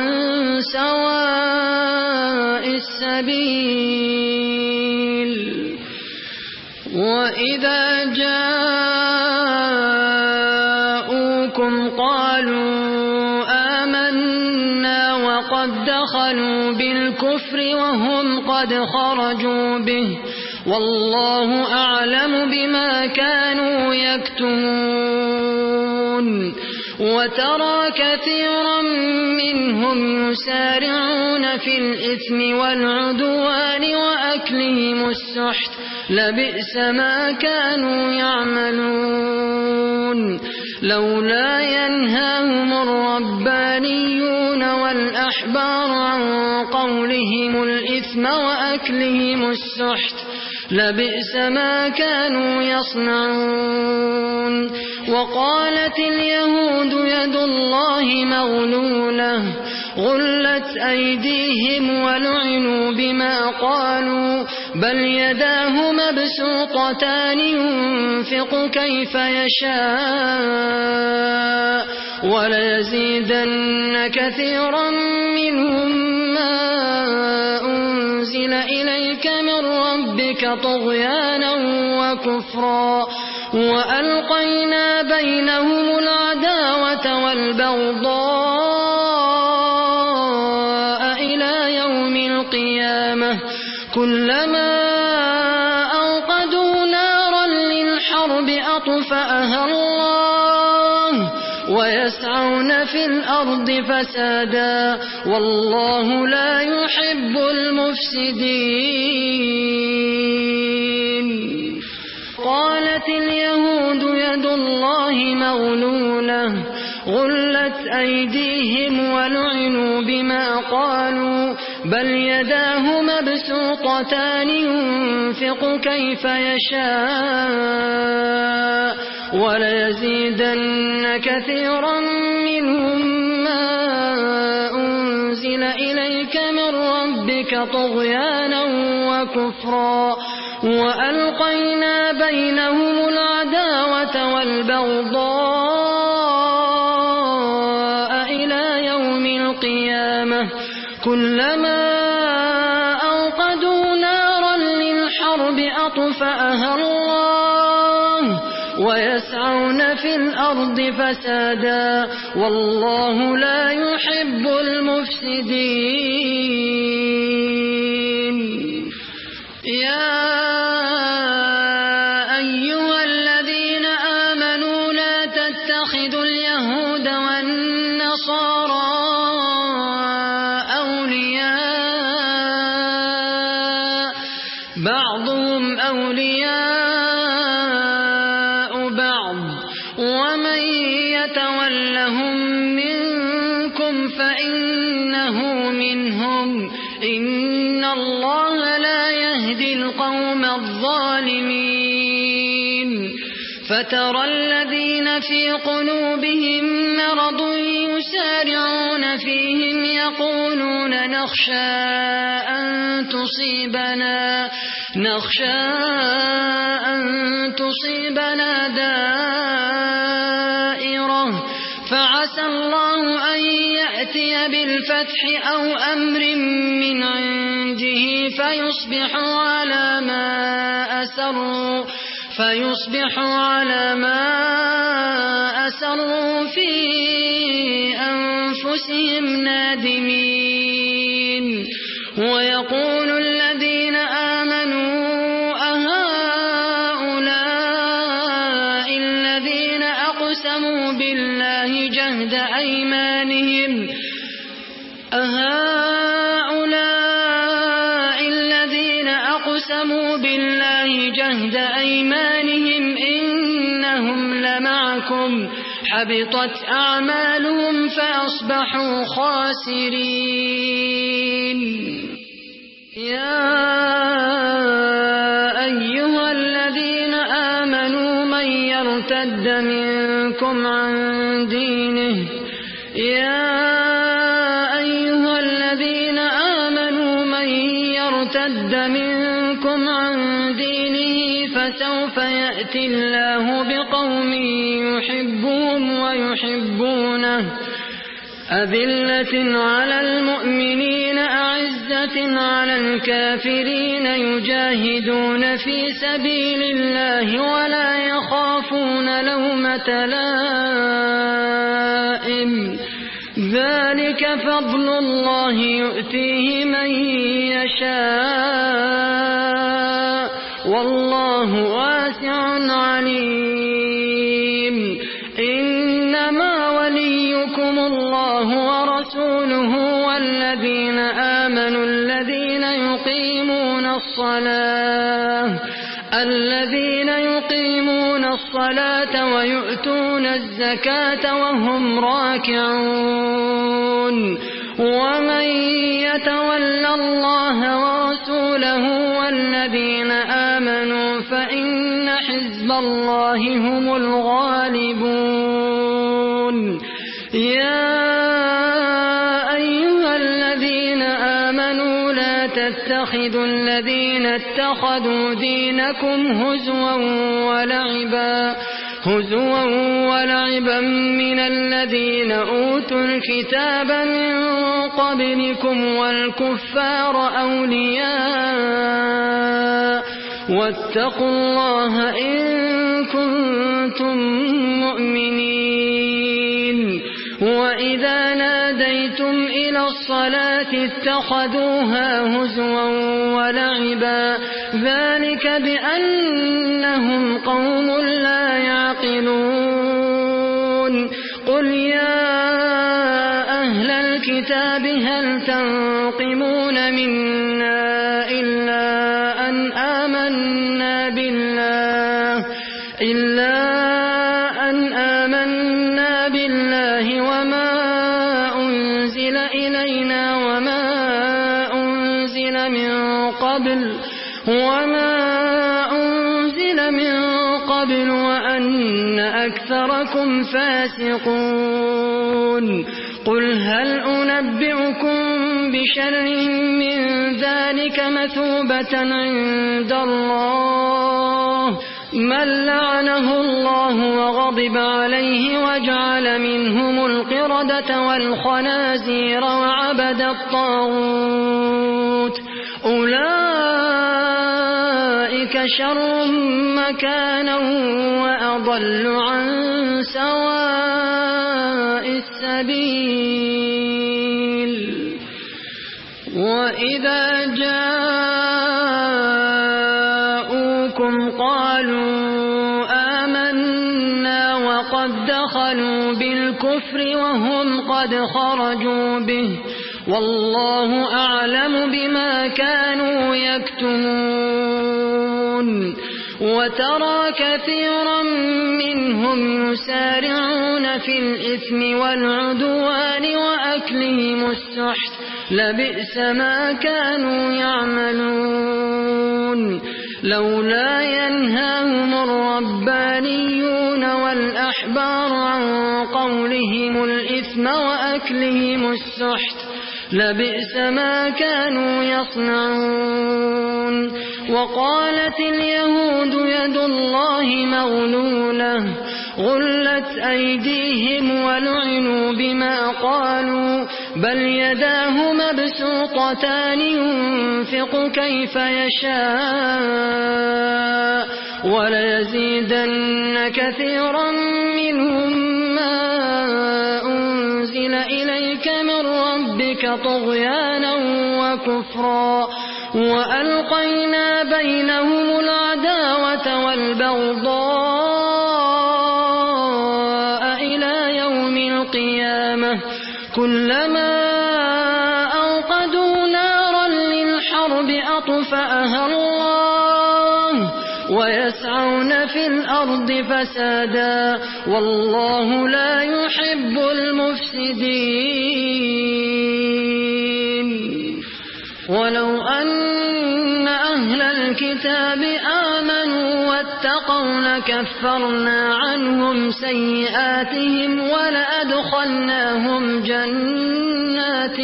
سواء السبيل. وإذا جاءوكم قالوا آمنا وقد دخلوا بالكفر وهم قد خرجوا به والله أعلم بما كانوا يكتمون. وترى كثيرا منهم يسارعون في الإثم والعدوان وأكلهم السحت لبئس ما كانوا يعملون. لولا ينهاهم الربانيون والأحبار عن قولهم الإثم وأكلهم السحت لبئس ما كانوا يصنعون. وقالت اليهود يد الله مغلولة غلت أيديهم ولعنوا بما قالوا بل يداه مبسوطتان ينفق كيف يشاء وليزيدن كثيرا منهم ما أنزل إليك من ربك طغيانا وكفرا وألقينا بينهم العداوة والبغضاء إلى يوم القيامة كلما أوقدوا نارا للحرب أطفأها الله ويسعون في الأرض فسادا والله لا يحب المفسدين. قالت اليهود يد الله مغلولة غلت أيديهم ولعنوا بما قالوا بل يداه مبسوطتان ينفق كيف يشاء وليزيدن كثيرا منهم ما أنزل إليك من ربك طغيانا وكفرا وألقينا بينهم العداوة والبغضاء إلى يوم القيامة كلما أوقدوا نارا للحرب أطفأها الله ويسعون في الأرض فسادا والله لا يحب المفسدين. يا أيها الذين آمنوا لا تتخذوا اليهود والنصارى أولياء بعضهم أولياء بعض ومن يتولهم منكم فإنه منهم إن الله لا يهدي القوم الظالمين. فترى الذين في قلوبهم مرض يسارعون فيهم يقولون نخشى أن تصيبنا دائرة فعسى الله أن يأتي بالفتح أو أمر من عنده فيصبحوا على ما أسروا في أنفسهم نادمين. ويقول الذين آمنوا أهؤلاء الذين أقسموا بالله جهد أيمانهم إنهم لمعكم حبطت أعمالهم فأصبحوا خاسرين. يا أيها الذين آمنوا من يرتد منكم عن دينه فسوف يأتي الله بقوم يحبهم ويحبونه أذلة على المؤمنين أعزة على الكافرين يجاهدون في سبيل الله ولا يخافون لومة لائم ذلك فضل الله يؤتيه من يشاء والله واسع عليم. إنما وليكم الله ورسوله والذين آمنوا الذين يقيمون الصلاة ويؤتون الزكاة وهم راكعون. ومن يتول الله ورسوله والذين آمنوا فإن حزب الله هم الغالبون. يا أيها الذين آمنوا لا تتخذوا الذين اتخذوا دينكم هزوا ولعبا من الذين أوتوا الكتاب من قبلكم والكفار أولياء واتقوا الله إن كنتم مؤمنين. وإذا ناديتم إلى الصلاة اتخذوها هزوا ولعبا ذلك بأنهم قوم لا يعقلون. قل الكتاب هل تنقمون منا إلا أن آمنا بالله وما أنزل إلينا وما أنزل من قبل وأن أكثركم فاسقون. قل هل أنبئكم بشر من ذلك مثوبة عند الله من لعنه الله وغضب عليه وجعل منهم القردة والخنازير وعبد الطاغوت أولئك شر مكانا وأضل عن سواء السبيل. وإذا جاءوكم قالوا آمنا وقد دخلوا بالكفر وهم قد خرجوا به والله أعلم بما كانوا يكتمون. وترى كثيرا منهم يسارعون في الإثم والعدوان وأكلهم السحت لبئس ما كانوا يعملون. لولا ينهاهم الربانيون والأحبار عن قولهم الإثم وأكلهم السحت لبئس ما كانوا يصنعون. وقالت اليهود يد الله مغلولة غلت أيديهم ولعنوا بما قالوا بل يداه مبسوطتان ينفق كيف يشاء وليزيدن كثيرا منهم ما أنزل إليك من ربك طغيانا وكفرا وألقينا بينهم العداوة والبغضاء إلى يوم القيامة كلما أوقدوا نارا للحرب أطفأها الله ويسعون في الأرض فسادا والله لا يحب المفسدين. ولو أن أهل الكتاب آمنوا واتقوا لكفرنا عنهم سيئاتهم ولأدخلناهم جنات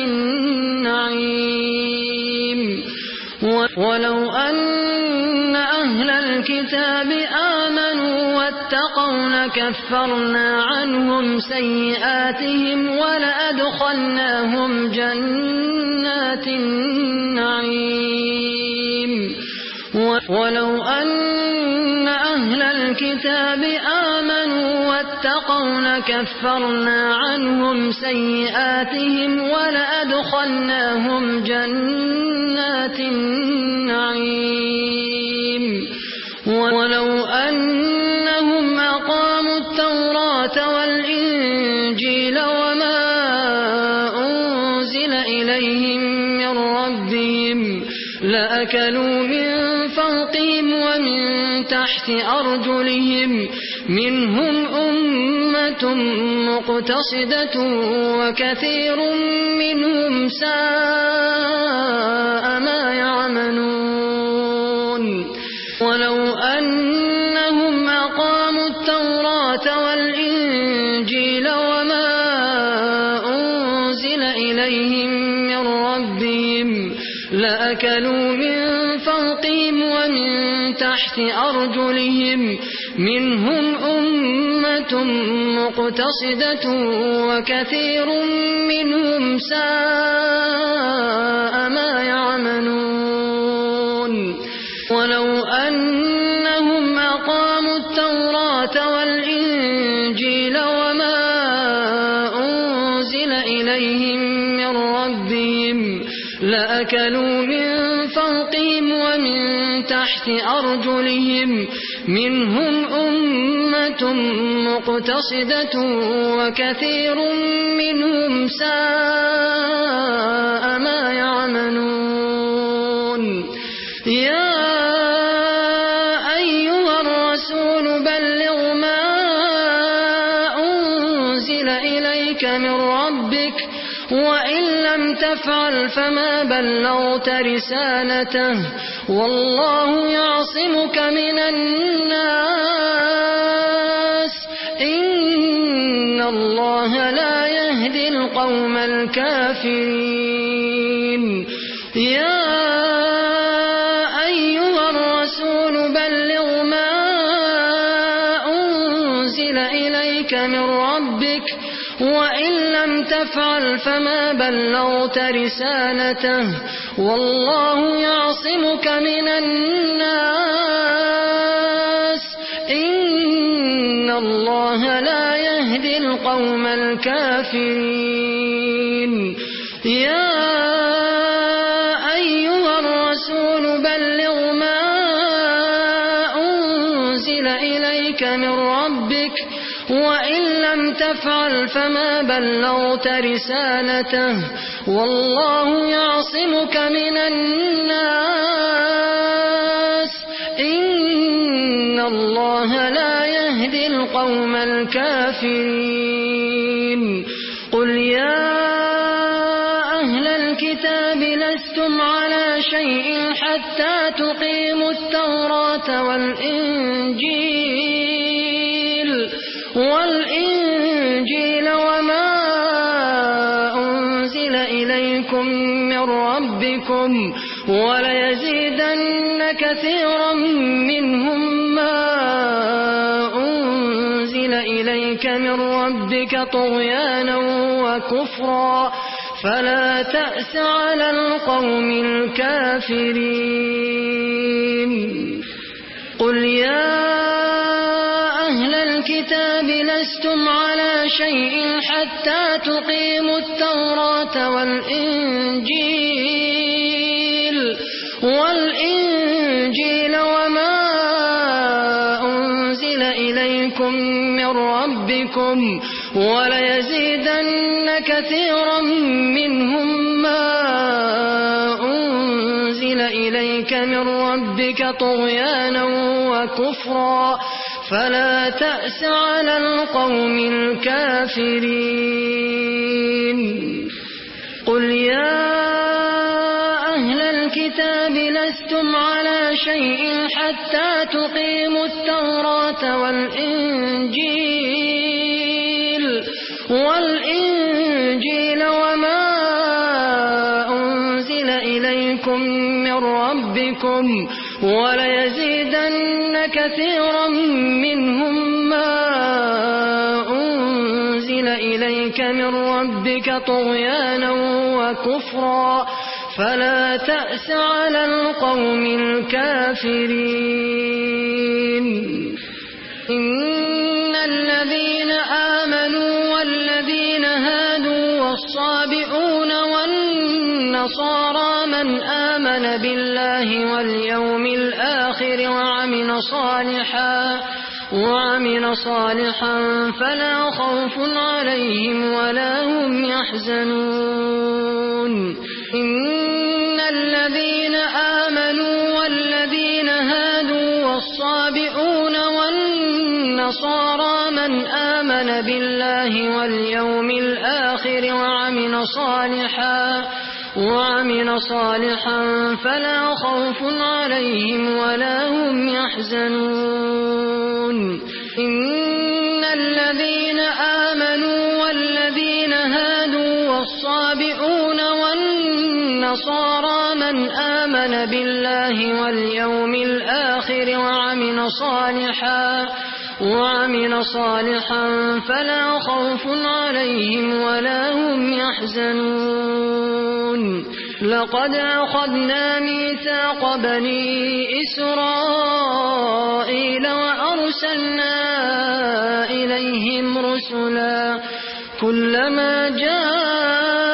النعيم. ولو أن أهل الكتاب آمنوا واتقوا لكفرنا عنهم سيئاتهم ولأدخلناهم جنات النعيم. ولو أن أهل الكتاب آمنوا واتقوا لكفرنا عنهم سيئاتهم ولأدخلناهم جنات النعيم. ولو أنهم أقاموا التوراة والإنجيل وما أنزل إليهم من ربهم لأكلوا من فوقهم ومن تحت أرجلهم منهم أمة مقتصدة وكثير منهم ساء ما يعملون. ولو أنهم أقاموا التوراة والإنجيل وما أنزل إليهم من ربهم لأكلوا من فوقهم ومن تحت أرجلهم منهم أمة مقتصدة وكثير منهم ساء ما يعملون. ولو أنهم أقاموا التوراة والإنجيل وما أنزل إليهم من ربهم لأكلوا من فوقهم ومن تحت أرجلهم منهم أمة كلمات مقتصدة وكثير منهم ساء ما يعملون يا أيها الرسول بلغ ما أنزل إليك من ربك وإن لم تفعل فما بلغت رسالته والله يعصمك من الناس إن الله لا يهدي القوم الكافرين يا أيها الرسول بلغ ما أنزل إليك من ربك وإن لم تفعل فما بلغت رسالته والله يعصمك من الناس إن الله لا يهدي القوم الكافرين يا أيها الرسول بلغ ما أنزل إليك من ربك وإن لم تفعل فما بلغت رسالته والله يعصمك من الناس إن الله لا يهدي القوم الكافرين قل يا أهل الكتاب لستم على شيء حتى تقيموا التوراة والإنجيل وما أنزل إليكم من ربكم وليزيدن كثيرا منهم ما أنزل إليك من ربك طغيانا وكفرا فلا تأس على القوم الكافرين قل يا أهل الكتاب لستم على شيء حتى تقيموا التوراة والإنجيل وما أنزل إليكم من ربكم وليزيدن كثيرا منهم ما أنزل إليك من ربك طغيانا وكفرا فلا تأس على القوم الكافرين قل يا أهل الكتاب لستم على شيء حتى تقيموا التوراة والإنجيل وما أنزل إليكم من ربكم وليزيدن كثيرا منهم ما أنزل إليك من ربك طغيانا وكفرا فلا تأس على القوم الكافرين إن الذين آمنوا والذين هادوا والصابئون والنصارى من آمن بالله واليوم الآخر وعمل صالحا فلا خوف عليهم ولا هم يحزنون إن الذين آمنوا والذين هادوا والصابئون والنصارى من آمن بالله واليوم الآخر وعمل صالحا فلا خوف عليهم ولا هم يحزنون إن الذين آمنوا والذين هادوا والصابئون والنصارى من آمن بالله واليوم الآخر وعمل صالحا فلا خوف عليهم ولا هم يحزنون لقد أخذنا ميثاق بني إسرائيل وأرسلنا إليهم رسلا كلما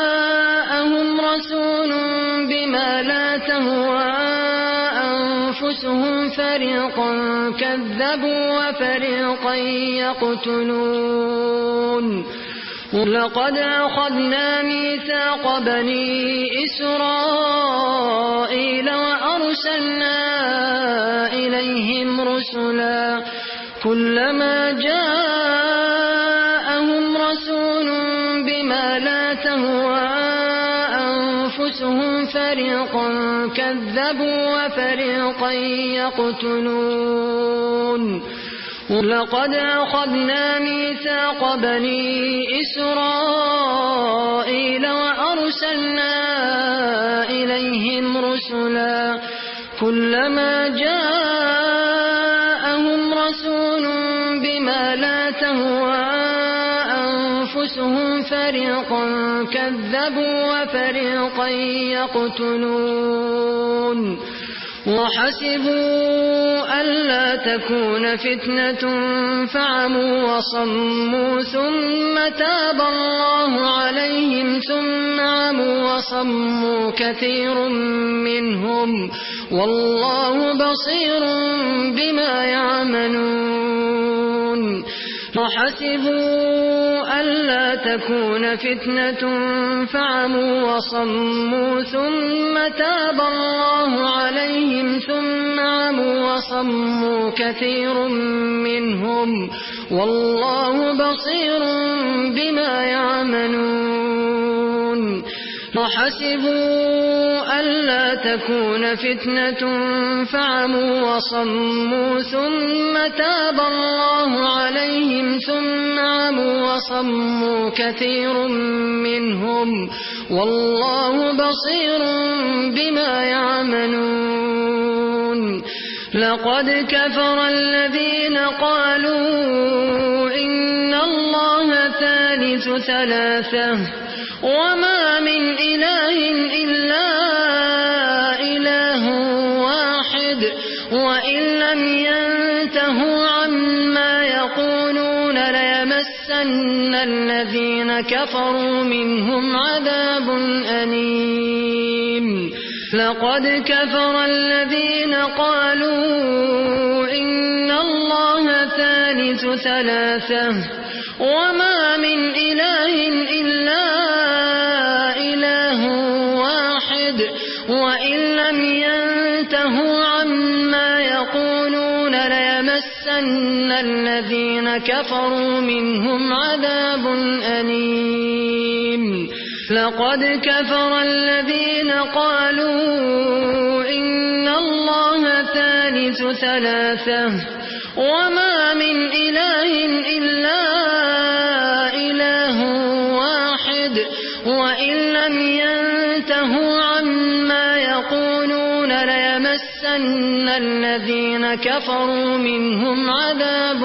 جاءهم رسول بما لا تهوى وأنفسهم فريقا كذبوا وفريقا يقتلون ولقد أخذنا ميثاق بني إسرائيل وأرسلنا إليهم رسلا كلما جاءهم رسول بما لا تهوى أنفسهم فريقا كذبوا وفريقا يقتلون ولقد أخذنا ميثاق بني إسرائيل وأرسلنا إليهم رسلا كلما جاءهم رسول بما لا تهوى أنفسهم فريقا كذبوا وفريقا يقتلون وحسبوا ألا تكون فتنة فعموا وصموا ثم تاب الله عليهم ثم عموا وصموا كثير منهم والله بصير بما يعملون وحسبوا ألا تكون فتنة فعموا وصموا ثم تاب الله عليهم ثم عموا وصموا كثير منهم والله بصير بما يعملون وحسبوا ألا تكون فتنة فعموا وصموا ثم تاب الله عليهم ثم عموا وصموا كثير منهم والله بصير بما يعملون لقد كفر الذين قالوا إن الله ثالث ثلاثة وما من إله إلا إله واحد وإن لم ينتهوا عما يقولون ليمسن الذين كفروا منهم عذاب أليم لقد كفر الذين قالوا إن الله ثالث ثلاثة وما من إله إلا إله واحد وإن لم ينتهوا عما يقولون ليمسن الذين كفروا منهم عذاب أليم لقد كفر الذين قالوا إن الله ثالث ثلاثة وما من إله إلا إله واحد وإن لم ينتهوا عما يقولون ليمسن الذين كفروا منهم عذاب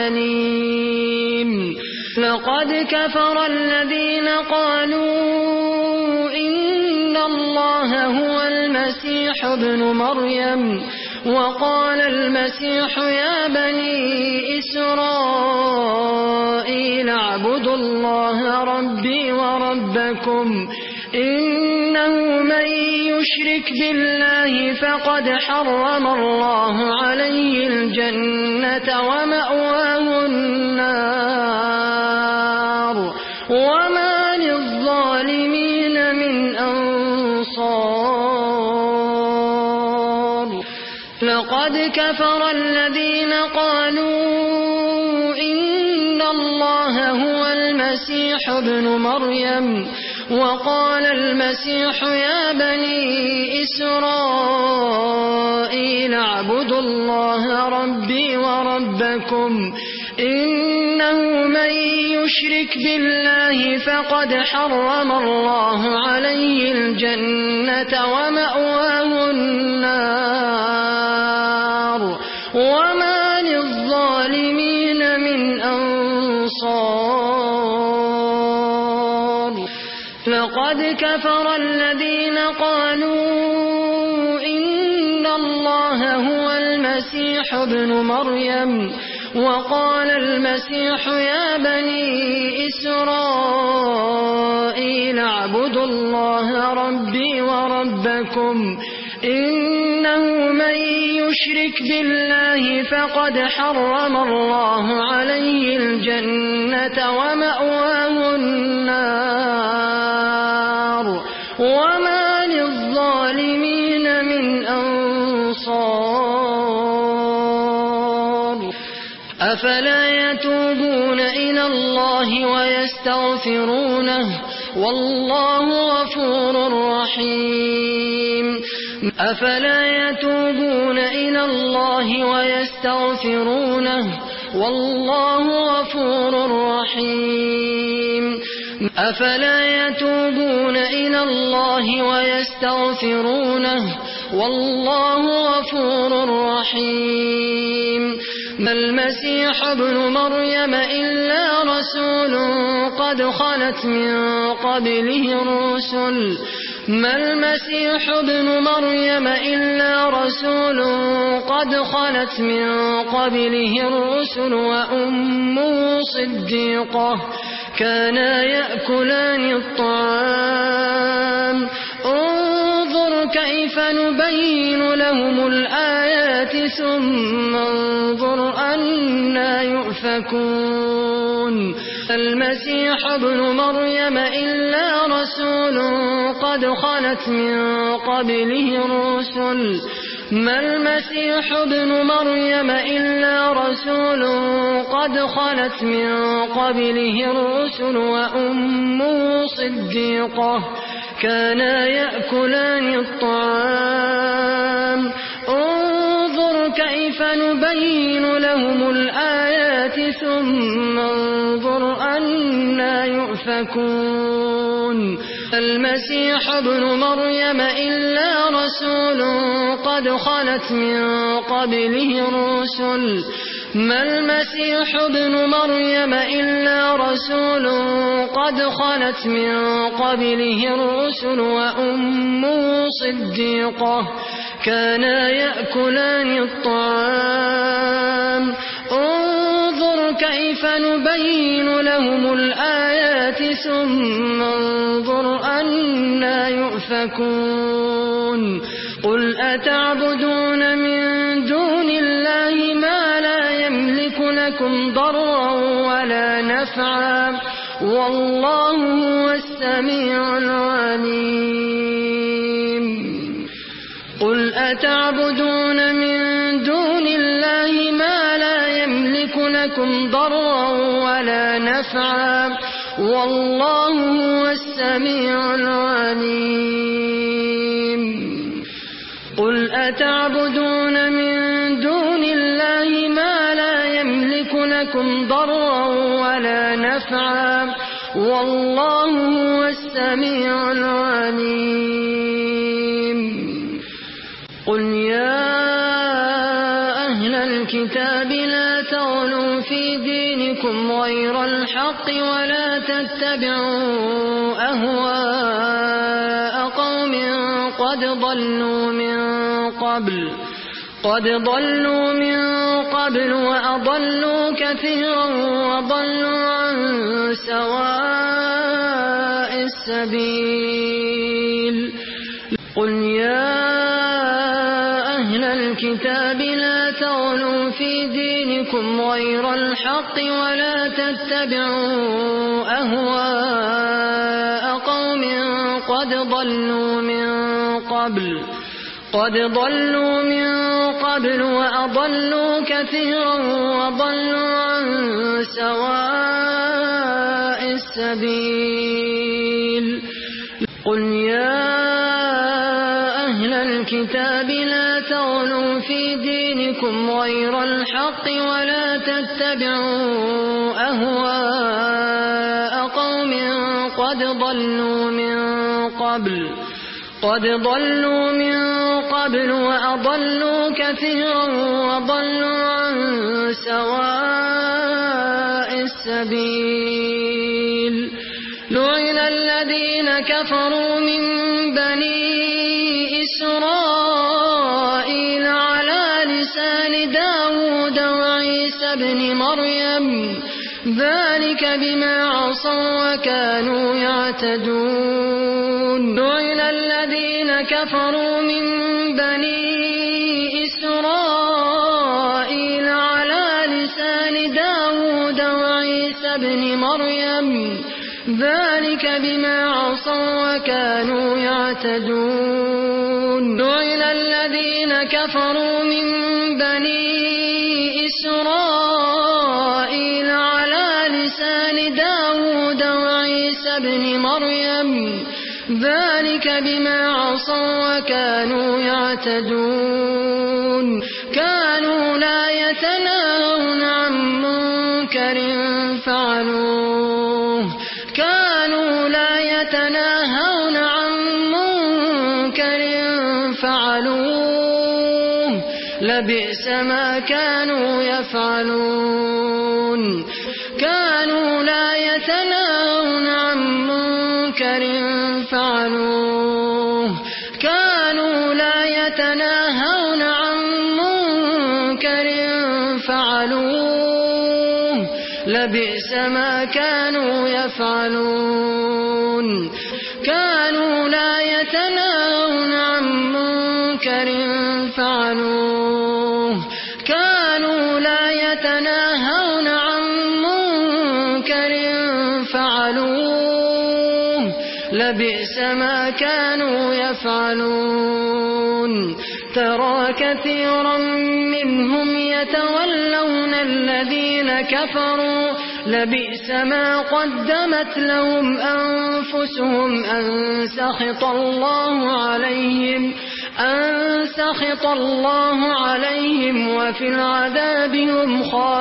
أليم لقد كفر الذين قالوا إن الله هو المسيح ابن مريم وقال المسيح يا بني إسرائيل اعبدوا الله ربي وربكم إنه من يشرك بالله فقد حرم الله عليه الجنة ومأواه النار وما للظالمين من أنصار لقد كفر الذين قالوا إن الله هو المسيح ابن مريم وقال المسيح يا بني إسرائيل اعبدوا الله ربي وربكم إنه من يشرك بالله فقد حرم الله عليه الجنة ومأواه النار وما للظالمين من أنصار لقد كفر الذين قالوا إن الله هو المسيح ابن مريم وقال المسيح يا بني إسرائيل اعبدوا الله ربي وربكم إنه من يشرك بالله فقد حرم الله عليه الجنة ومأواه النار وما للظالمين من أنصار أفلا يتوبون إلى الله ويستغفرونه والله غفور رحيم أفلا يتوبون إلى الله ويستغفرونه والله غفور رحيم أفلا يتوبون إلى الله ويستغفرونه والله غفور رحيم ما المسيح ابن مريم إلا رسول قد خلت من قبله الرسل ما المسيح ابن مريم إلا رسول قد خلت من قبله الرسل وأمه صديقة كانا يأكلان الطعام انظر كيف نبين لهم الآيات ثم انظر أنا يؤفكون المسيح ابن مريم إلا رسول قد خلت من قبله الرسل ما المسيح ابن مريم إلا رسول قد خلت من قبله الرسل وأمه صديقة كانا يأكلان الطعام انظر كيف نبين لهم الآيات ثم انظر أنا يؤفكون المسيح ابن مريم إلا رسول قد خلت من قبله الرسل ما المسيح ابن مريم إلا رسول قد خلت من قبله الرسل وأمه صديقة كانا يأكلان الطعام انظر كيف نبين لهم الآيات ثم انظر أنا يؤفكون قل أتعبدون من دون الله ما لا يملك لكم ضرا ولا نفعا والله هو السميع العليم قل أتعبدون من دون الله ما لا يملك لكم ضرا ولا نفعا والله هو السميع العليم قل أتعبدون من دون الله ما لا يملك لكم ضرا ولا نفعا والله هو السميع العليم قل يا أهل الكتاب لا تغلوا في دينكم غير الحق ولا تتبعوا أهواء قوم قد ضلوا من قبل وأضلوا كثيرا وضلوا عن سواء السبيل قل يا أهل الكتاب لا تغلوا في دينكم غير الحق ولا تتبعوا أهواء قوم قد ضلوا من قبل وأضلوا كثيرا وضلوا عن سواء السبيل قل يا أهل الكتاب لا تغلوا في دينكم غير الحق ولا تتبعوا أهواء قوم قد ضلوا من قبل وأضلوا كثيرا وضلوا عن سواء السبيل لعن الذين كفروا من بني إسرائيل على لسان داود وعيسى بن مريم ذلك بما عصوا وكانوا يعتدون لعن الذين كفروا من بني إسرائيل على لسان داود وعيسى بن مريم ذلك بما عصوا وكانوا يعتدون لعن الذين كفروا من بني إسرائيل على لسان داود وعيسى بن مريم ذلك بما عصوا وكانوا يعتدون كانوا لا يتناهون عن منكر فعلوه كانوا لا يتناهون عن منكر فعلوه لبئس ما كانوا يفعلون كانوا لا يتناهون عن منكر فعلوه كانوا لا يتناهون عن منكر فعلوه لبئس ما كانوا يفعلون كانوا لا يتناهون عن منكر فعلوه كانوا لا يتناهون عن منكر فعلوه لبئس ما كانوا يفعلون ترى كثيرا منهم يتولون الذين كفروا لبئس ما قدمت لهم أنفسهم أن سخط الله عليهم وفي العذاب هم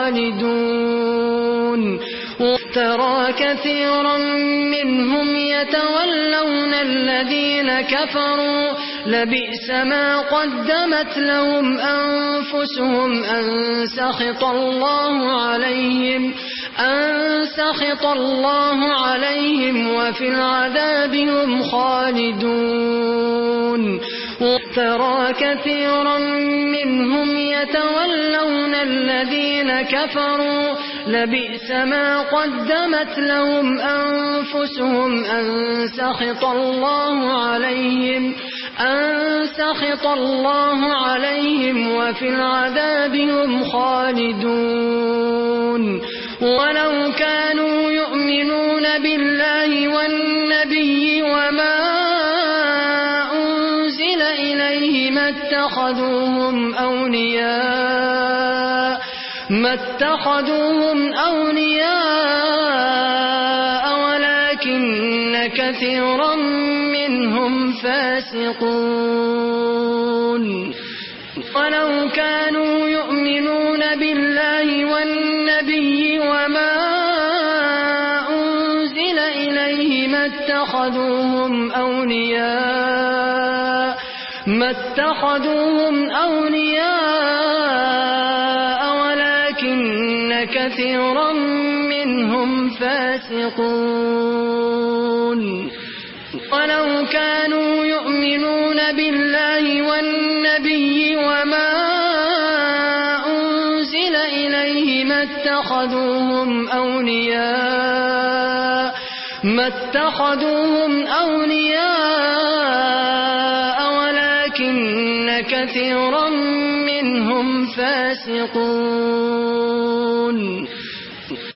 خالدون ترى كثيرا منهم يتولون الذين كفروا لبئس ما قدمت لهم أنفسهم أن سخط الله عليهم وفي العذاب هم خالدون ترى كثيرا منهم يتولون الذين كفروا لبئس ما قدمت لهم أنفسهم أن سخط الله عليهم وفي العذاب هم خالدون ولو كانوا يؤمنون بالله والنبي وما أنزل إليه ما اتخذوهم أولياء ولكن كثيرا منهم فاسقون ولو كانوا يؤمنون بالله والنبي وما أنزل إليه ما اتخذوهم أولياء ولكن كثيرا منهم فاسقون ولو كانوا يؤمنون بالله والنبي وما أنزل إليه ما اتخذوهم أولياء ولكن كثيرا منهم فاسقون